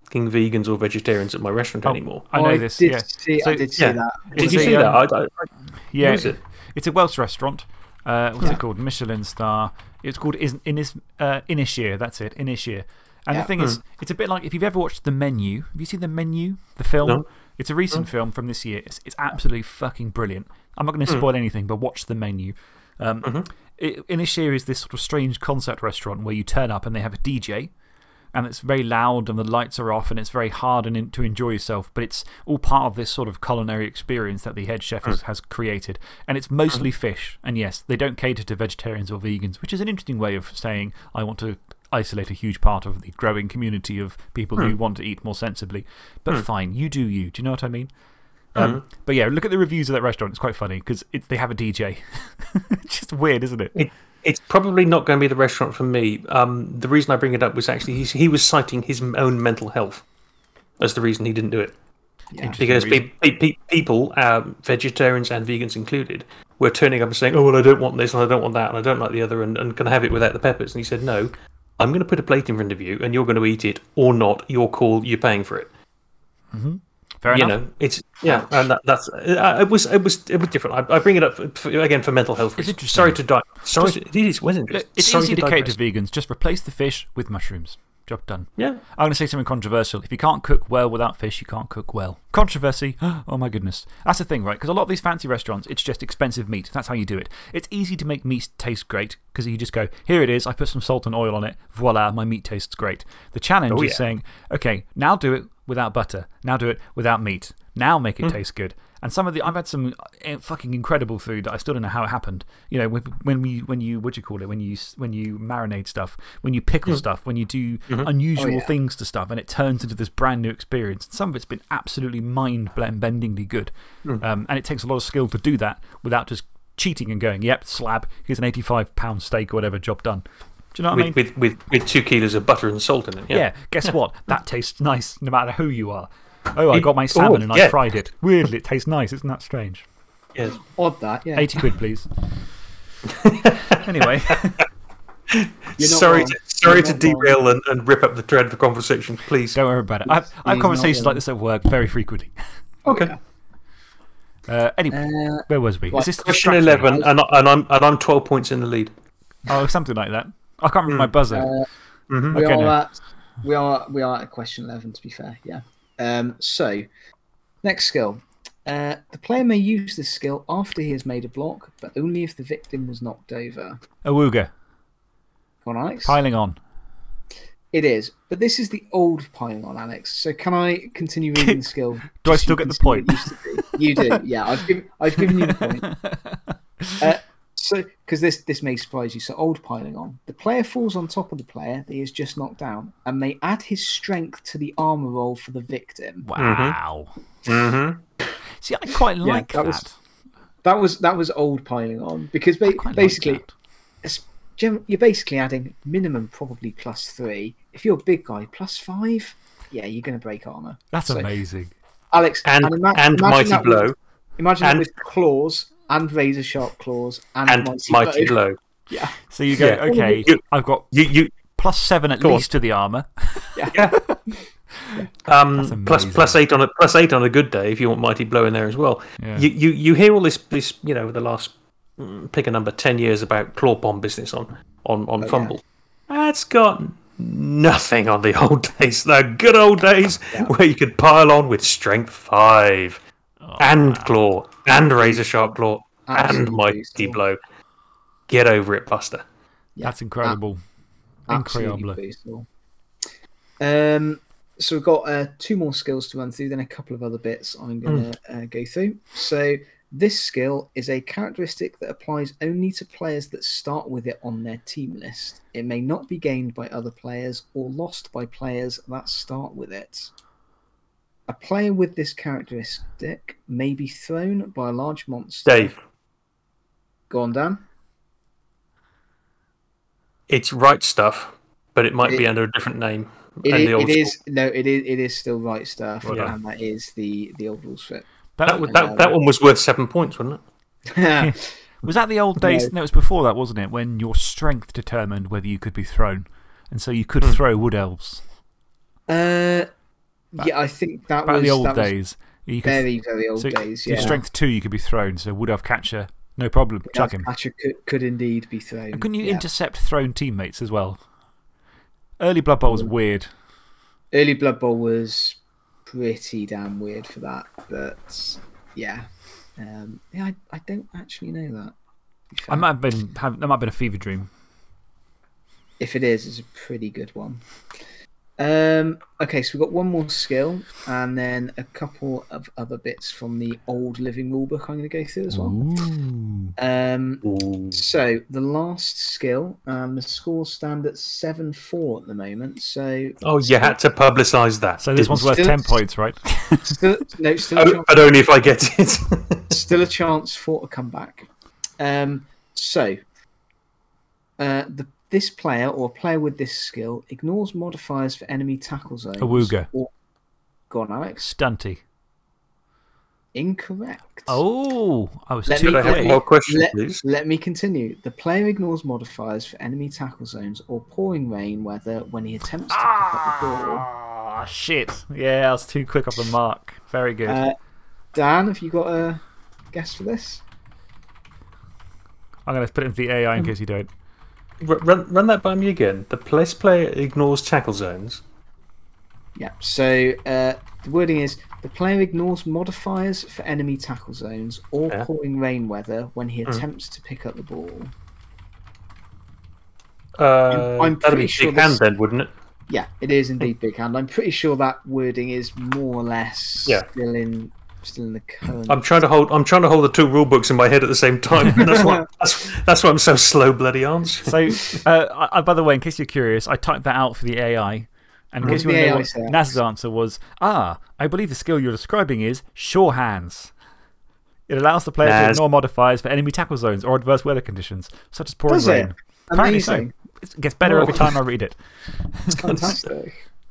asking vegans or vegetarians at my restaurant Oh, anymore. I know I this. Did Yeah. see, So- I did see yeah. that. Did It's you a, see um, that? I, I, Yeah, Who is it? It's a Welsh restaurant. Uh, what's Yeah. it called? Michelin star. It's called Is- Inis, uh, Inisheer. That's it, Inisheer. And Yeah. the thing is, it's a bit like if you've ever watched The Menu. Have you seen The Menu, the film? No. It's a recent film from this year. It's, it's absolutely fucking brilliant. I'm not going to spoil anything, but watch The Menu. Um, Mhm. it, Inisheer is this sort of strange concept restaurant where you turn up and they have a D J. And it's very loud and the lights are off and it's very hard and in, to enjoy yourself. But it's all part of this sort of culinary experience that the head chef has, has created. And it's mostly fish. And yes, they don't cater to vegetarians or vegans, which is an interesting way of saying, I want to isolate a huge part of the growing community of people who want to eat more sensibly. But fine, you do you. Do you know what I mean? Um, but yeah, look at the reviews of that restaurant. It's quite funny because they have a D J. It's just weird, isn't it? It, it's probably not going to be the restaurant for me. Um, the reason I bring it up was actually he's, he was citing his own mental health as the reason he didn't do it. Yeah. Because pe pe pe people, um, vegetarians and vegans included, were turning up and saying, oh, well, I don't want this and I don't want that and I don't like the other and, and can I have it without the peppers? And he said, no, I'm going to put a plate in front of you and you're going to eat it or not. Your call, you're paying for it. -hmm. Fair you enough. know, it's yeah, and that, that's uh, it was it was it was different. I, I bring it up for, for, again for mental health reasons. interesting. Sorry to die. Sorry, Just- to, it is. Was interesting. It's Sorry easy to cater digress. to vegans. Just replace the fish with mushrooms. Job done. Yeah, I'm going to say something controversial. If you can't cook well without fish, you can't cook well. Controversy. Oh my goodness. That's the thing, right? Because a lot of these fancy restaurants, it's just expensive meat. That's how you do it. It's easy to make meat taste great because you just go, here it is. I put some salt and oil on it. Voila, my meat tastes great. The challenge Oh, is yeah. saying, okay, now do it without butter. Now do it without meat. Now make it Hmm. taste good. And some of the, I've had some uh, fucking incredible food that I still don't know how it happened. You know, when, when, we, when you, what do you call it? When you, when you marinate stuff, when you pickle stuff, when you do unusual Oh, yeah. things to stuff, and it turns into this brand new experience. Some of it's been absolutely mind bendingly good. Um, and it takes a lot of skill to do that without just cheating and going, yep, slab, here's an eighty-five pound steak or whatever, job done. Do you know what I mean? with, with with with two kilos of butter and salt in it. Yeah, Yeah, guess what? That tastes nice no matter who you are. Oh, I It- got my salmon oh, and I yeah. fried it. Weirdly, it tastes nice. Isn't that strange? Yes. Odd that, yeah. eighty quid, please. Anyway, You're not Sorry, wrong. to, sorry You're to not wrong. derail and, and rip up the thread of the conversation, please. don't worry about it. I have, I have He's conversations not like this at work very frequently. Okay. Yeah. Uh, anyway, Uh, where was we? right, Is this Question distracting me? eleven, and, I- and I'm and I'm twelve points in the lead. Oh, something like that. I can't remember my buzzer. uh, Mhm. we, Okay, are no. at, we, are, we are at question eleven, to be fair, yeah. Um, so, next skill. Uh, the player may use this skill after he has made a block, but only if the victim was knocked over. Awooga. Go on, Alex. Piling on. It is, but this is the old piling on, Alex. So can I continue reading the skill? Do I just so still you get the can see what point? it used to be? You do, yeah. I've given, I've given you the point. Uh, so, because this this may surprise you. So, old piling on. The player falls on top of the player that he has just knocked down, and may add his strength to the armor roll for the victim. Wow. Mm-hmm. See, I quite like that that. was- That was that was old piling on because ba I quite like basically, that. it's gem- you're basically adding minimum probably plus three. If you're a big guy, plus five. Yeah, you're going to break armor. That's So- amazing. Alex, And ima- and imagine mighty that blow With, imagine And- that with claws and razor sharp claws and, and mighty, mighty blow. blow. Yeah, So you go, Yeah. okay, You- I've got You you plus seven at Go on. least to the armor. yeah. Um, That's plus amazing. plus eight on a plus eight on a good day if you want mighty blow in there as well. Yeah. You you you hear all this this you know the last mm, pick a number ten years about claw bomb business on on on yeah. Fumble. That's got nothing on the old days. The good old days where you could pile on with strength five and claw and razor sharp claw and Absolutely mighty useful. blow. Get over it, Buster. That's incredible. absolutely Incredible. useful. Um, so we've got uh, two more skills to run through, then a couple of other bits I'm going to uh, go through. So this skill is a characteristic that applies only to players that start with it on their team list. It may not be gained by other players or lost by players that start with it. A player with this characteristic may be thrown by a large monster. Dave, Go on, Dan. it's right stuff, but it might It- be under a different name. It, and is, the old it school. is no, it is it is still right stuff, Yeah. and that is the the old rules fit. That, That, was- that, that one was worth seven points, wasn't it? was that the old days? No. No, it was before that, wasn't it? When your strength determined whether you could be thrown. And so you could Hmm. throw wood elves. Uh, Yeah, I think that Back was in the old that was days. You could, very, very old so days. your Yeah. strength two, you could be thrown. So would have catcher, no problem. Chuck him. Catcher could, could indeed be thrown. And couldn't you yeah. intercept thrown teammates as well? Early Blood Bowl was weird. Early Blood Bowl was pretty damn weird for that, but yeah. Um, yeah, I, I don't actually know that. to be I fair. might have been, have, that might have been a fever dream. If it is, it's a pretty good one. Um, okay, so we've got one more skill and then a couple of other bits from the old living rulebook I'm going to go through as well. Ooh. Um, Ooh. so the last skill, um, the scores stand at seven four at the moment. So Oh, you had to publicise that. So this one's worth Still- ten points, right? still, no, still, a Oh, chance, but only if I get it. still a chance for a comeback. Um, so uh, the this player or player with this skill ignores modifiers for enemy tackle zones. Awooga. Or, go on, Alex. Stunty. Incorrect. Oh, I was Let too me- Could I have quick. more questions, Let, please? let me continue. The player ignores modifiers for enemy tackle zones or pouring rain weather when he attempts to pick up the ball. Ah, shit. Yeah, I was too quick off the mark. Very good. Uh, Dan, have you got a guess for this? I'm going to put it into the A I in case you don't. R- run, run that by me again. The place player ignores tackle zones. Yeah. So uh, the wording is the player ignores modifiers for enemy tackle zones or Yeah. pouring rain weather when he attempts to pick up the ball. Uh, I'm that'd pretty be sure big hand this- then, wouldn't it? Yeah, it is indeed big hand. I'm pretty sure that wording is more or less Yeah. still in still in the current. I'm trying to hold. I'm trying to hold the two rule books in my head at the same time. That's why. That's, that's why I'm so slow, bloody arms. So, uh, I, by the way, in case you're curious, I typed that out for the A I. And in What case did you the want to know A I what say, Alex? Naz's answer was, ah, I believe the skill you're describing is sure hands. It allows the player to Naz. ignore modifiers for enemy tackle zones or adverse weather conditions, such as pouring Does it? rain. Apparently so. Amazing. It gets better Oh. every time I read it. It's fantastic.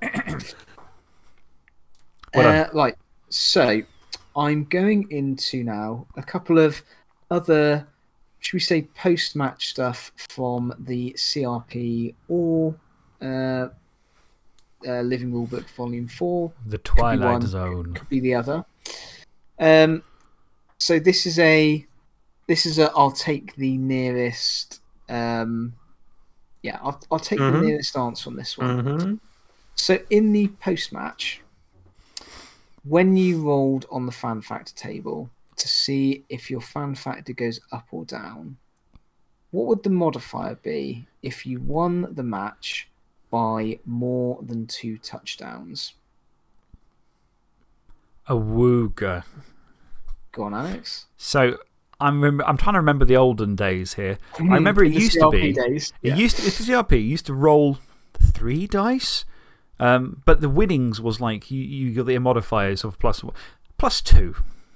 Well done. uh, right. So I'm going into now a couple of other, should we say, post-match stuff from the C R P or uh, uh, Living Rulebook Volume Four. The one. Twilight Zone. Could be the other. Um, so this is a, this is a. I'll take the nearest. Um, yeah, I'll I'll take the Mhm. nearest answer on this one. Mm-hmm. So in the post-match, when you rolled on the fan factor table to see if your fan factor goes up or down, what would the modifier be if you won the match by more than two touchdowns? Awooga. Go on, Alex. So, I'm, rem I'm trying to remember the olden days here. I remember it In the used C to R P be. days. It Yeah. used to, it's the C R P, you used to roll three dice, um, but the winnings was like you, you got the modifiers of plus, plus two.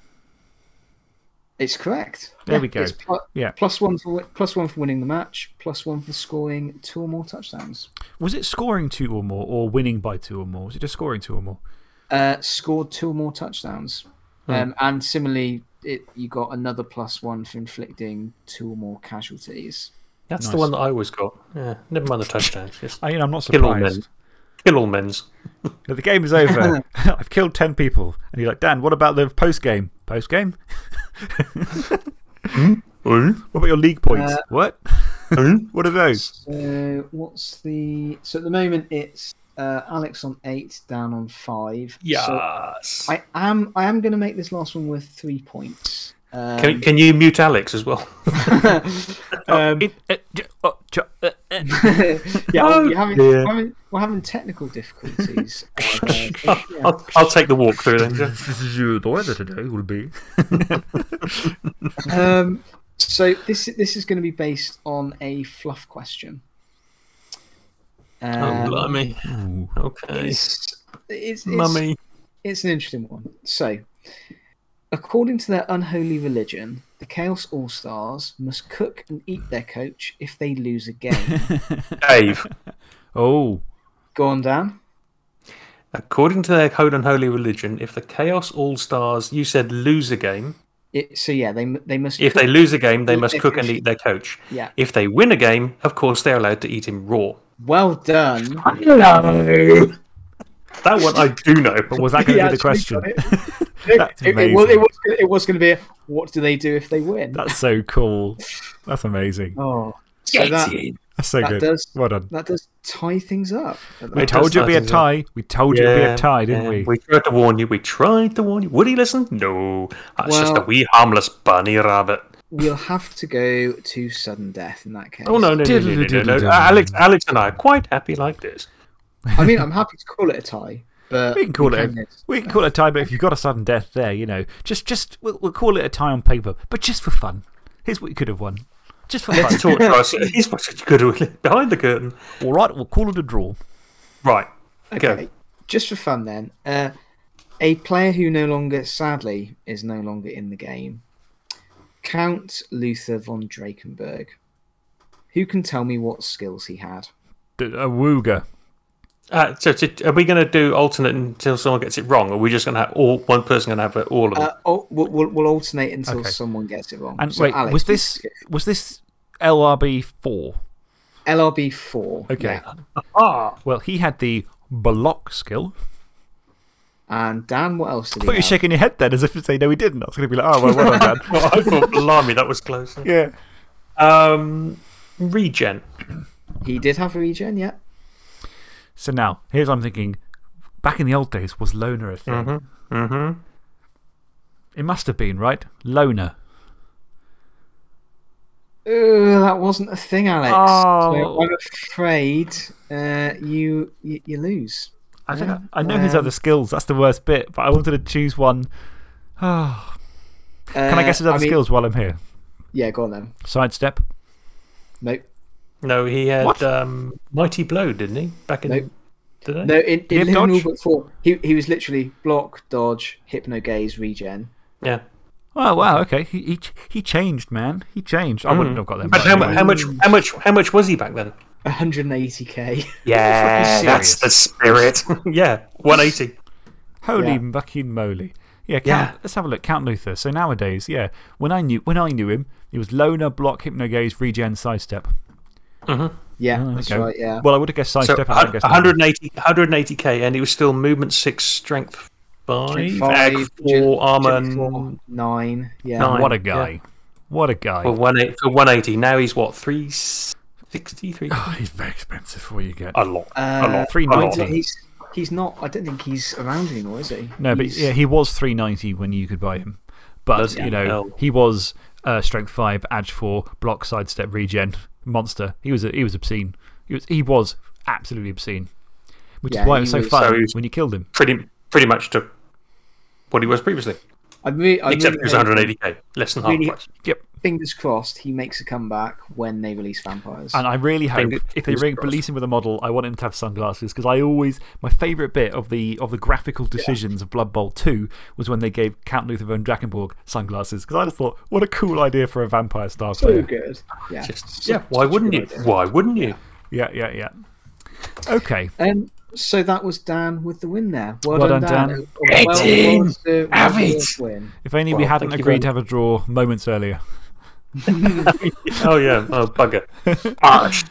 It's correct. There Yeah, we go. it's pl- Yeah. plus one for wi- plus one for winning the match, plus one for scoring two or more touchdowns. Was it scoring two or more or winning by two or more? Was it just scoring two or more? Uh, scored two or more touchdowns. Um, and similarly, it, you got another plus one for inflicting two or more casualties. That's Nice. the one that I always got. Yeah, never mind the touchdowns. Just I mean, I'm not kill all men. surprised. Kill all men's. But the game is over. I've killed ten people. And you're like, Dan, what about the post game? Post game? What about your league points? Uh, what? What are those? So what's the? So at the moment it's uh, Alex on eight, Dan on five. So Yes. I am I am going to make this last one worth three points. Um, Can, can you mute Alex as well? um, It- uh, j- uh, j- uh, uh. yeah, Oh, we're having, dear. having we're having technical difficulties. Uh, yeah. I'll, I'll take the walk through then. Jeff. This is your the weather today will be. Um, so this this is going to be based on a fluff question. Oh, Um, blimey. Okay. it's, it's, it's, Mummy. it's an interesting one. So, according to their unholy religion, the Chaos All Stars must cook and eat their coach if they lose a game. Dave. Oh. Go on, Dan. According to their code and holy religion, if the Chaos All Stars, you said lose a game. It, so yeah, they they must. If cook- they lose a game, they Eat must their cook and coach. eat their coach. Yeah. If they win a game, of course, they're allowed to eat him raw. Well done. Hello. That one I do know. But was that going to He be the actually question? got it. That's It, it, was, amazing. it, was, it was going to be a, what do they do if they win? That's so cool. That's amazing. Oh, so that, That's so that good. does Well done. that does tie things up. at We that. told does you it'd be a tie things up. tie. We told you it'd be a tie, didn't yeah. we? We tried to warn you. We tried to warn you. Would he listen? No. That's just a Well- wee harmless bunny rabbit. We'll have to go to sudden death in that case. Oh, no, no, no, no, no, no, no. Diddle-diddle-diddle. Alex, Alex and I are quite happy like this. I mean, I'm happy to call it a tie, but We can call it. can A, get- we can call it a tie, but if you've got a sudden death there, you know, just just we'll, we'll call it a tie on paper, but just for fun. Here's what you could have won, just for fun. Let's talk to us. He's such good behind the curtain. All right, we'll call it a draw. Right. Okay, just for fun then. Uh, a player who no longer, sadly, is no longer in the game. Count Luther von Drakenberg. Who can tell me what skills he had? D- A wooga. Uh, so, to, are we going to do alternate until someone gets it wrong, or are we just going to have all one person going to have it, all of them? Uh, oh, we'll, we'll, we'll alternate until Okay. someone gets it wrong. And So, wait, Alex, was you this skip. was this L R B four? L R B four? Okay. yeah. ah, Well, he had the block skill. And Dan, what else did I he thought you were have? shaking your head then, as if to say no, he didn't. I was going to be like, oh well, well done, Dan. well, I thought, blimey, that was close. Yeah. Um, regen. He did have regen, yeah. So now, here's what I'm thinking. Back in the old days, was loner a thing? Mm-hmm. Mm-hmm. It must have been, right? Loner. Uh, that wasn't a thing, Alex. Oh. So I'm afraid uh, you, you you lose. I, think Yeah. I, I know his Um, other skills. That's the worst bit. But I wanted to choose one. Oh. Can I guess his other Uh, mean- skills while I'm here? Yeah, go on then. Sidestep. Nope. No, he had What? um, Mighty Blow, didn't he? Back in. Nope. Did he? No, in, he have in Living dodge? Rulebook four, he, he was literally block, dodge, hypno gaze, regen. Yeah. Oh, wow. Okay. He, he, he changed, man. He changed. I wouldn't have got them. But but how, mu- anyway. how much? How much? How much was he back then? one hundred eighty k. Yeah, that's the spirit. yeah, one eighty. Holy Yeah. fucking moly. Yeah, Count, Yeah. let's have a look. Count Luther. So nowadays, yeah, when I knew, when I knew him, he was loner, block, hypnogaze, regen, sidestep. Yeah, Oh, that's okay. right, yeah. Well, I would have guessed So sidestep. I wouldn't have guessed one eighty, one eighty k, and he was still movement six, strength five, Strength ag five, four, gen- armor. gen four, nine. Yeah. Nine. What a yeah. guy. What a guy. For one eighty, for one eighty. Now he's what, three sixty, three? Oh, he's very expensive for what you get. A lot. a Uh, lot. three a lot. ninety. He's, he's not, I don't think he's around anymore, is he? No, but He's- yeah, he was three ninety when you could buy him. But, Bloody you know, hell. he was uh, strength five, edge four, block, sidestep, regen, monster. He was, he was obscene. He was, he was absolutely obscene. Which Yeah, is why it he was so was- fun So he was- when you killed him. Pretty, pretty much to what he was previously. I really, I Except really he was hope- one eighty k, less than half Really- price. Yep. Fingers crossed he makes a comeback when they release Vampires. And I really hope Fingers- if they fingers re- crossed. release him with a model, I want him to have sunglasses because I always, my favourite bit of the, of the graphical decisions of Blood Bowl two was when they gave Count Luther von Drakenborg sunglasses because I just thought, what a cool idea for a vampire star so player. good. Yeah. Just, So- yeah, why such a wouldn't good you? idea. Why wouldn't you? Yeah, yeah, yeah. Okay. Um, so that was Dan with the win there. Well, Well done, done, Dan. Dan. Well, well, Eighteen. well, well, Have well, it. Win. If only we Well, hadn't thank you agreed very to have a draw moments earlier. Oh, yeah. Oh, bugger. Arch.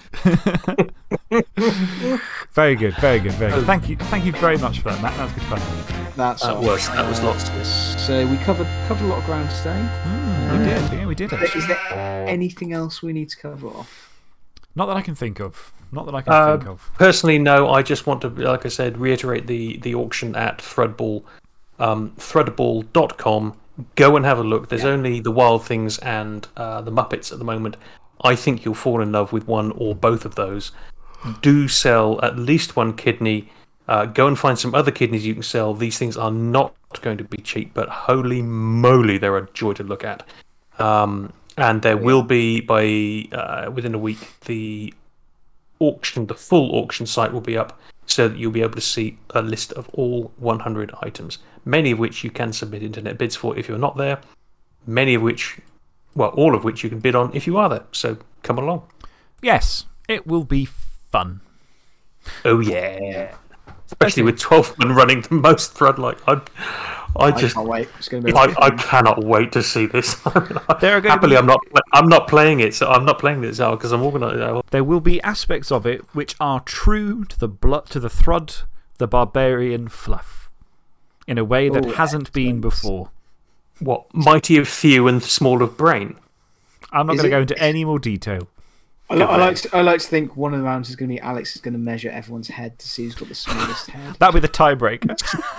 Very good, very good, very good. Thank you, thank you very much for that, Matt. That was good fun. That's That all. was, that was lots to So we covered covered a lot of ground today. Mm, we did, yeah, we did Is actually. there anything else we need to cover off? Not that I can think of. Not that I can Uh, think of. Personally, no. I just want to, like I said, reiterate the, the auction at Threadball, um, threadball dot com. Go and have a look. There's only the Wild Things and uh, the Muppets at the moment. I think you'll fall in love with one or both of those. Do sell at least one kidney. Uh, go and find some other kidneys you can sell. These things are not going to be cheap, but holy moly, they're a joy to look at. Um, and there will be, by uh, within a week, the auction, the full auction site will be up so that you'll be able to see a list of all one hundred items, many of which you can submit internet bids for if you're not there, many of which, well, all of which you can bid on if you are there. So come along. Yes, it will be fun. Oh, yeah. Especially with twelve men running the most thread. Like, I, I I just. can't wait. It's going to be. I, I cannot wait to see this. There are gonna Happily, be- I'm not. I'm not playing it. So I'm not playing this out because I'm organised. There will be aspects of it which are true to the, blood, to the Thrud the barbarian fluff in a way that Ooh, hasn't been excellent. before. What? Mighty of few and small of brain? I'm not Is going to it- go into any more detail. I, li- I, like to, I like to think one of the rounds is going to be Alex is going to measure everyone's head to see who's got the smallest head. That'll be the tiebreaker.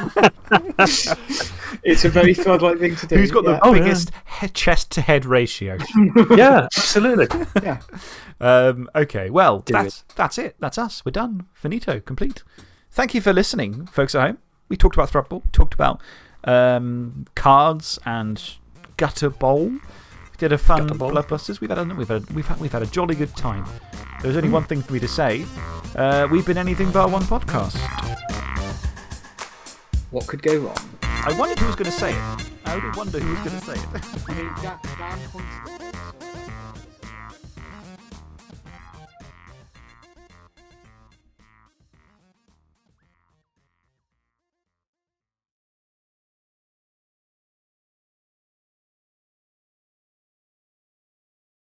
It's a very Thread-like thing to do. Who's got the yeah. Oh, yeah. biggest he- chest to head ratio? Yeah, absolutely. Yeah. Um, okay, well, Do that's, that's it. That's us. We're done. Finito. Complete. Thank you for listening, folks at home. We talked about Thrudball. We talked about um, cards and Gutter Bowl. We did a fun Gutter Bowl. Bloodbusters. We've had, a, we've, had a, we've, had, we've had a jolly good time. There's only one thing for me to say. Uh, we've been anything but one podcast. What could go wrong? I wondered who was going to say it. I only wonder who was going to say it. I mean, that, that